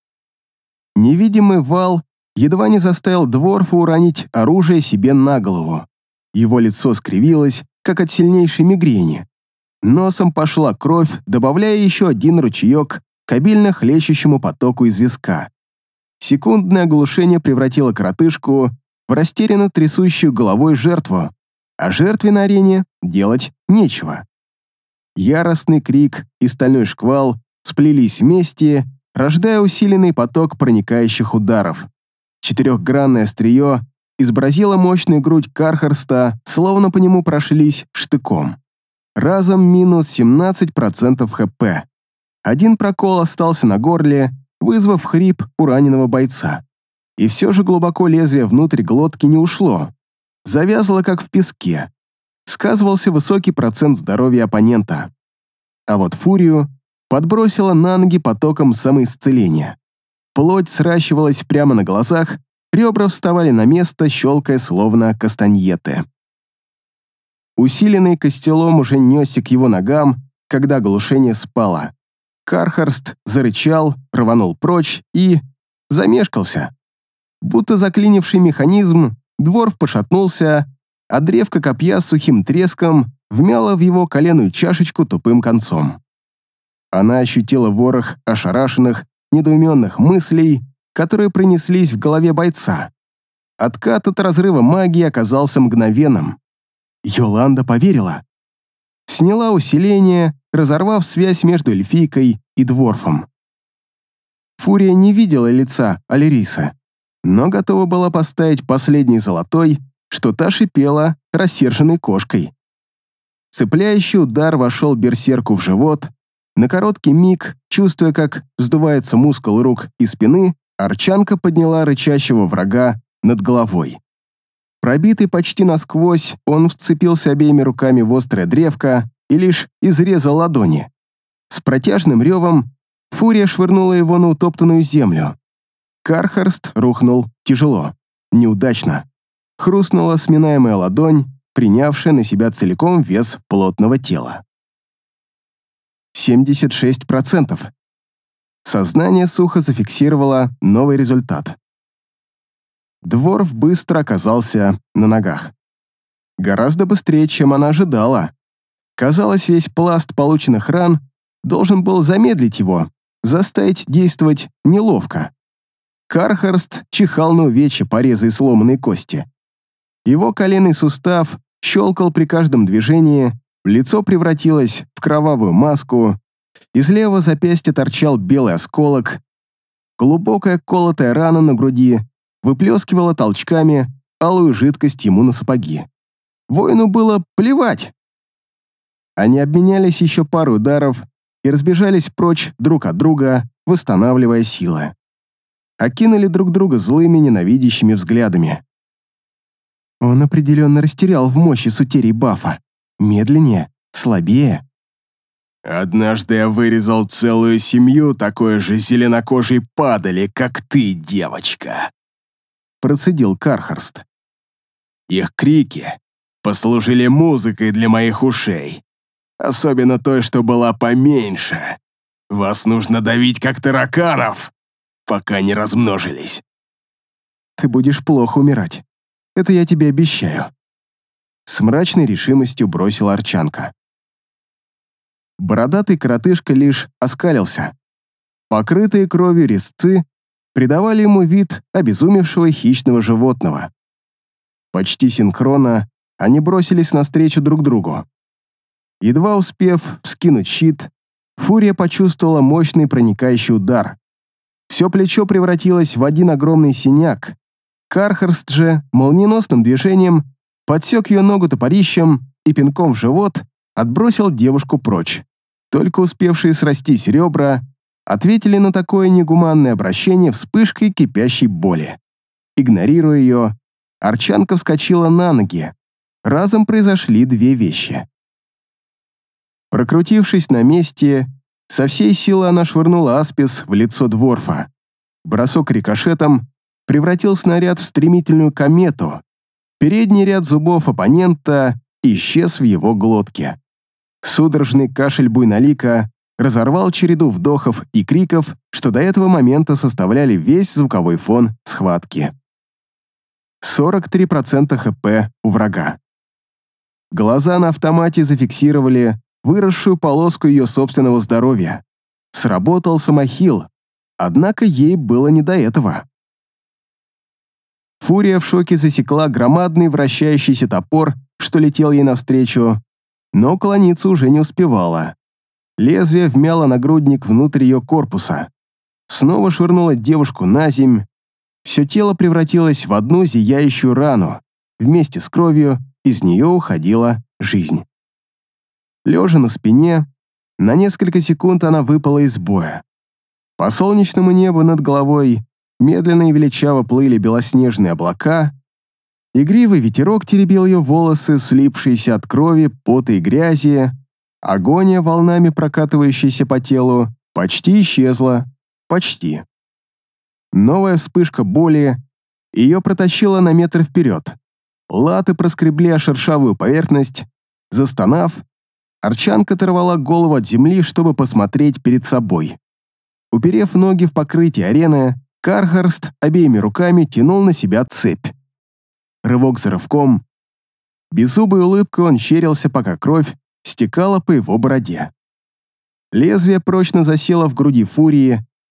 Невидимый вал едва не заставил Дворфа уронить оружие себе на голову. Его лицо скривилось, как от сильнейшей мигрени. Носом пошла кровь, добавляя еще один ручеек к обильно хлещущему потоку из виска. Секундное оглушение превратило коротышку в растерянно трясущую головой жертву, а жертве на арене делать нечего. Яростный крик и стальной шквал сплелись вместе, рождая усиленный поток проникающих ударов. Четырехгранное острие изобразило мощную грудь Кархарста, словно по нему прошлись штыком. Разом минус семнадцать процентов ХП. Один прокол остался на горле, вызвав хрип у раненого бойца. И все же глубоко лезвие внутрь глотки не ушло. Завязло, как в песке. Сказывался высокий процент здоровья оппонента. А вот Фурию подбросило на ноги потоком самоисцеления. Плоть сращивалась прямо на глазах, ребра вставали на место, щелкая словно кастаньеты. Усиленный костелом уже несся к его ногам, когда оглушение спало. Кархарст зарычал, рванул прочь и замешкался. Будто заклинивший механизм, Дворф пошатнулся, а древко копья с сухим треском вмяло в его коленную чашечку тупым концом. Она ощутила ворох ошарашенных, недоуменных мыслей, которые пронеслись в голове бойца. Откат от разрыва магии оказался мгновенным. Йоланда поверила. Сняла усиление, разорвав связь между эльфийкой и дворфом. Фурия не видела лица Алириса, но готова была поставить последний золотой, что та шипела рассерженной кошкой. Цепляющий удар вошел берсерку в живот. На короткий миг, чувствуя, как вздувается мускул рук и спины, арчанка подняла рычащего врага над головой. Пробитый почти насквозь, он вцепился обеими руками в острое древко и лишь изрезал ладони. С протяжным ревом Фурия швырнула его на утоптанную землю. Кархарст рухнул тяжело, неудачно. Хрустнула сминаемая ладонь, принявшая на себя целиком вес плотного тела. семьдесят шесть процентов. Сознание сухо зафиксировало новый результат. Дворф быстро оказался на ногах. Гораздо быстрее, чем она ожидала. Казалось, весь пласт полученных ран должен был замедлить его, заставить действовать неловко. Кархарст чихал на увечья, порезы и сломанные кости. Его коленный сустав щелкал при каждом движении, лицо превратилось в кровавую маску, из левого запястья торчал белый осколок, глубокая колотая рана на груди выплескивала толчками алую жидкость ему на сапоги. Воину было плевать. Они обменялись еще пару ударов и разбежались прочь друг от друга, восстанавливая силы. Окинули друг друга злыми, ненавидящими взглядами. Он определенно растерял в мощи сутерий бафа. Медленнее, слабее. «Однажды я вырезал целую семью такой же зеленокожей падали, как ты, девочка», — процедил Кархарст. «Их крики послужили музыкой для моих ушей, особенно той, что была поменьше. Вас нужно давить, как тараканов, пока не размножились». «Ты будешь плохо умирать. Это я тебе обещаю», — с мрачной решимостью бросила арчанка. Бородатый коротышка лишь оскалился. Покрытые кровью резцы придавали ему вид обезумевшего хищного животного. Почти синхронно они бросились навстречу друг другу. Едва успев вскинуть щит, Фурия почувствовала мощный проникающий удар. Все плечо превратилось в один огромный синяк. Кархарст же молниеносным движением подсек ее ногу топорищем и пинком в живот отбросил девушку прочь. Только успевшие срастись ребра ответили на такое негуманное обращение вспышкой кипящей боли. Игнорируя ее, арчанка вскочила на ноги. Разом произошли две вещи. Прокрутившись на месте, со всей силы она швырнула аспис в лицо дворфа. Бросок рикошетом превратил снаряд в стремительную комету. Передний ряд зубов оппонента исчез в его глотке. Судорожный кашель буйнолика разорвал череду вдохов и криков, что до этого момента составляли весь звуковой фон схватки. сорок три процента хп у врага. Глаза на автомате зафиксировали выросшую полоску ее собственного здоровья. Сработал самохил, однако ей было не до этого. Фурия в шоке засекла громадный вращающийся топор, что летел ей навстречу, но уклониться уже не успевала. Лезвие вмяло нагрудник внутрь ее корпуса. Снова швырнуло девушку на земь. Все тело превратилось в одну зияющую рану. Вместе с кровью из нее уходила жизнь. Лежа на спине, на несколько секунд она выпала из боя. По солнечному небу над головой медленно и величаво плыли белоснежные облака. Игривый ветерок теребил ее волосы, слипшиеся от крови, пота и грязи. Агония, волнами прокатывающаяся по телу, почти исчезла. Почти. Новая вспышка боли ее протащила на метр вперед. Латы проскребли о шершавую поверхность. Застонав, арчанка оторвала голову от земли, чтобы посмотреть перед собой. Уперев ноги в покрытие арены, Кархарст обеими руками тянул на себя цепь. Рывок за рывком. Беззубой улыбкой он щерился, пока кровь стекала по его бороде. Лезвие прочно засело в груди Фурии,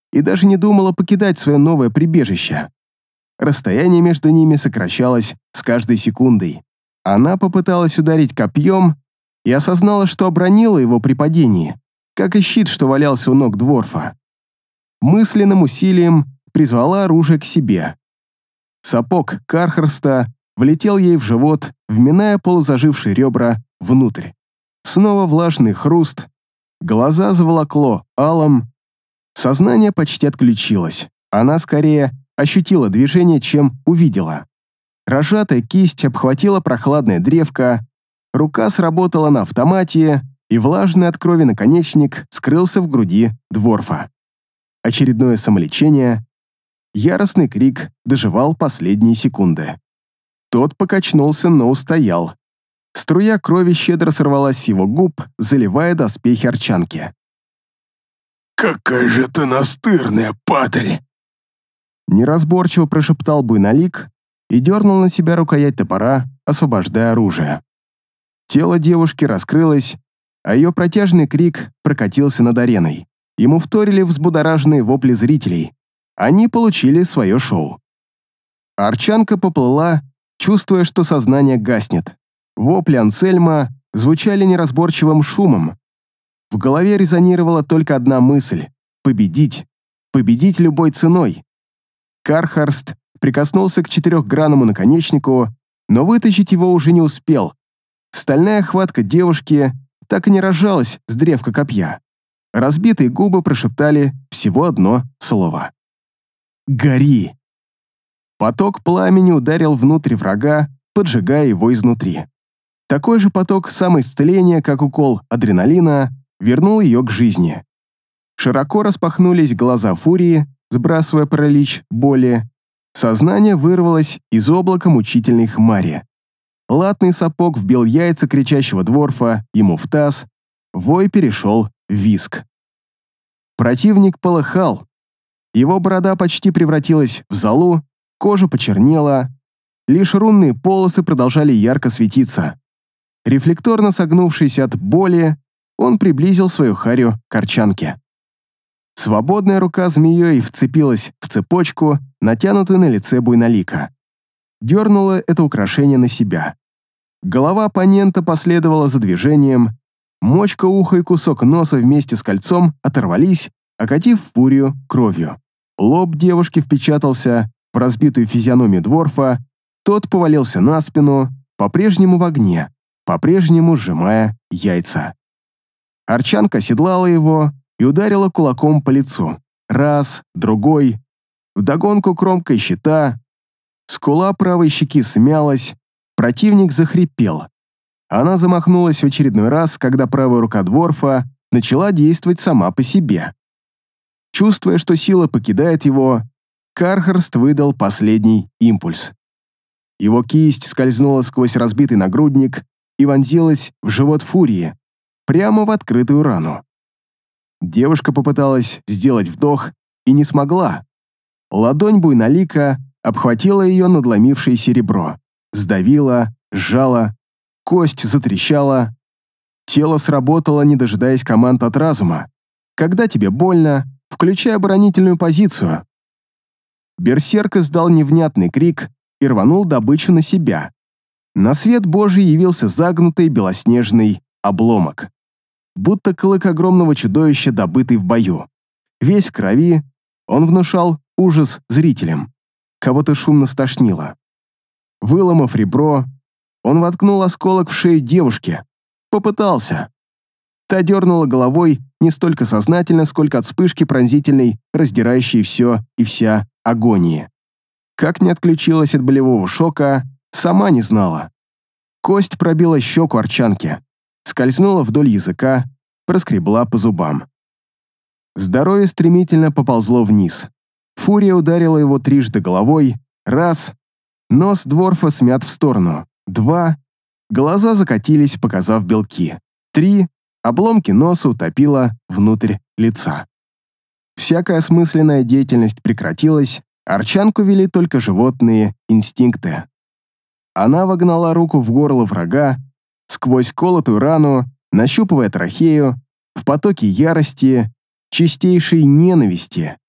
и даже не думала покидать свое новое прибежище. Расстояние между ними сокращалось с каждой секундой. Она попыталась ударить копьем и осознала, что обронила его при падении, как и щит, что валялся у ног дворфа. Мысленным усилием призвала оружие к себе. Сапог Кархарста влетел ей в живот, вминая полузажившие ребра внутрь. Снова влажный хруст, глаза заволокло алом, сознание почти отключилось. Она скорее ощутила движение, чем увидела. Разжатая кисть обхватила прохладное древко, рука сработала на автомате, и влажный от крови наконечник скрылся в груди дворфа. Очередное самолечение, яростный крик доживал последние секунды. Тот покачнулся, но устоял. Струя крови щедро сорвалась с его губ, заливая доспехи арчанки. «Какая же ты настырная, падаль!» Неразборчиво прошептал Буйнолик и дернул на себя рукоять топора, освобождая оружие. Тело девушки раскрылось, а ее протяжный крик прокатился над ареной. Ему вторили взбудораженные вопли зрителей. Они получили свое шоу. Арчанка поплыла, чувствуя, что сознание гаснет. Вопли Ансельма звучали неразборчивым шумом. В голове резонировала только одна мысль — победить. Победить любой ценой. Кархарст прикоснулся к четырехгранному наконечнику, но вытащить его уже не успел. Стальная хватка девушки так и не разжалась с древка копья. Разбитые губы прошептали всего одно слово. «Гори!» Поток пламени ударил внутрь врага, поджигая его изнутри. Такой же поток самоисцеления, как укол адреналина, вернул ее к жизни. Широко распахнулись глаза Фурии, сбрасывая паралич боли. Сознание вырвалось из облака мучительной хмари. Латный сапог вбил яйца кричащего дворфа ему в таз, вой перешел в визг. Противник полыхал. Его борода почти превратилась в золу, кожа почернела, лишь рунные полосы продолжали ярко светиться. Рефлекторно согнувшись от боли, он приблизил свою харю к арчанке. Свободная рука змеей вцепилась в цепочку, натянутую на лице Буйнолика. Дернула это украшение на себя. Голова оппонента последовала за движением, мочка уха и кусок носа вместе с кольцом оторвались, окатив Фурию кровью. Лоб девушки впечатался в разбитую физиономию дворфа, тот повалился на спину, по-прежнему в огне, по-прежнему сжимая яйца. Арчанка седлала его и ударила кулаком по лицу. Раз, другой. Вдогонку кромкой щита. Скула правой щеки смялась, противник захрипел. Она замахнулась в очередной раз, когда правая рука дворфа начала действовать сама по себе. Чувствуя, что сила покидает его, Кархарст выдал последний импульс. Его кисть скользнула сквозь разбитый нагрудник и вонзилась в живот Фурии, прямо в открытую рану. Девушка попыталась сделать вдох и не смогла. Ладонь Буйнолика обхватила ее надломившееся ребро, сдавила, сжала, кость затрещала. Тело сработало, не дожидаясь команд от разума. Когда тебе больно, включай оборонительную позицию. Берсерк издал невнятный крик и рванул добычу на себя. На свет Божий явился загнутый белоснежный обломок. Будто клык огромного чудовища, добытый в бою. Весь в крови, он внушал ужас зрителям. Кого-то шумно стошнило. Выломав ребро, он воткнул осколок в шею девушки. Попытался. Та дернула головой не столько сознательно, сколько от вспышки пронзительной, раздирающей все и вся агонии. Как не отключилась от болевого шока, сама не знала. Кость пробила щеку арчанки, скользнула вдоль языка, проскребла по зубам. Здоровье стремительно поползло вниз. Фурия ударила его трижды головой. Раз. Нос дворфа смят в сторону. Два. Глаза закатились, показав белки. Три. Обломки носа утопила внутрь лица. Всякая осмысленная деятельность прекратилась, арчанку вели только животные инстинкты. Она вогнала руку в горло врага, сквозь колотую рану, нащупывая трахею, в потоке ярости, чистейшей ненависти,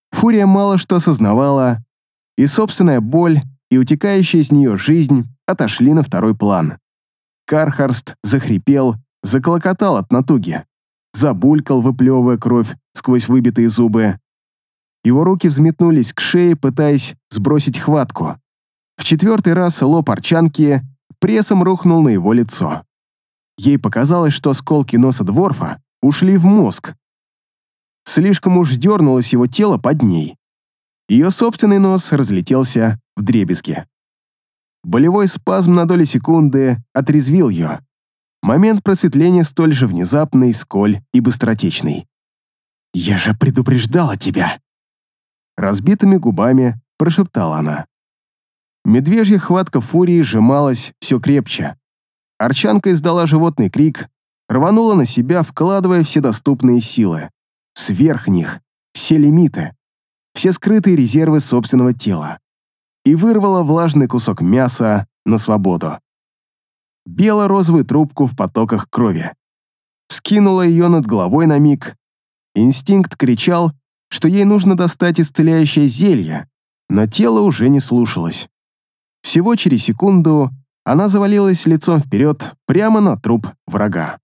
Фурия мало что осознавала, и собственная боль, и утекающая из нее жизнь отошли на второй план. Кархарст захрипел, заклокотал от натуги, забулькал, выплевывая кровь сквозь выбитые зубы. Его руки взметнулись к шее, пытаясь сбросить хватку. В четвертый раз лоб Арчанки прессом рухнул на его лицо. Ей показалось, что осколки носа Дворфа ушли в мозг. Слишком уж дернулось его тело под ней. Ее собственный нос разлетелся вдребезги. Болевой спазм на долю секунды отрезвил ее. Момент просветления столь же внезапный, сколь и быстротечный. «Я же предупреждала тебя!» Разбитыми губами прошептала она. Медвежья хватка Фурии сжималась все крепче. Арчанка издала животный крик, рванула на себя, вкладывая все доступные силы. Сверх них все лимиты, все скрытые резервы собственного тела. И вырвала влажный кусок мяса на свободу. Бело-розовую трубку в потоках крови. Вскинула ее над головой на миг. Инстинкт кричал, что ей нужно достать исцеляющее зелье, но тело уже не слушалось. Всего через секунду она завалилась лицом вперед прямо на труп врага.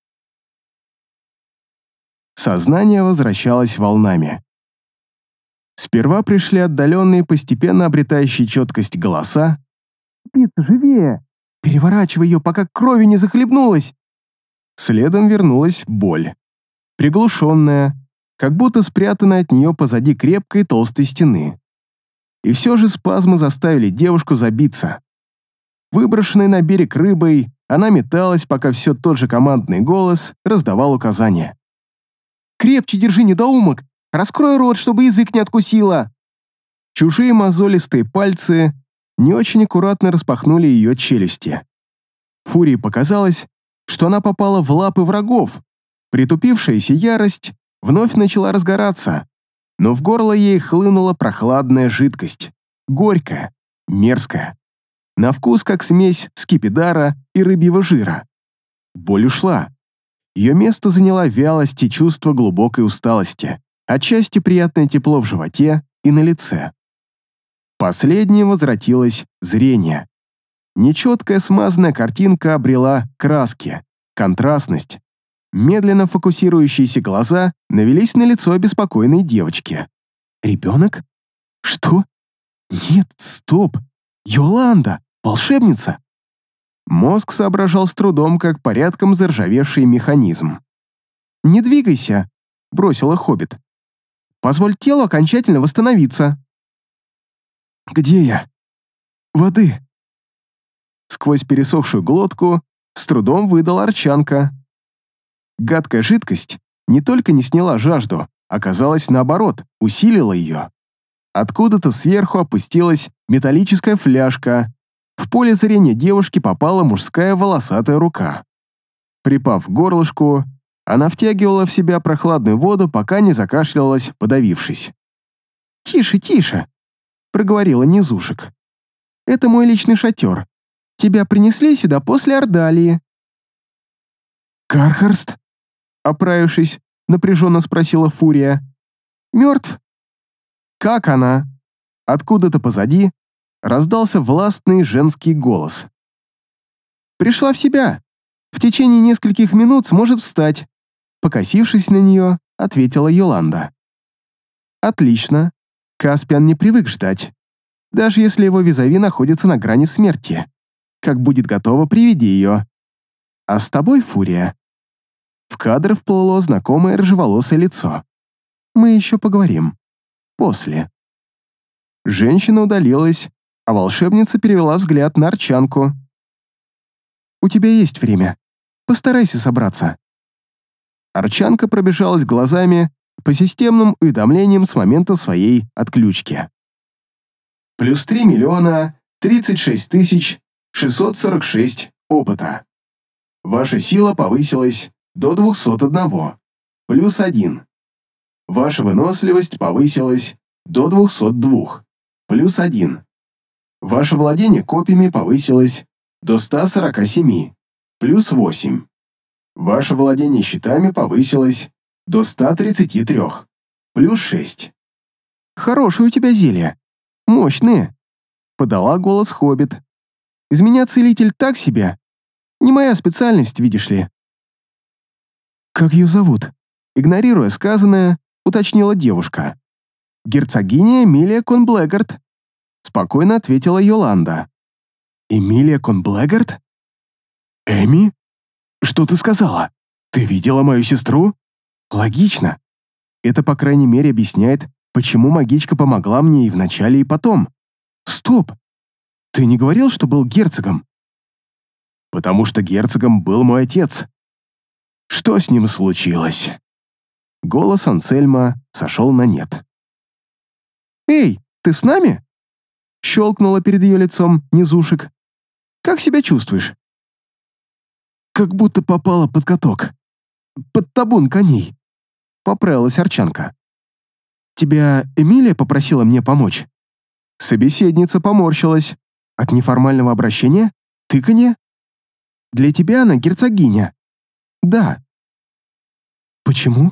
Сознание возвращалось волнами. Сперва пришли отдаленные, постепенно обретающие четкость голоса. «Пицца, живее! Переворачивай ее, пока кровью не захлебнулась!» Следом вернулась боль. Приглушенная, как будто спрятанная от нее позади крепкой толстой стены. И все же спазмы заставили девушку забиться. Выброшенной на берег рыбой, она металась, пока все тот же командный голос раздавал указания. «Крепче держи, недоумок! Раскрой рот, чтобы язык не откусила!» Чужие мозолистые пальцы не очень аккуратно распахнули ее челюсти. Фурии показалось, что она попала в лапы врагов. Притупившаяся ярость вновь начала разгораться, но в горло ей хлынула прохладная жидкость, горькая, мерзкая, на вкус как смесь скипидара и рыбьего жира. Боль ушла. Ее место заняла вялость и чувство глубокой усталости, отчасти приятное тепло в животе и на лице. Последнее возвратилось зрение. Нечеткая смазанная картинка обрела краски, контрастность. Медленно фокусирующиеся глаза навелись на лицо обеспокоенной девочки. «Ребенок? Что? Нет, стоп! Йоланда! Волшебница!» Мозг соображал с трудом, как порядком заржавевший механизм. «Не двигайся», — бросила Хоббит. «Позволь телу окончательно восстановиться». «Где я? Воды!» Сквозь пересохшую глотку с трудом выдала Арчанка. Гадкая жидкость не только не сняла жажду, оказалось, наоборот, усилила ее. Откуда-то сверху опустилась металлическая фляжка. В поле зрения девушки попала мужская волосатая рука. Припав к горлышку, она втягивала в себя прохладную воду, пока не закашлялась, подавившись. «Тише, тише!» — проговорила Низушек. «Это мой личный шатер. Тебя принесли сюда после Ордалии». «Кархарст?» — оправившись, напряженно спросила Фурия. «Мертв?» «Как она?» Откуда-то позади раздался властный женский голос. «Пришла в себя. В течение нескольких минут сможет встать», — покосившись на нее, ответила Йоланда. «Отлично. Каспиан не привык ждать. Даже если его визави находится на грани смерти. Как будет готова, приведи ее. А с тобой, Фурия?» В кадр вплыло знакомое рыжеволосое лицо. «Мы еще поговорим. После». Женщина удалилась, а волшебница перевела взгляд на Арчанку. «У тебя есть время. Постарайся собраться». Арчанка пробежалась глазами по системным уведомлениям с момента своей отключки. Плюс три миллиона тридцать шесть тысяч шестьсот сорок шесть опыта. Ваша сила повысилась до двухсот одного. Плюс один. Ваша выносливость повысилась до двухсот двух. Плюс один. Ваше владение копьями повысилось до ста сорока семи. Плюс восемь. Ваше владение щитами повысилось до ста тридцати трёх. Плюс шесть. Хорошие у тебя зелья. Мощные. Подала голос хоббит. Из меня целитель так себе. Не моя специальность, видишь ли. Как ее зовут? Игнорируя сказанное, уточнила девушка. Герцогиня Эмилия Конблэгард. Спокойно ответила Йоланда. Эмилия Конблэгард? Эми? Что ты сказала? Ты видела мою сестру? Логично. Это, по крайней мере, объясняет, почему магичка помогла мне и в начале, и потом. Стоп! Ты не говорил, что был герцогом? Потому что герцогом был мой отец. Что с ним случилось? Голос Ансельма сошел на нет. «Эй, ты с нами?» Щелкнула перед ее лицом низушек. «Как себя чувствуешь?» «Как будто попала под каток. Под табун коней», — поправилась Арчанка. «Тебя Эмилия попросила мне помочь?» Собеседница поморщилась. «От неформального обращения? Тыканье? Для тебя она герцогиня?» «Да». «Почему?»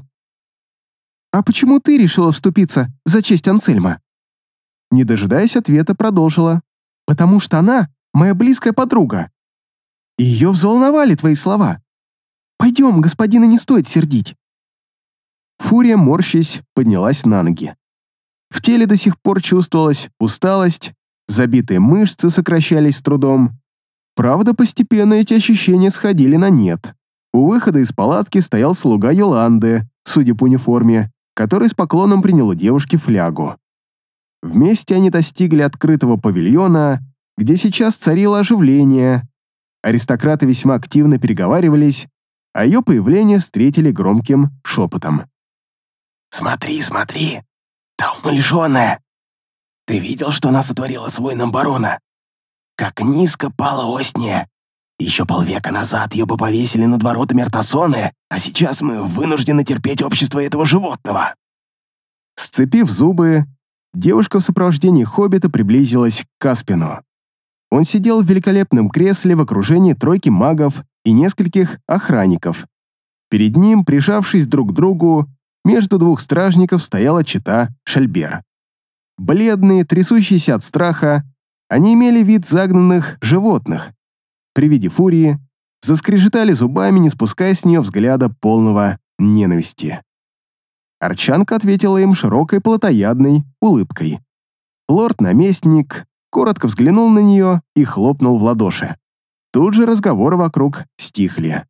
«А почему ты решила вступиться за честь Ансельма?» Не дожидаясь ответа, продолжила. «Потому что она моя близкая подруга. И ее взволновали твои слова. Пойдем, господина не стоит сердить». Фурия, морщась, поднялась на ноги. В теле до сих пор чувствовалась усталость, забитые мышцы сокращались с трудом. Правда, постепенно эти ощущения сходили на нет. У выхода из палатки стоял слуга Йоланды, судя по униформе, который с поклоном принял у девушки флягу. Вместе они достигли открытого павильона, где сейчас царило оживление. Аристократы весьма активно переговаривались, а ее появление встретили громким шепотом. «Смотри, смотри, та умалишенная! Ты видел, что она сотворила с воином барона? Как низко пала Осния! Еще полвека назад ее бы повесили над воротами Артасоны, а сейчас мы вынуждены терпеть общество этого животного!» Сцепив зубы, девушка в сопровождении хоббита приблизилась к Каспину. Он сидел в великолепном кресле в окружении тройки магов и нескольких охранников. Перед ним, прижавшись друг к другу, между двух стражников стояла чета Шальбер. Бледные, трясущиеся от страха, они имели вид загнанных животных. При виде Фурии заскрежетали зубами, не спуская с нее взгляда полного ненависти. Арчанка ответила им широкой плотоядной улыбкой. Лорд-наместник коротко взглянул на нее и хлопнул в ладоши. Тут же разговоры вокруг стихли.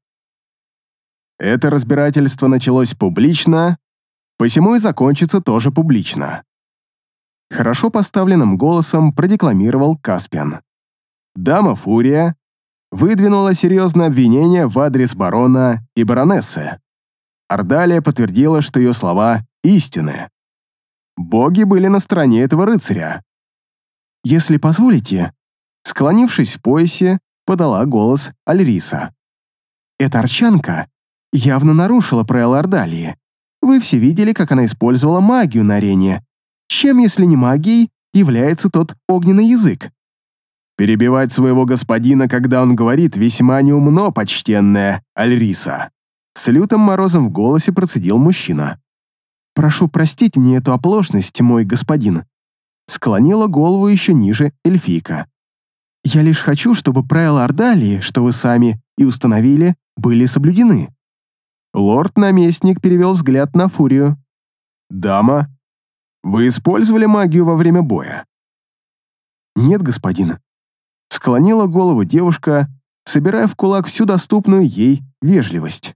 Это разбирательство началось публично, посему и закончится тоже публично. Хорошо поставленным голосом продекламировал Каспиан. Дама Фурия выдвинула серьезное обвинение в адрес барона и баронессы. Ордалия подтвердила, что ее слова истинны. Боги были на стороне этого рыцаря. «Если позволите», склонившись в поясе, подала голос Альриса. «Эта арчанка явно нарушила правила Ордалии. Вы все видели, как она использовала магию на арене. Чем, если не магией, является тот огненный язык?» «Перебивать своего господина, когда он говорит, весьма неумно, почтенная Альриса», с лютым морозом в голосе процедил мужчина. «Прошу простить мне эту оплошность, мой господин», склонила голову еще ниже эльфийка. «Я лишь хочу, чтобы правила Ордалии, что вы сами и установили, были соблюдены». Лорд-наместник перевел взгляд на Фурию. «Дама, вы использовали магию во время боя?» «Нет, господин», склонила голову девушка, собирая в кулак всю доступную ей вежливость.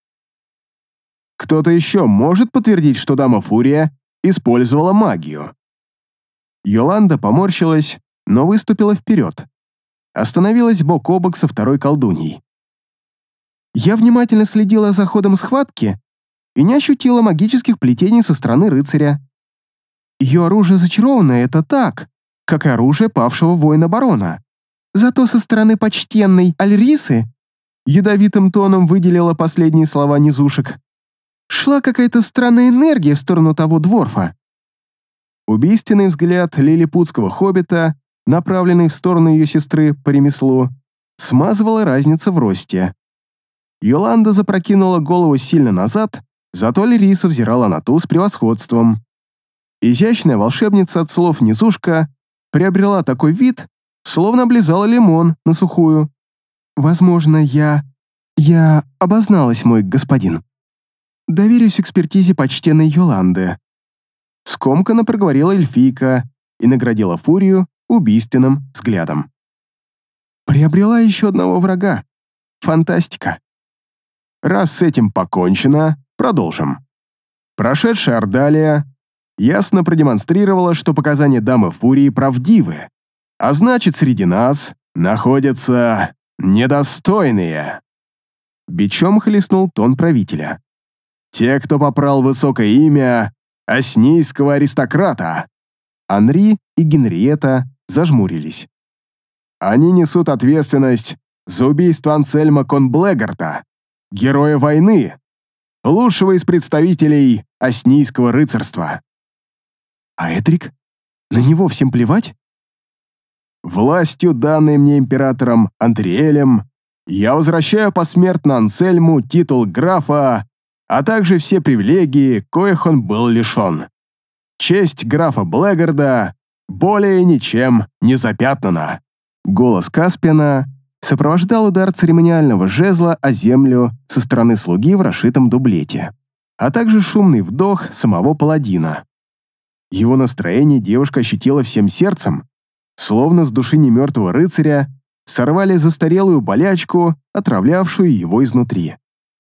«Кто-то еще может подтвердить, что дама Фурия использовала магию?» Йоланда поморщилась, но выступила вперед. Остановилась бок о бок со второй колдуньей. «Я внимательно следила за ходом схватки и не ощутила магических плетений со стороны рыцаря. Ее оружие зачарованное — это так, как и оружие павшего воина-барона. Зато со стороны почтенной Альрисы, ядовитым тоном выделила последние слова низушек, шла какая-то странная энергия в сторону того дворфа». Убийственный взгляд лилипутского хоббита, направленный в сторону ее сестры по ремеслу, смазывала разница в росте. Йоланда запрокинула голову сильно назад, зато Альриса взирала на ту с превосходством. Изящная волшебница от слов низушка приобрела такой вид, словно облизала лимон на сухую. «Возможно, я... я обозналась, мой господин. Доверюсь экспертизе почтенной Йоланды». Скомканно проговорила эльфийка и наградила Фурию убийственным взглядом. Приобрела еще одного врага. Фантастика. Раз с этим покончено, продолжим. Прошедшая Ордалия ясно продемонстрировала, что показания дамы Фурии правдивы, а значит, среди нас находятся недостойные. Бичом хлестнул тон правителя. Те, кто попрал высокое имя оснийского аристократа. Анри и Генриетта зажмурились. Они несут ответственность за убийство Ансельма Конблегарта, героя войны, лучшего из представителей оснийского рыцарства. А Эдрик? На него всем плевать? Властью, данной мне императором Андриэлем, я возвращаю посмертно Ансельму титул графа, а также все привилегии, коих он был лишен. Честь графа Блэгарда более ничем не запятнана. Голос Каспиана сопровождал удар церемониального жезла о землю со стороны слуги в расшитом дублете, а также шумный вдох самого паладина. Его настроение девушка ощутила всем сердцем, словно с души немертвого рыцаря сорвали застарелую болячку, отравлявшую его изнутри.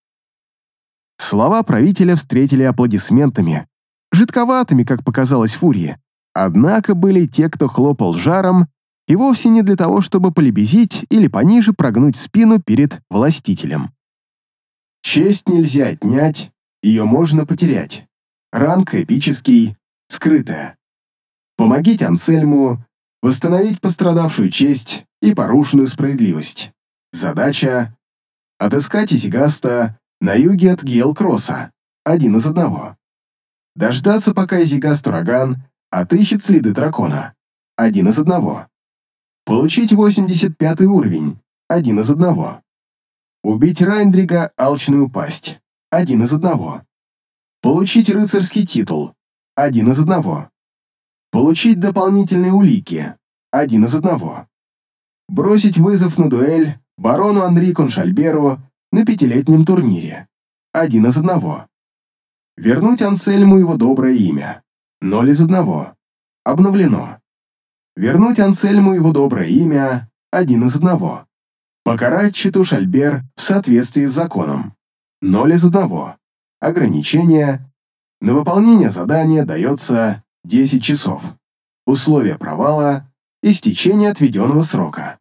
Слова правителя встретили аплодисментами, жидковатыми, как показалось Фурии, однако были те, кто хлопал жаром, и вовсе не для того, чтобы полебезить или пониже прогнуть спину перед властителем. Честь нельзя отнять, ее можно потерять. Ранг эпический, скрытая. Помогите Ансельму восстановить пострадавшую честь и порушенную справедливость. Задача — отыскать Изигаста на юге от Гиелкросса, один из одного. Дождаться, пока Изигаст-ураган отыщет следы дракона, один из одного. Получить восемьдесят пятый уровень, один из одного. Убить Райндрига алчную пасть, один из одного. Получить рыцарский титул, один из одного. Получить дополнительные улики, один из одного. Бросить вызов на дуэль барону Анри Коншальберу на пятилетнем турнире, один из одного. Вернуть Ансельму его доброе имя, ноль из одного. Обновлено. Вернуть Ансельму его доброе имя, один из одного. Покарать читу Шальбер в соответствии с законом, ноль из одного. Ограничение. На выполнение задания дается десять часов. Условия провала – истечение отведенного срока.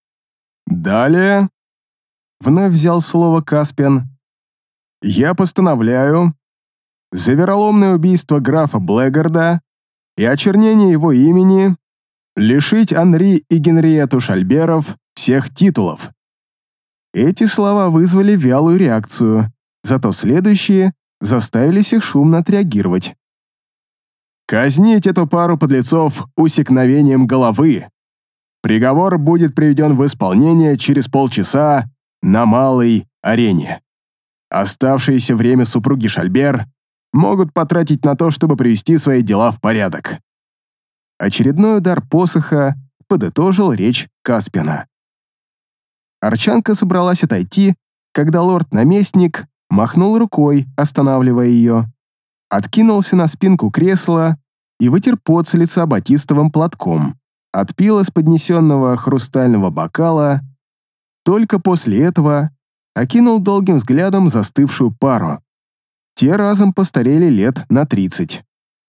Далее, вновь взял слово Каспиан, я постановляю за вероломное убийство графа Блэгарда и очернение его имени лишить Анри и Генриетту Шальберов всех титулов. Эти слова вызвали вялую реакцию, зато следующие заставили всех шумно отреагировать. Казнить эту пару подлецов усекновением головы. Приговор будет приведен в исполнение через полчаса на малой арене. Оставшееся время супруги Шальбер могут потратить на то, чтобы привести свои дела в порядок. Очередной удар посоха подытожил речь Каспиана. Арчанка собралась отойти, когда лорд-наместник махнул рукой, останавливая ее, откинулся на спинку кресла и вытер пот с лица батистовым платком, отпил из поднесенного хрустального бокала, только после этого окинул долгим взглядом застывшую пару. Те разом постарели лет на тридцать.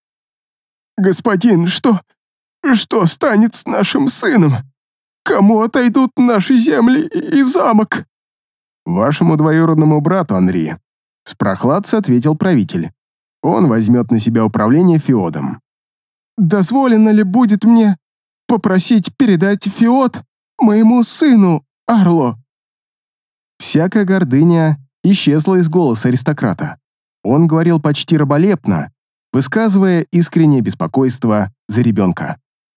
«Господин, что... что станет с нашим сыном? Кому отойдут наши земли и замок?» «Вашему двоюродному брату, Анри», — с прохладцей ответил правитель. «Он возьмет на себя управление феодом». «Дозволено ли будет мне попросить передать феод моему сыну, Арло?» Всякая гордыня исчезла из голоса аристократа. Он говорил почти раболепно, высказывая искреннее беспокойство за ребенка.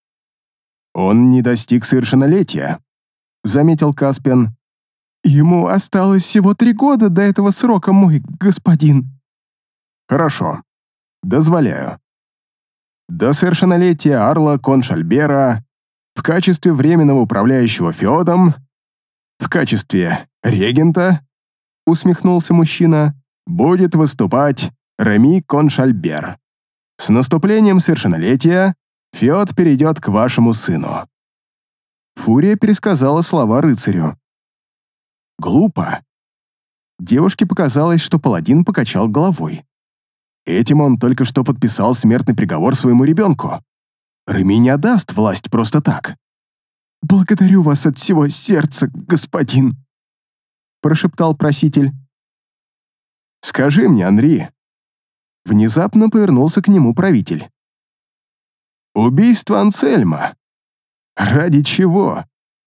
«Он не достиг совершеннолетия», — заметил Каспиан. «Ему осталось всего три года до этого срока, мой господин». «Хорошо. Дозволяю. до совершеннолетия Арла Коншальбера в качестве временного управляющего феодом, в качестве регента, усмехнулся мужчина, будет выступать Реми Коншальбер. С наступлением совершеннолетия феод перейдет к вашему сыну. Фурия пересказала слова рыцарю. Глупо. Девушке показалось, что паладин покачал головой. Этим он только что подписал смертный приговор своему ребенку. Реми не отдаст власть просто так. «Благодарю вас от всего сердца, господин», — прошептал проситель. «Скажи мне, Анри». Внезапно повернулся к нему правитель. «Убийство Ансельма. Ради чего?»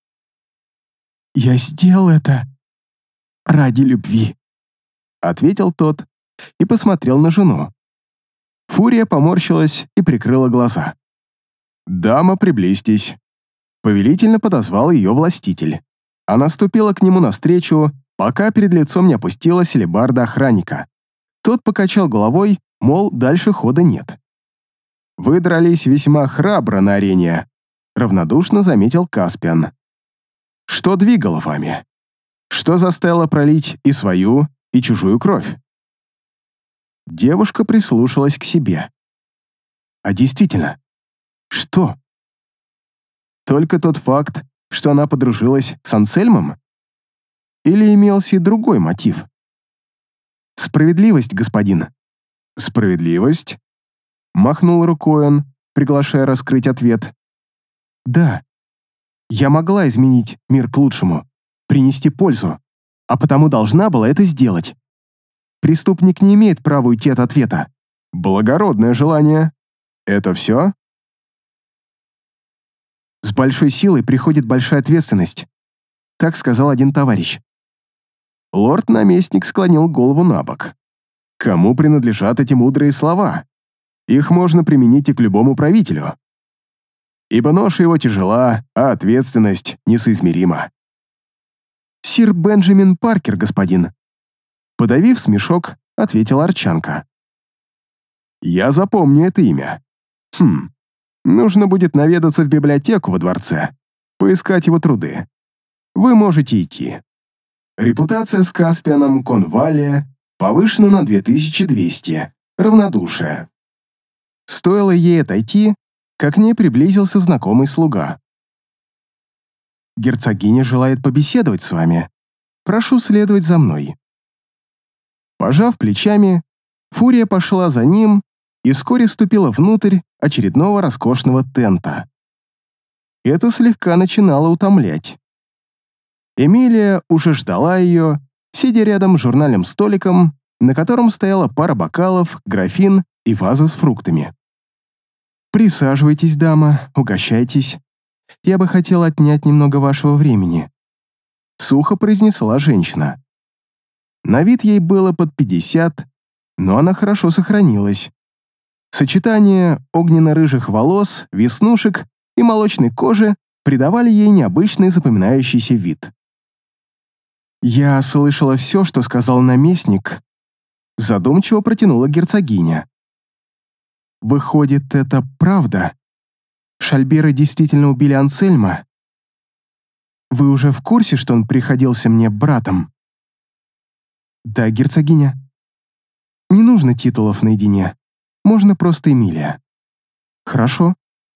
«Я сделал это ради любви», — ответил тот и посмотрел на жену. Фурия поморщилась и прикрыла глаза. «Дама, приблизьтесь», — повелительно подозвал ее властитель. Она ступила к нему навстречу, пока перед лицом не опустилась алебарда охранника. Тот покачал головой, мол, дальше хода нет. «Вы дрались весьма храбро на арене», — равнодушно заметил Каспиан. «Что двигало вами? Что заставило пролить и свою, и чужую кровь?» Девушка прислушалась к себе. «А действительно, что?» Только тот факт, что она подружилась с Ансельмом? Или имелся и другой мотив? «Справедливость, господин». «Справедливость?» Махнул рукой он, приглашая раскрыть ответ. «Да, я могла изменить мир к лучшему, принести пользу, а потому должна была это сделать. Преступник не имеет права уйти от ответа. Благородное желание. Это все?» «С большой силой приходит большая ответственность», — так сказал один товарищ. Лорд-наместник склонил голову на бок. «Кому принадлежат эти мудрые слова? Их можно применить и к любому правителю. Ибо ноша его тяжела, а ответственность несоизмерима». «Сир Бенджамин Паркер, господин», — подавив смешок, ответила Арчанка. «Я запомню это имя. Хм, нужно будет наведаться в библиотеку во дворце, поискать его труды. Вы можете идти». Репутация с Каспианом Конвалия повышена на две тысячи двести. Равнодушие. Стоило ей отойти, как к ней приблизился знакомый слуга. «Герцогиня желает побеседовать с вами. Прошу следовать за мной». Пожав плечами, Фурия пошла за ним и вскоре ступила внутрь очередного роскошного тента. Это слегка начинало утомлять. Эмилия уже ждала ее, сидя рядом с журнальным столиком, на котором стояла пара бокалов, графин и ваза с фруктами. «Присаживайтесь, дама, угощайтесь. Я бы хотела отнять немного вашего времени», — сухо произнесла женщина. На вид ей было под пятьдесят, но она хорошо сохранилась. Сочетание огненно-рыжих волос, веснушек и молочной кожи придавали ей необычный запоминающийся вид. «Я слышала все, что сказал наместник», — задумчиво протянула герцогиня. «Выходит, это правда? Шальберы действительно убили Ансельма? Вы уже в курсе, что он приходился мне братом?» «Да, герцогиня. Не нужно титулов наедине. Можно просто Эмилия». «Хорошо.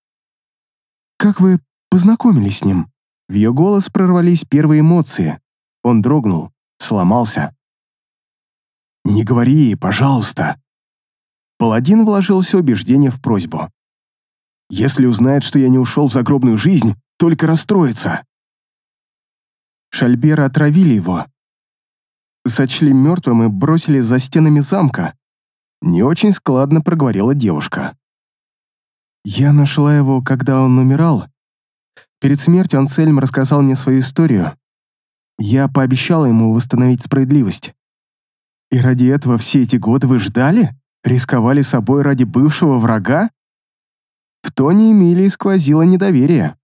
Как вы познакомились с ним?» В ее голос прорвались первые эмоции. Он дрогнул, сломался. «Не говори ей, пожалуйста». Паладин вложил все убеждение в просьбу. «Если узнает, что я не ушел в загробную жизнь, только расстроится». Шальберы отравили его. Сочли мертвым и бросили за стенами замка. Не очень складно проговорила девушка. «Я нашла его, когда он умирал. Перед смертью Ансельм рассказал мне свою историю. Я пообещала ему восстановить справедливость. И ради этого все эти годы вы ждали? Рисковали собой ради бывшего врага?» В тоне Эмилии сквозило недоверие.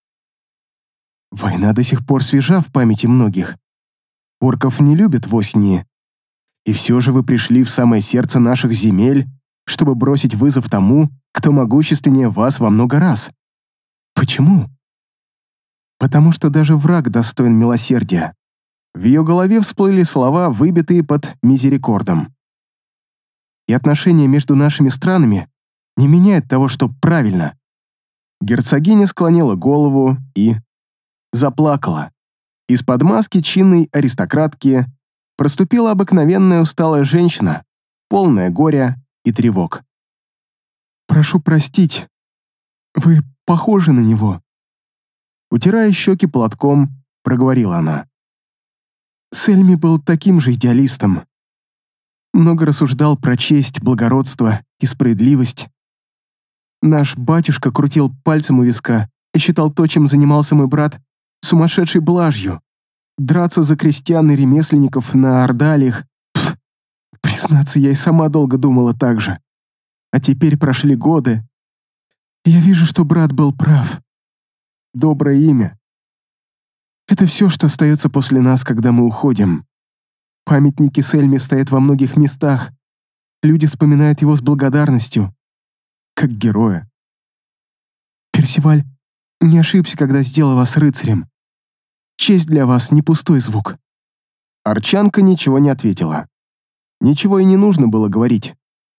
«Война до сих пор свежа в памяти многих. Орков не любят в осени. И все же вы пришли в самое сердце наших земель, чтобы бросить вызов тому, кто могущественнее вас во много раз. Почему? Потому что даже враг достоин милосердия. В ее голове всплыли слова, выбитые под мизерикордом. И отношения между нашими странами не меняют того, что правильно. Герцогиня склонила голову и заплакала. Из-под маски чинной аристократки проступила обыкновенная усталая женщина, полная горя и тревог. «Прошу простить, вы похожи на него», утирая щеки платком, проговорила она. Сельми был таким же идеалистом. Много рассуждал про честь, благородство и справедливость. Наш батюшка крутил пальцем у виска и считал то, чем занимался мой брат, сумасшедшей блажью. Драться за крестьян и ремесленников на ордалиях. Пф, признаться, я и сама долго думала так же. А теперь прошли годы. И я вижу, что брат был прав. Доброе имя. Это все, что остается после нас, когда мы уходим. Памятники Сельме стоят во многих местах. Люди вспоминают его с благодарностью, как героя. Персиваль не ошибся, когда сделал вас рыцарем. Честь для вас не пустой звук. Арчанка ничего не ответила. Ничего и не нужно было говорить.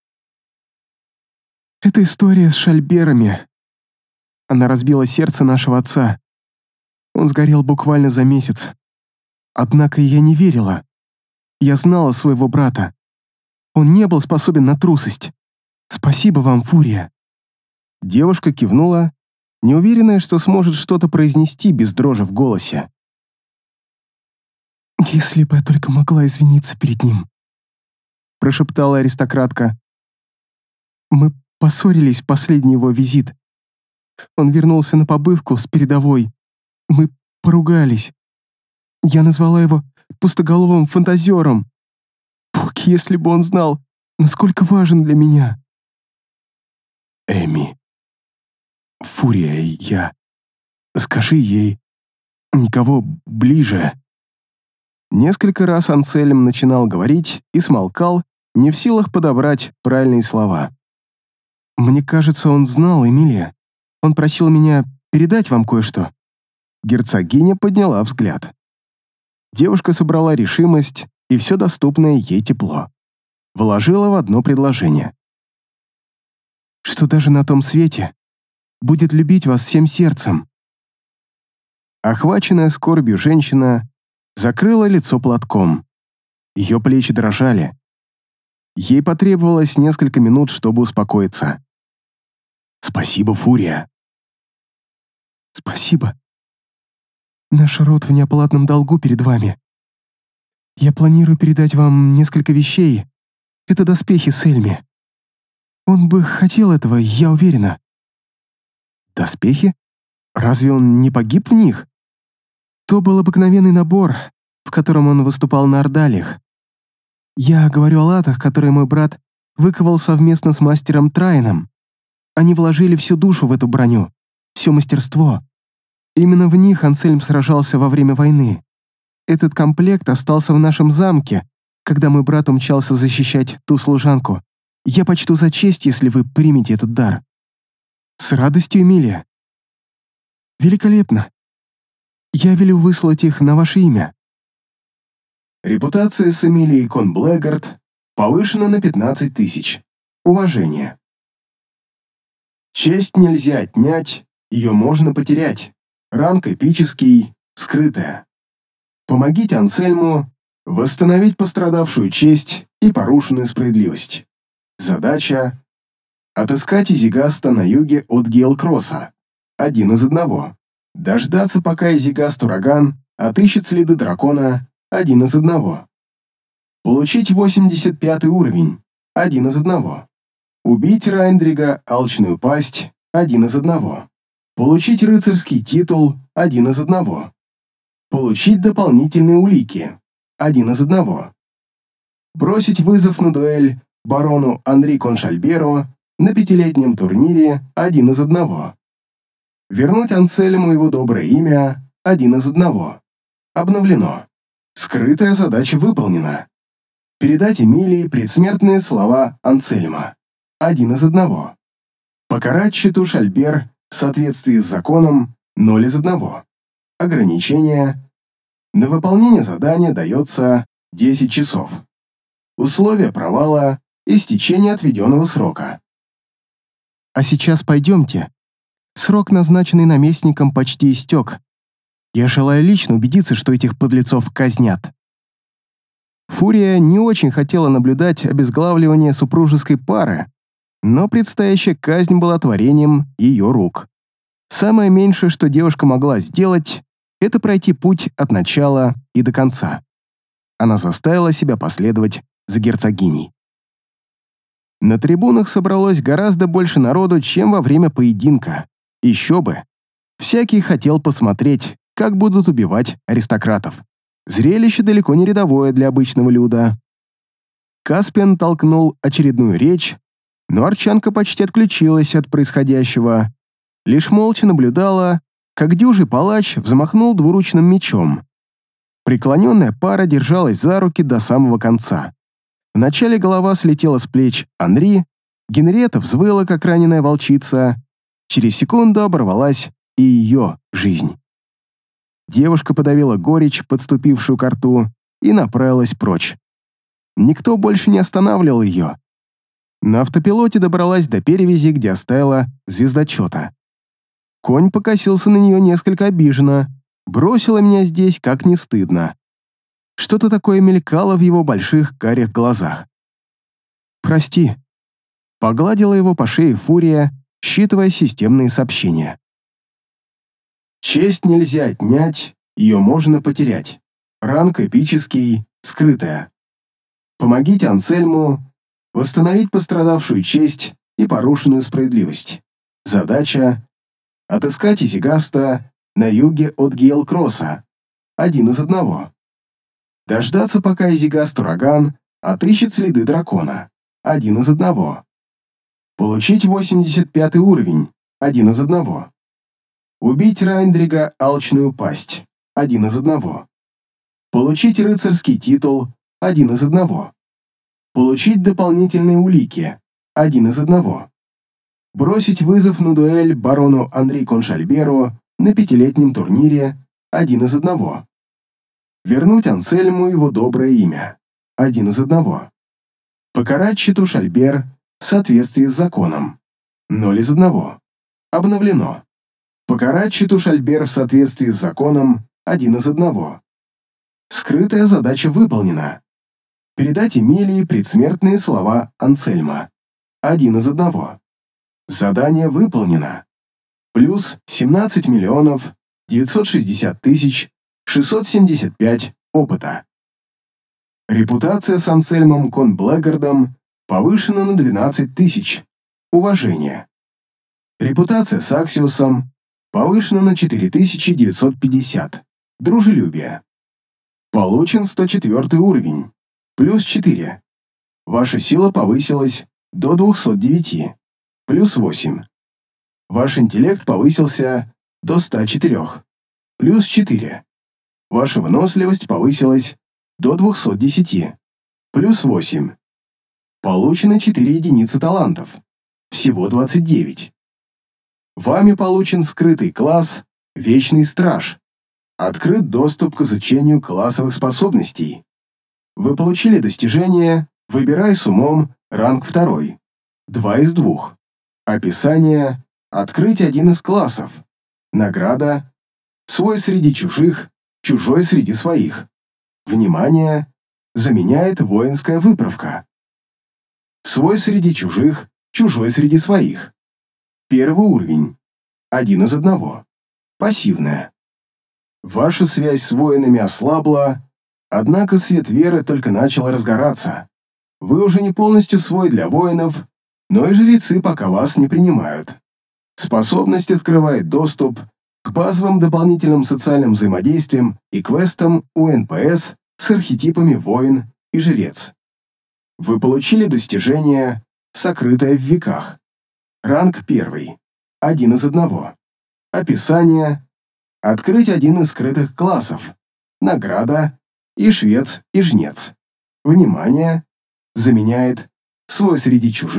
Это история с шальберами. Она разбила сердце нашего отца. Он сгорел буквально за месяц. Однако я не верила. Я знала своего брата. Он не был способен на трусость. Спасибо вам, Фурия. Девушка кивнула, неуверенная, что сможет что-то произнести без дрожи в голосе. «Если бы я только могла извиниться перед ним», прошептала аристократка. «Мы поссорились в последний его визит. Он вернулся на побывку с передовой. Мы поругались. Я назвала его пустоголовым фантазером. Боги, если бы он знал, насколько важен для меня». «Эми, Фурия, я... Скажи ей, никого ближе». Несколько раз Ансельм начинал говорить и смолкал, не в силах подобрать правильные слова. «Мне кажется, он знал, Эмилия. Он просил меня передать вам кое-что». Герцогиня подняла взгляд. Девушка собрала решимость и все доступное ей тепло. Вложила в одно предложение. «Что даже на том свете будет любить вас всем сердцем». Охваченная скорбью женщина закрыла лицо платком. Ее плечи дрожали. Ей потребовалось несколько минут, чтобы успокоиться. «Спасибо, Фурия». «Спасибо. Наш род в неоплатном долгу перед вами. Я планирую передать вам несколько вещей. Это доспехи Сельми. Он бы хотел этого, я уверена». «Доспехи? Разве он не погиб в них?» То был обыкновенный набор, в котором он выступал на ордалиях. Я говорю о латах, которые мой брат выковал совместно с мастером Трайном. Они вложили всю душу в эту броню, все мастерство. Именно в них Ансельм сражался во время войны. Этот комплект остался в нашем замке, когда мой брат умчался защищать ту служанку. Я почту за честь, если вы примете этот дар. С радостью, Эмилия. Великолепно. Я велю выслать их на ваше имя». Репутация с Эмилией Кон Блэггард повышена на пятнадцать тысяч. Уважение. Честь нельзя отнять, ее можно потерять. Ранг эпический, скрытая. Помогите Ансельму восстановить пострадавшую честь и порушенную справедливость. Задача — отыскать Изигаста на юге от Гейлкросса. Один из одного. Дождаться, пока Изигаст-ураган отыщет следы дракона. Один из одного. Получить восемьдесят пятый уровень. Один из одного. Убить Райндрига, алчную пасть. Один из одного. Получить рыцарский титул. Один из одного. Получить дополнительные улики. Один из одного. Бросить вызов на дуэль барону Анри Коншальберу на пятилетнем турнире. Один из одного. Вернуть Ансельму его доброе имя. Один из одного. Обновлено. Скрытая задача выполнена. Передать Эмилии предсмертные слова Ансельма. один из одного. Покарать Читу Шальбер в соответствии с законом ноль из одного. Ограничение. На выполнение задания дается десять часов. Условия провала – истечение отведенного срока. А сейчас пойдемте. Срок, назначенный наместником, почти истек. Я желаю лично убедиться, что этих подлецов казнят. Фурия не очень хотела наблюдать обезглавливание супружеской пары, но предстоящая казнь была творением ее рук. Самое меньшее, что девушка могла сделать, это пройти путь от начала и до конца. Она заставила себя последовать за герцогиней. На трибунах собралось гораздо больше народу, чем во время поединка. Еще бы. Всякий хотел посмотреть, как будут убивать аристократов. Зрелище далеко не рядовое для обычного люда. Каспиан толкнул очередную речь, но Арчанка почти отключилась от происходящего. Лишь молча наблюдала, как дюжий палач взмахнул двуручным мечом. Преклоненная пара держалась за руки до самого конца. Вначале голова слетела с плеч Анри, Генриетта взвыла, как раненая волчица. Через секунду оборвалась и ее жизнь. Девушка подавила горечь, подступившую к рту, и направилась прочь. Никто больше не останавливал ее. На автопилоте добралась до перевязи, где оставила звездочета. Конь покосился на нее несколько обиженно, бросила меня здесь, как не стыдно. Что-то такое мелькало в его больших карих глазах. «Прости», — погладила его по шее Фурия, считывая системные сообщения. Честь нельзя отнять, ее можно потерять. Ранг эпический, скрытая. Помогите Ансельму восстановить пострадавшую честь и порушенную справедливость. Задача — отыскать Изигаста на юге от Гейлкросса. Один из одного. Дождаться, пока Изигаст-ураган отыщет следы дракона. Один из одного. Получить восемьдесят пятый уровень. Один из одного. Убить Райндрига алчную пасть. Один из одного. Получить рыцарский титул. Один из одного. Получить дополнительные улики. Один из одного. Бросить вызов на дуэль барону Анри Коншальберу на пятилетнем турнире. Один из одного. Вернуть Ансельму его доброе имя. Один из одного. Покарать Читу Шальбер в соответствии с законом. Ноль из одного. Обновлено. Покарать Читу Шальбер в соответствии с законом. Один из одного. Скрытая задача выполнена. Передать Эмилии предсмертные слова Ансельма. Один из одного. Задание выполнено. Плюс семнадцать миллионов девятьсот шестьдесят тысяч шестьсот семьдесят пять опыта. Репутация с Ансельмом кон Блэггардом повышена на двенадцать тысяч. Уважение. Репутация с Аксиусом повышена на четыре тысячи девятьсот пятьдесят. Дружелюбие. Получен сто четвёртый уровень. Плюс четыре. Ваша сила повысилась до двухсот девяти. Плюс восемь. Ваш интеллект повысился до ста четырёх. Плюс четыре. Ваша выносливость повысилась до двухсот десяти. Плюс восемь. Получено четыре единицы талантов. Всего двадцать девять. Вами получен скрытый класс «Вечный страж». Открыт доступ к изучению классовых способностей. Вы получили достижение «Выбирай с умом» ранг второй. Два из двух. Описание «Открыть один из классов». Награда «Свой среди чужих, чужой среди своих». Внимание! Заменяет воинская выправка. Свой среди чужих, чужой среди своих. Первый уровень. Один из одного. Пассивная. Ваша связь с воинами ослабла, однако свет веры только начал разгораться. Вы уже не полностью свой для воинов, но и жрецы пока вас не принимают. Способность открывает доступ к базовым дополнительным социальным взаимодействиям и квестам у эн пэ эс с архетипами воин и жрец. Вы получили достижение «Сокрытое в веках». Ранг первый. Один из одного. Описание. Открыть один из скрытых классов. Награда. И швец, и жнец. Внимание. Заменяет свой среди чужих,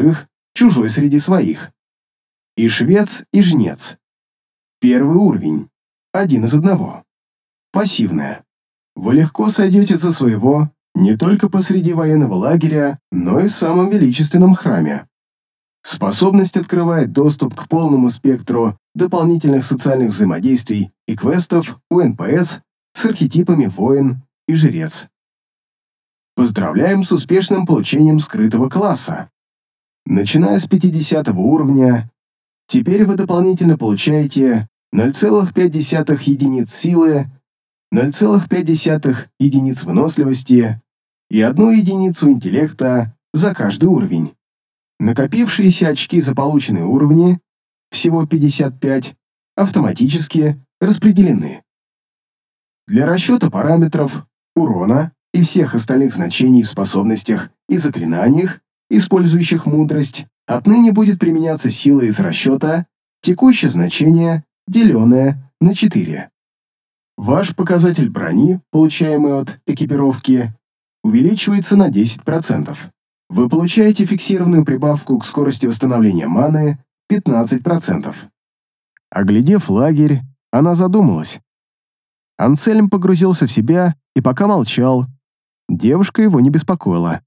чужой среди своих. И швец, и жнец. Первый уровень. Один из одного. Пассивная. Вы легко сойдете за своего не только посреди военного лагеря, но и в самом величественном храме. Способность открывает доступ к полному спектру дополнительных социальных взаимодействий и квестов у эн пэ эс с архетипами воин и жрец. Поздравляем с успешным получением скрытого класса. Начиная с пятидесятого уровня, теперь вы дополнительно получаете ноль целых пять десятых единиц силы, ноль целых пять десятых единиц выносливости и одну единицу интеллекта за каждый уровень. Накопившиеся очки за полученные уровни, всего пятьдесят пять, автоматически распределены. Для расчета параметров, урона и всех остальных значений в способностях и заклинаниях, использующих мудрость, отныне будет применяться сила из расчета текущее значение, деленное на четыре. Ваш показатель брони, получаемый от экипировки, увеличивается на десять процентов. Вы получаете фиксированную прибавку к скорости восстановления маны пятнадцать процентов. Оглядев лагерь, она задумалась. Ансельм погрузился в себя и пока молчал. Девушка его не беспокоила.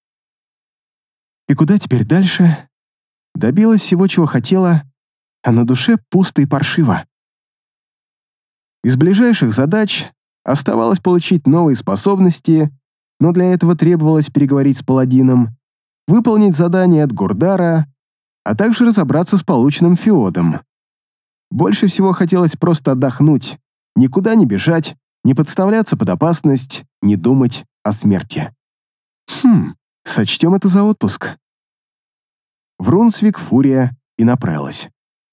И куда теперь дальше? Добилась всего, чего хотела, а на душе пусто и паршиво. Из ближайших задач оставалось получить новые способности, но для этого требовалось переговорить с паладином, выполнить задание от Гурдара, а также разобраться с полученным феодом. Больше всего хотелось просто отдохнуть, никуда не бежать, не подставляться под опасность, не думать о смерти. Хм, сочтем это за отпуск. В Рунсвик Фурия и направилась.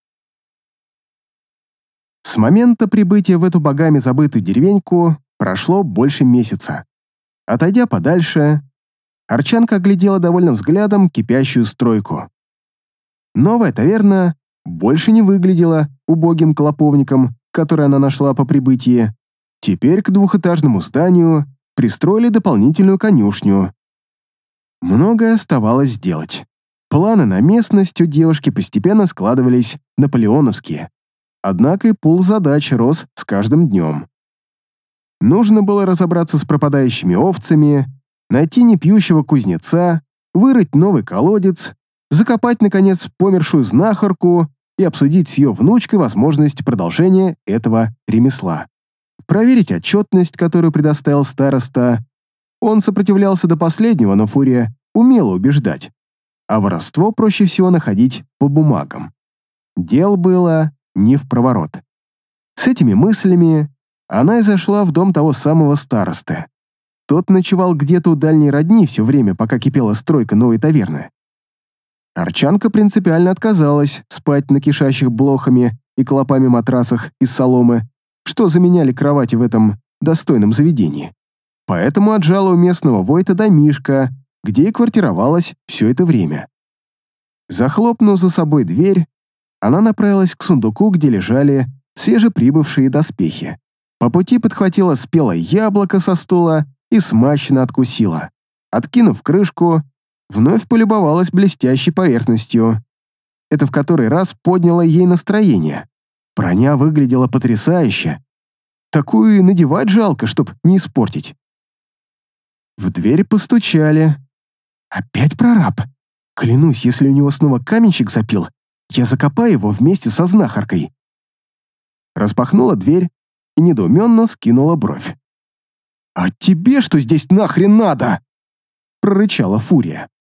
С момента прибытия в эту богами забытую деревеньку прошло больше месяца. Отойдя подальше, Арчанка оглядела довольным взглядом кипящую стройку. Новая таверна больше не выглядела убогим клоповником, который она нашла по прибытии. Теперь к двухэтажному зданию пристроили дополнительную конюшню. Многое оставалось сделать. Планы на местность у девушки постепенно складывались наполеоновские. Однако и пул задач рос с каждым днем. Нужно было разобраться с пропадающими овцами, найти непьющего кузнеца, вырыть новый колодец, закопать, наконец, помершую знахарку и обсудить с ее внучкой возможность продолжения этого ремесла. Проверить отчетность, которую предоставил староста. Он сопротивлялся до последнего, но Фурия умела убеждать. А воровство проще всего находить по бумагам. Дел было не впроворот. С этими мыслями она и зашла в дом того самого старосты. Тот ночевал где-то у дальней родни все время, пока кипела стройка новой таверны. Арчанка принципиально отказалась спать на кишащих блохами и клопами матрасах из соломы, что заменяли кровати в этом достойном заведении. Поэтому отжала у местного войта домишко, где и квартировалась все это время. Захлопнув за собой дверь, она направилась к сундуку, где лежали свежеприбывшие доспехи. По пути подхватила спелое яблоко со стула и смачно откусила. Откинув крышку, вновь полюбовалась блестящей поверхностью. Это в который раз подняло ей настроение. Броня выглядела потрясающе. Такую и надевать жалко, чтоб не испортить. В дверь постучали. Опять прораб. Клянусь, если у него снова каменщик запил, я закопаю его вместе со знахаркой. Распахнула дверь и недоуменно скинула бровь. «А тебе что здесь нахрен надо?» — прорычала Фурия.